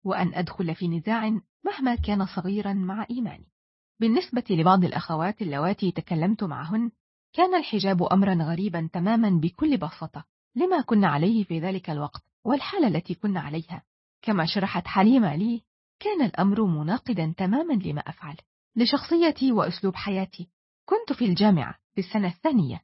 وأن أدخل في نزاع مهما كان صغيرا مع إيماني. بالنسبة لبعض الأخوات اللواتي تكلمت معهن، كان الحجاب أمرا غريبا تماما بكل بساطة لما كنا عليه في ذلك الوقت والحالة التي كنا عليها. كما شرحت حليمة لي، كان الأمر مناقضا تماما لما أفعل، لشخصيتي وأسلوب حياتي. كنت في الجامعة في السنة الثانية،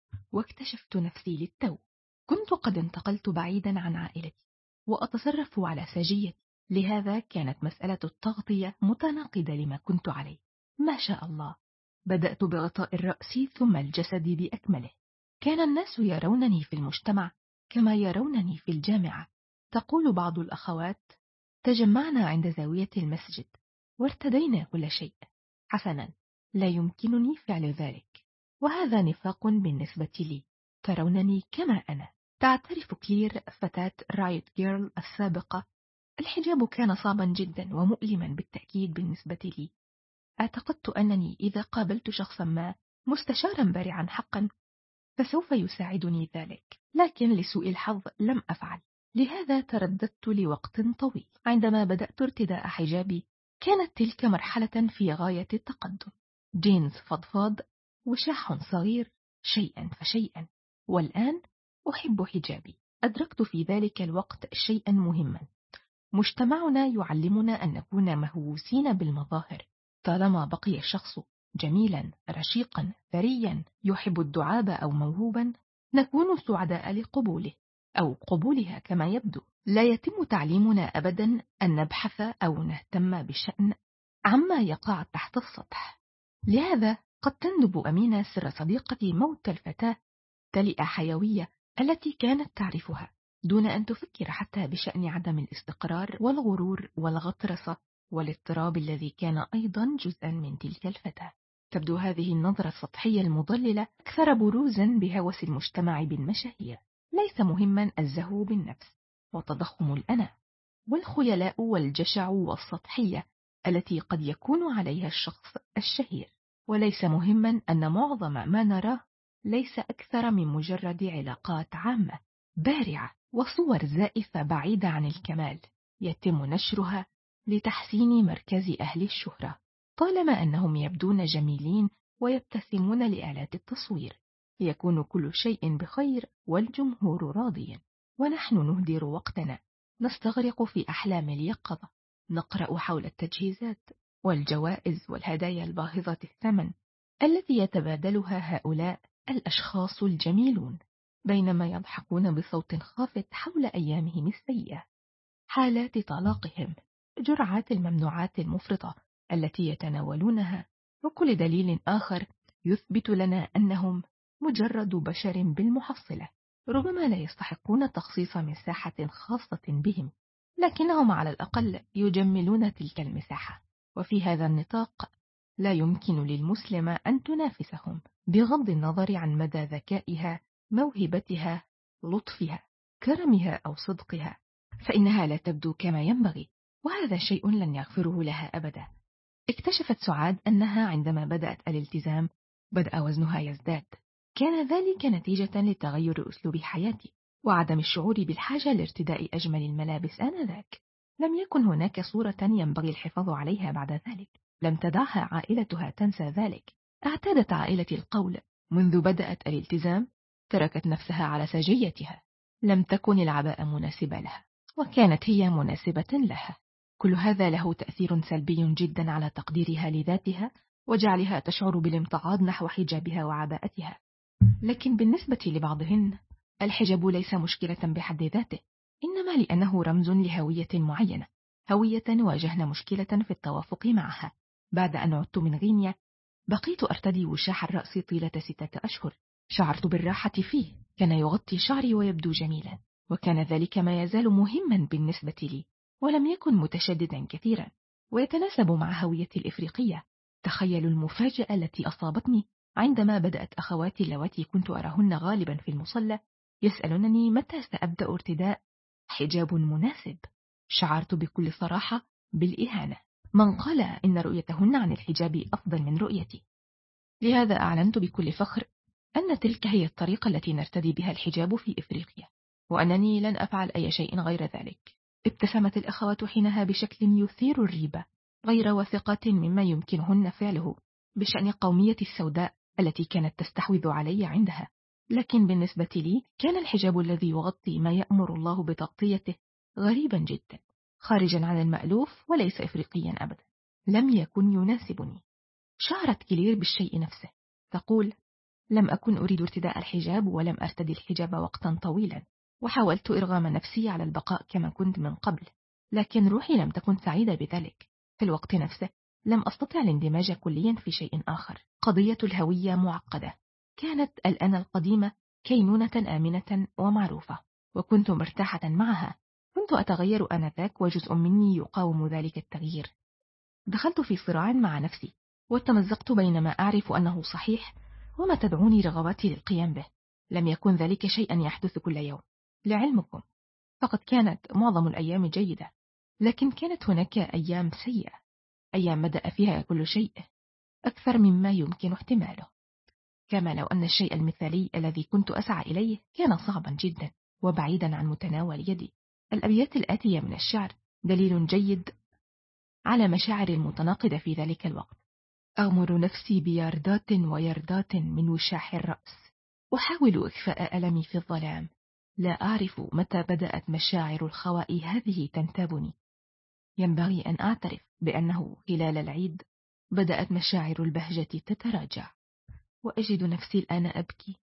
واكتشفت نفسي للتو. كنت قد انتقلت بعيدا عن عائلتي وأتصرف على سجيتي، لهذا كانت مسألة التغطية متناقضة لما كنت عليه. ما شاء الله، بدأت بغطاء الرأس ثم الجسد بأكمله. كان الناس يرونني في المجتمع كما يرونني في الجامعة. تقول بعض الأخوات: تجمعنا عند زاوية المسجد وارتدينا كل شيء. حسنا، لا يمكنني فعل ذلك، وهذا نفاق بالنسبة لي. ترونني كما أنا. تعترف كلير فتاة رايت جيرل السابقة: الحجاب كان صعبا جدا ومؤلما بالتأكيد بالنسبة لي. اعتقدت أنني إذا قابلت شخصا ما مستشارا بارعا حقا فسوف يساعدني ذلك، لكن لسوء الحظ لم أفعل. لهذا ترددت لوقت طويل. عندما بدأت ارتداء حجابي كانت تلك مرحلة في غاية التقدم. جينز فضفاض وشاح صغير شيئا فشيئا، والآن أحب حجابي. أدركت في ذلك الوقت شيئا مهما: مجتمعنا يعلمنا أن نكون مهووسين بالمظاهر. طالما بقي الشخص جميلا رشيقا ثريا يحب الدعابة أو موهوبا، نكون سعداء لقبوله أو قبولها كما يبدو. لا يتم تعليمنا أبدا أن نبحث أو نهتم بشأن عما يقع تحت السطح. لهذا قد تندب أمينة سر صديقتي موت الفتاة تلئة حيوية التي كانت تعرفها، دون أن تفكر حتى بشأن عدم الاستقرار والغرور والغطرسة والاضطراب الذي كان أيضا جزءا من تلك الفتاة. تبدو هذه النظرة السطحية المضللة أكثر بروزا بهوس المجتمع بالمشاهير. ليس مهما الزهو بالنفس وتضخم الأنا والخيلاء والجشع والسطحية التي قد يكون عليها الشخص الشهير، وليس مهما أن معظم ما نراه ليس أكثر من مجرد علاقات عامة بارعة وصور زائفة بعيدة عن الكمال يتم نشرها لتحسين مركز أهل الشهرة، طالما أنهم يبدون جميلين ويبتسمون لآلات التصوير ليكون كل شيء بخير والجمهور راضيا. ونحن نهدر وقتنا، نستغرق في أحلام اليقظة، نقرأ حول التجهيزات والجوائز والهدايا الباهظة الثمن التي يتبادلها هؤلاء الأشخاص الجميلون، بينما يضحكون بصوت خافت حول أيامهم السيئة، حالات طلاقهم، جرعات الممنوعات المفرطة التي يتناولونها، وكل دليل آخر يثبت لنا أنهم مجرد بشر بالمحصلة، ربما لا يستحقون تخصيص مساحة خاصة بهم، لكنهم على الأقل يجملون تلك المساحة. وفي هذا النطاق لا يمكن للمسلمة أن تنافسهم بغض النظر عن مدى ذكائها، موهبتها، لطفها، كرمها أو صدقها، فإنها لا تبدو كما ينبغي، وهذا شيء لن يغفره لها أبدا. اكتشفت سعاد أنها عندما بدأت الالتزام بدأ وزنها يزداد. كان ذلك نتيجة لتغير أسلوب حياتي وعدم الشعور بالحاجة لارتداء أجمل الملابس آنذاك. لم يكن هناك صورة ينبغي الحفاظ عليها بعد ذلك. لم تدعها عائلتها تنسى ذلك. اعتادت عائلتي القول منذ بدأت الالتزام تركت نفسها على سجيتها. لم تكن العباءة مناسبة لها، وكانت هي مناسبة لها. كل هذا له تأثير سلبي جدا على تقديرها لذاتها وجعلها تشعر بالامتعاض نحو حجابها وعباءتها. لكن بالنسبة لبعضهن الحجاب ليس مشكلة بحد ذاته، إنما لأنه رمز لهوية معينة، هوية واجهنا مشكلة في التوافق معها. بعد أن عدت من غينيا بقيت أرتدي وشاح الرأس طيلة ستة أشهر. شعرت بالراحة فيه، كان يغطي شعري ويبدو جميلا، وكان ذلك ما يزال مهما بالنسبة لي، ولم يكن متشددا كثيرا ويتناسب مع هويتي الإفريقية. تخيلوا المفاجأة التي أصابتني عندما بدأت أخواتي اللواتي كنت أراهن غالبا في المصلى يسألونني متى سأبدأ ارتداء حجاب مناسب. شعرت بكل صراحة بالإهانة. من قال إن رؤيتهن عن الحجاب أفضل من رؤيتي؟ لهذا أعلنت بكل فخر أن تلك هي الطريقة التي نرتدي بها الحجاب في إفريقيا، وأنني لن أفعل أي شيء غير ذلك. ابتسمت الأخوات حينها بشكل يثير الريبة، غير واثقة مما يمكنهن فعله بشأن قومية السوداء التي كانت تستحوذ علي عندها. لكن بالنسبة لي كان الحجاب الذي يغطي ما يأمر الله بتغطيته غريبا جدا، خارجا عن المألوف وليس إفريقيا أبدا، لم يكن يناسبني. شعرت كلير بالشيء نفسه، تقول: لم أكن أريد ارتداء الحجاب ولم أرتدي الحجاب وقتا طويلا، وحاولت إرغام نفسي على البقاء كما كنت من قبل، لكن روحي لم تكن سعيدة بذلك. في الوقت نفسه لم أستطع الاندماج كليا في شيء آخر. قضية الهوية معقدة. كانت الأنا القديمة كينونة آمنة ومعروفة، وكنت مرتاحة معها. كنت أتغير آنذاك وجزء مني يقاوم ذلك التغيير. دخلت في صراع مع نفسي وتمزقت بين ما أعرف أنه صحيح وما تدعوني رغباتي للقيام به. لم يكن ذلك شيئا يحدث كل يوم لعلمكم، فقد كانت معظم الأيام جيدة، لكن كانت هناك أيام سيئة، أيام بدأ فيها كل شيء أكثر مما يمكن احتماله، كما لو أن الشيء المثالي الذي كنت أسعى إليه كان صعبا جدا وبعيدا عن متناول يدي. الأبيات الآتية من الشعر دليل جيد على مشاعر المتناقضة في ذلك الوقت. أغمر نفسي بياردات ويردات من وشاح الرأس، أحاول إخفاء ألمي في الظلام، لا أعرف متى بدأت مشاعر الخواء هذه تنتابني. ينبغي أن أعترف بأنه خلال العيد بدأت مشاعر البهجة تتراجع، وأجد نفسي الآن أبكي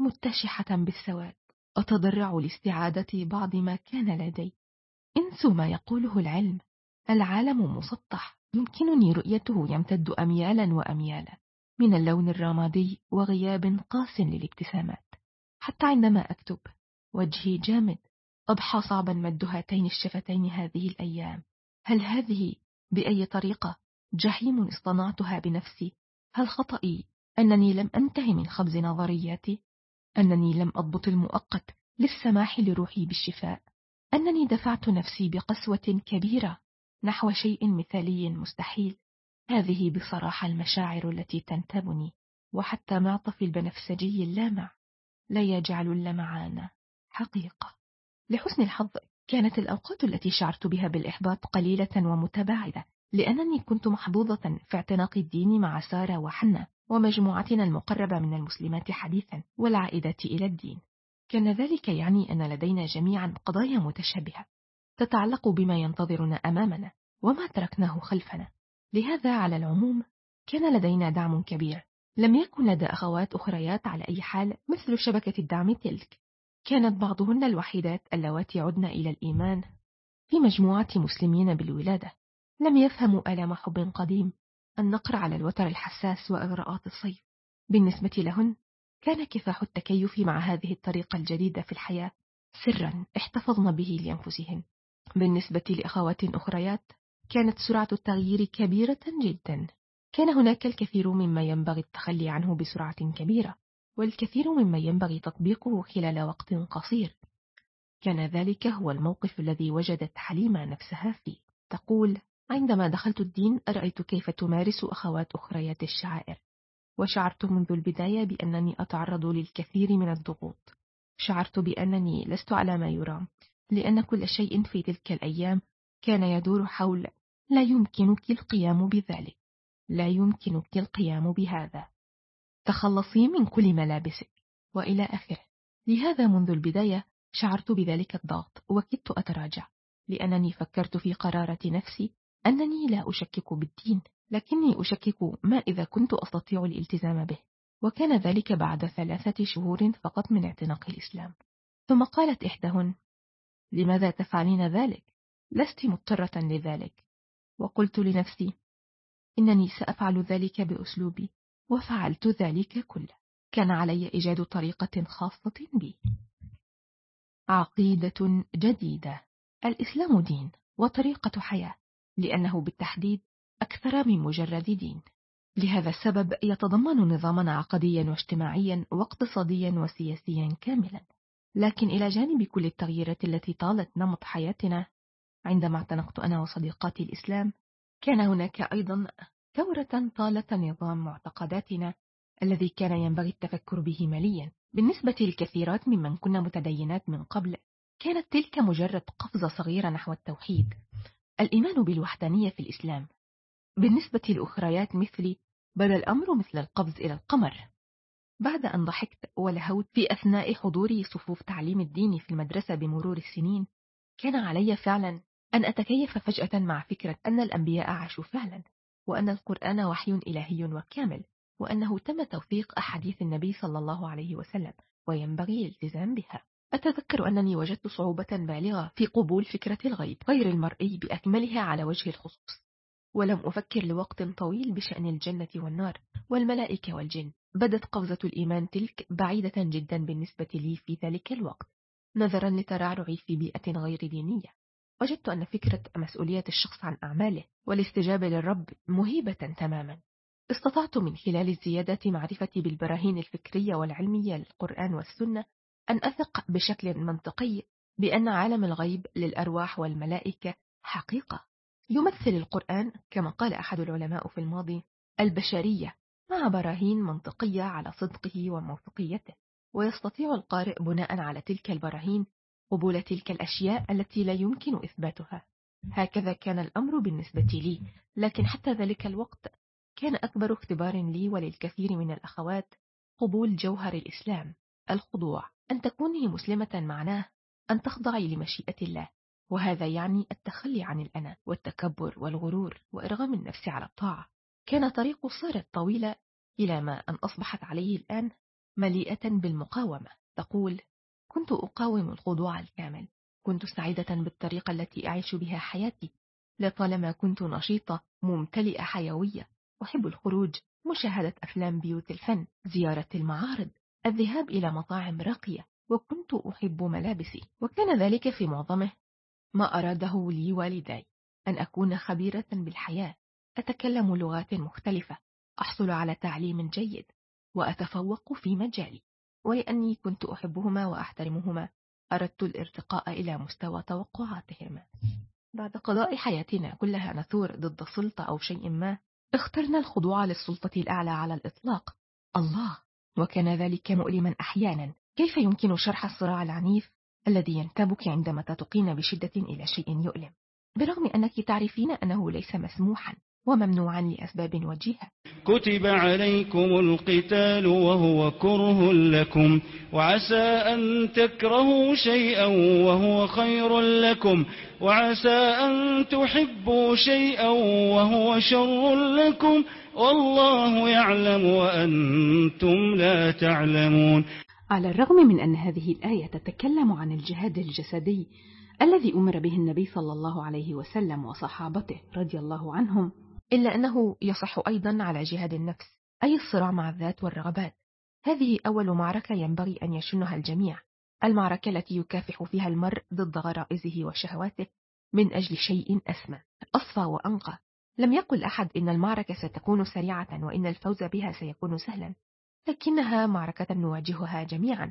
متشحة بالسواد، أتضرع لاستعادة بعض ما كان لدي. انسوا ما يقوله العلم، العالم مسطح يمكنني رؤيته يمتد أميالا وأميالا من اللون الرمادي وغياب قاس للابتسامات. حتى عندما أكتب وجهي جامد، أضحى صعبا مد هاتين الشفتين هذه الأيام. هل هذه بأي طريقة جحيم اصطنعتها بنفسي؟ هل خطئي أنني لم أنتهي من خبز نظرياتي؟ أنني لم أضبط المؤقت للسماح لروحي بالشفاء؟ أنني دفعت نفسي بقسوة كبيرة نحو شيء مثالي مستحيل؟ هذه بصراحة المشاعر التي تنتابني، وحتى معطف البنفسجي اللامع لا يجعل اللمعان حقيقة. لحسن الحظ كانت الأوقات التي شعرت بها بالإحباط قليلة ومتباعدة، لأنني كنت محظوظة في اعتناق الدين مع سارة وحنة ومجموعتنا المقربة من المسلمات حديثا والعائدات إلى الدين. كان ذلك يعني أن لدينا جميعا قضايا متشابهة تتعلق بما ينتظرنا أمامنا وما تركناه خلفنا. لهذا على العموم كان لدينا دعم كبير، لم يكن لدى أخوات أخريات على أي حال مثل شبكة الدعم تلك. كانت بعضهن الوحيدات اللواتي عدن إلى الإيمان في مجموعة مسلمين بالولادة، لم يفهموا آلام حب قديم، النقر على الوتر الحساس وإغراءات الصيف. بالنسبة لهن كان كفاح التكيف مع هذه الطريقة الجديدة في الحياة سرا احتفظن به لأنفسهن. بالنسبة لأخوات أخريات كانت سرعة التغيير كبيرة جدا. كان هناك الكثير مما ينبغي التخلي عنه بسرعة كبيرة، والكثير مما ينبغي تطبيقه خلال وقت قصير. كان ذلك هو الموقف الذي وجدت حليمة نفسها فيه. تقول: عندما دخلت الدين رأيت كيف تمارس أخوات أخريات الشعائر، وشعرت منذ البداية بأنني أتعرض للكثير من الضغوط. شعرت بأنني لست على ما يرام، لأن كل شيء في تلك الأيام كان يدور حول لا يمكنك القيام بذلك، لا يمكنك القيام بهذا، تخلصي من كل ملابسك، وإلى آخره. لهذا منذ البداية شعرت بذلك الضغط وكدت أتراجع، لأنني فكرت في قرارة نفسي أنني لا أشكك بالدين، لكني أشكك ما إذا كنت أستطيع الالتزام به. وكان ذلك بعد ثلاثة شهور فقط من اعتناق الإسلام. ثم قالت إحداهن: لماذا تفعلين ذلك؟ لست مضطرة لذلك. وقلت لنفسي: إنني سأفعل ذلك بأسلوبي، وفعلت ذلك كله. كان علي إيجاد طريقة خاصة بي. عقيدة جديدة. الإسلام دين وطريقة حياة، لأنه بالتحديد أكثر من مجرد دين. لهذا السبب يتضمن نظاما عقديا واجتماعيا واقتصاديا وسياسيا كاملا. لكن إلى جانب كل التغييرات التي طالت نمط حياتنا، عندما اعتنقت أنا وصديقاتي الإسلام كان هناك أيضا ثورة طالت نظام معتقداتنا الذي كان ينبغي التفكر به مليا. بالنسبة للكثيرات ممن كنا متدينات من قبل، كانت تلك مجرد قفزة صغيرة نحو التوحيد، الإيمان بالوحدانية في الإسلام. بالنسبة لأخريات مثلي بدا الأمر مثل القفز إلى القمر. بعد أن ضحكت ولهوت في أثناء حضوري صفوف تعليم الدين في المدرسة بمرور السنين، كان علي فعلا أن أتكيف فجأة مع فكرة أن الأنبياء عاشوا فعلا، وأن القرآن وحي إلهي وكامل، وأنه تم توثيق أحاديث النبي صلى الله عليه وسلم وينبغي الالتزام بها. أتذكر أنني وجدت صعوبة بالغة في قبول فكرة الغيب غير المرئي بأكملها على وجه الخصوص، ولم أفكر لوقت طويل بشأن الجنة والنار والملائكة والجن. بدت قفزة الإيمان تلك بعيدة جدا بالنسبة لي في ذلك الوقت، نظرا لترعرعي في بيئة غير دينية. وجدت أن فكرة مسؤولية الشخص عن أعماله والاستجابة للرب مهيبة تماما. استطعت من خلال الزيادة معرفتي بالبراهين الفكرية والعلمية للقرآن والسنة أن أثق بشكل منطقي بأن عالم الغيب للأرواح والملائكة حقيقة. يمثل القرآن كما قال أحد العلماء في الماضي البشرية مع براهين منطقية على صدقه وموثوقيته، ويستطيع القارئ بناء على تلك البراهين قبول تلك الأشياء التي لا يمكن إثباتها. هكذا كان الأمر بالنسبة لي، لكن حتى ذلك الوقت كان أكبر اختبار لي وللكثير من الأخوات قبول جوهر الإسلام، الخضوع. أن تكوني مسلمة معناه أن تخضعي لمشيئة الله، وهذا يعني التخلي عن الأنا والتكبر والغرور وإرغام النفس على الطاعة. كان طريق صارت طويلة إلى ما أن أصبحت عليه الآن مليئة بالمقاومة. تقول: كنت أقاوم الخضوع الكامل، كنت سعيدة بالطريقة التي أعيش بها حياتي، لطالما كنت نشيطة ممتلئة حيوية، أحب الخروج، مشاهدة أفلام بيوت الفن، زيارة المعارض، الذهاب إلى مطاعم راقية، وكنت أحب ملابسي. وكان ذلك في معظمه ما أراده لي والداي، أن أكون خبيرة بالحياة، أتكلم لغات مختلفة، أحصل على تعليم جيد، وأتفوق في مجالي. ولأني كنت أحبهما وأحترمهما أردت الارتقاء إلى مستوى توقعاتهما. بعد قضاء حياتنا كلها نثور ضد سلطة أو شيء ما، اخترنا الخضوع للسلطة الأعلى على الإطلاق، الله. وكان ذلك مؤلما أحيانا. كيف يمكن شرح الصراع العنيف الذي ينتابك عندما تتقين بشدة إلى شيء يؤلم، برغم أنك تعرفين أنه ليس مسموحا وممنوعا لأسباب وجيهة؟ كتب عليكم القتال وهو كره لكم، وعسى أن تكرهوا شيئا وهو خير لكم، وعسى أن تحبوا شيئا وهو شر لكم، والله يعلم وأنتم لا تعلمون. على الرغم من أن هذه الآية تتكلم عن الجهاد الجسدي الذي أمر به النبي صلى الله عليه وسلم وصحابته رضي الله عنهم، إلا أنه يصح أيضا على جهاد النفس، أي الصراع مع الذات والرغبات. هذه أول معركة ينبغي أن يشنها الجميع، المعركة التي يكافح فيها المرء ضد غرائزه وشهواته من أجل شيء أسمى أصفى وأنقى. لم يقل أحد إن المعركة ستكون سريعة وإن الفوز بها سيكون سهلا، لكنها معركة نواجهها جميعا.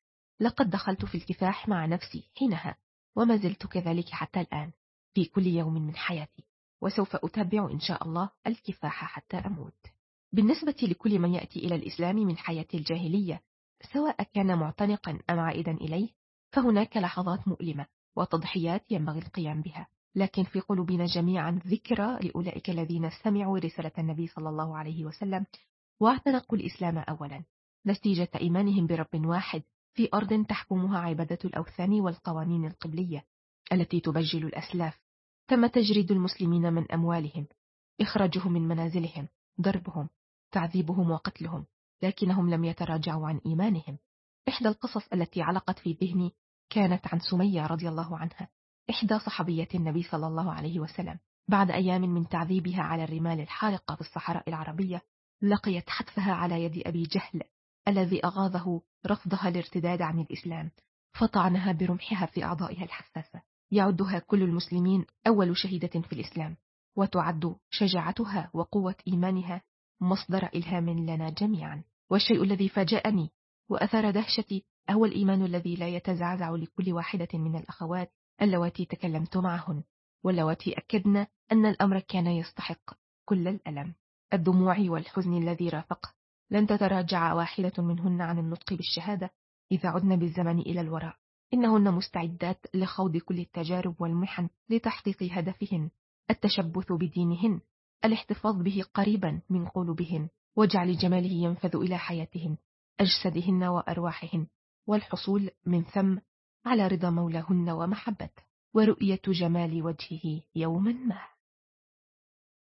لقد دخلت في الكفاح مع نفسي حينها، وما زلت كذلك حتى الآن في كل يوم من حياتي، وسوف أتابع إن شاء الله الكفاح حتى أموت. بالنسبة لكل من يأتي إلى الإسلام من حياة الجاهلية، سواء كان معتنقا أم عائدا إليه، فهناك لحظات مؤلمة وتضحيات ينبغي القيام بها، لكن في قلوبنا جميعا ذكرى لأولئك الذين سمعوا رسالة النبي صلى الله عليه وسلم واعتنقوا الإسلام أولا، نتيجة إيمانهم برب واحد في أرض تحكمها عبادة الأوثان والقوانين القبلية التي تبجل الأسلاف. تم تجريد المسلمين من أموالهم، إخراجهم من منازلهم، ضربهم، تعذيبهم وقتلهم، لكنهم لم يتراجعوا عن إيمانهم. إحدى القصص التي علقت في ذهني كانت عن سمية رضي الله عنها، إحدى صحابية النبي صلى الله عليه وسلم. بعد أيام من تعذيبها على الرمال الحارقة في الصحراء العربية، لقيت حتفها على يد أبي جهل الذي أغاظه رفضها الارتداد عن الإسلام، فطعنها برمحها في أعضائها الحساسة. يعدها كل المسلمين أول شهيدة في الإسلام، وتعد شجاعتها وقوة إيمانها مصدر إلهام لنا جميعا. والشيء الذي فاجأني وأثار دهشتي هو الإيمان الذي لا يتزعزع لكل واحدة من الأخوات اللواتي تكلمت معهن، واللواتي أكدن أن الأمر كان يستحق كل الألم، الدموع والحزن الذي رافقه. لن تتراجع واحدة منهن عن النطق بالشهادة إذا عدنا بالزمن إلى الوراء، إنهن مستعدات لخوض كل التجارب والمحن لتحقيق هدفهن، التشبث بدينهن، الاحتفاظ به قريبا من قلوبهن، وجعل جماله ينفذ إلى حياتهن، أجسادهن وأرواحهن، والحصول من ثم على رضا مولاهن ومحبته ورؤية جمال وجهه يوما ما.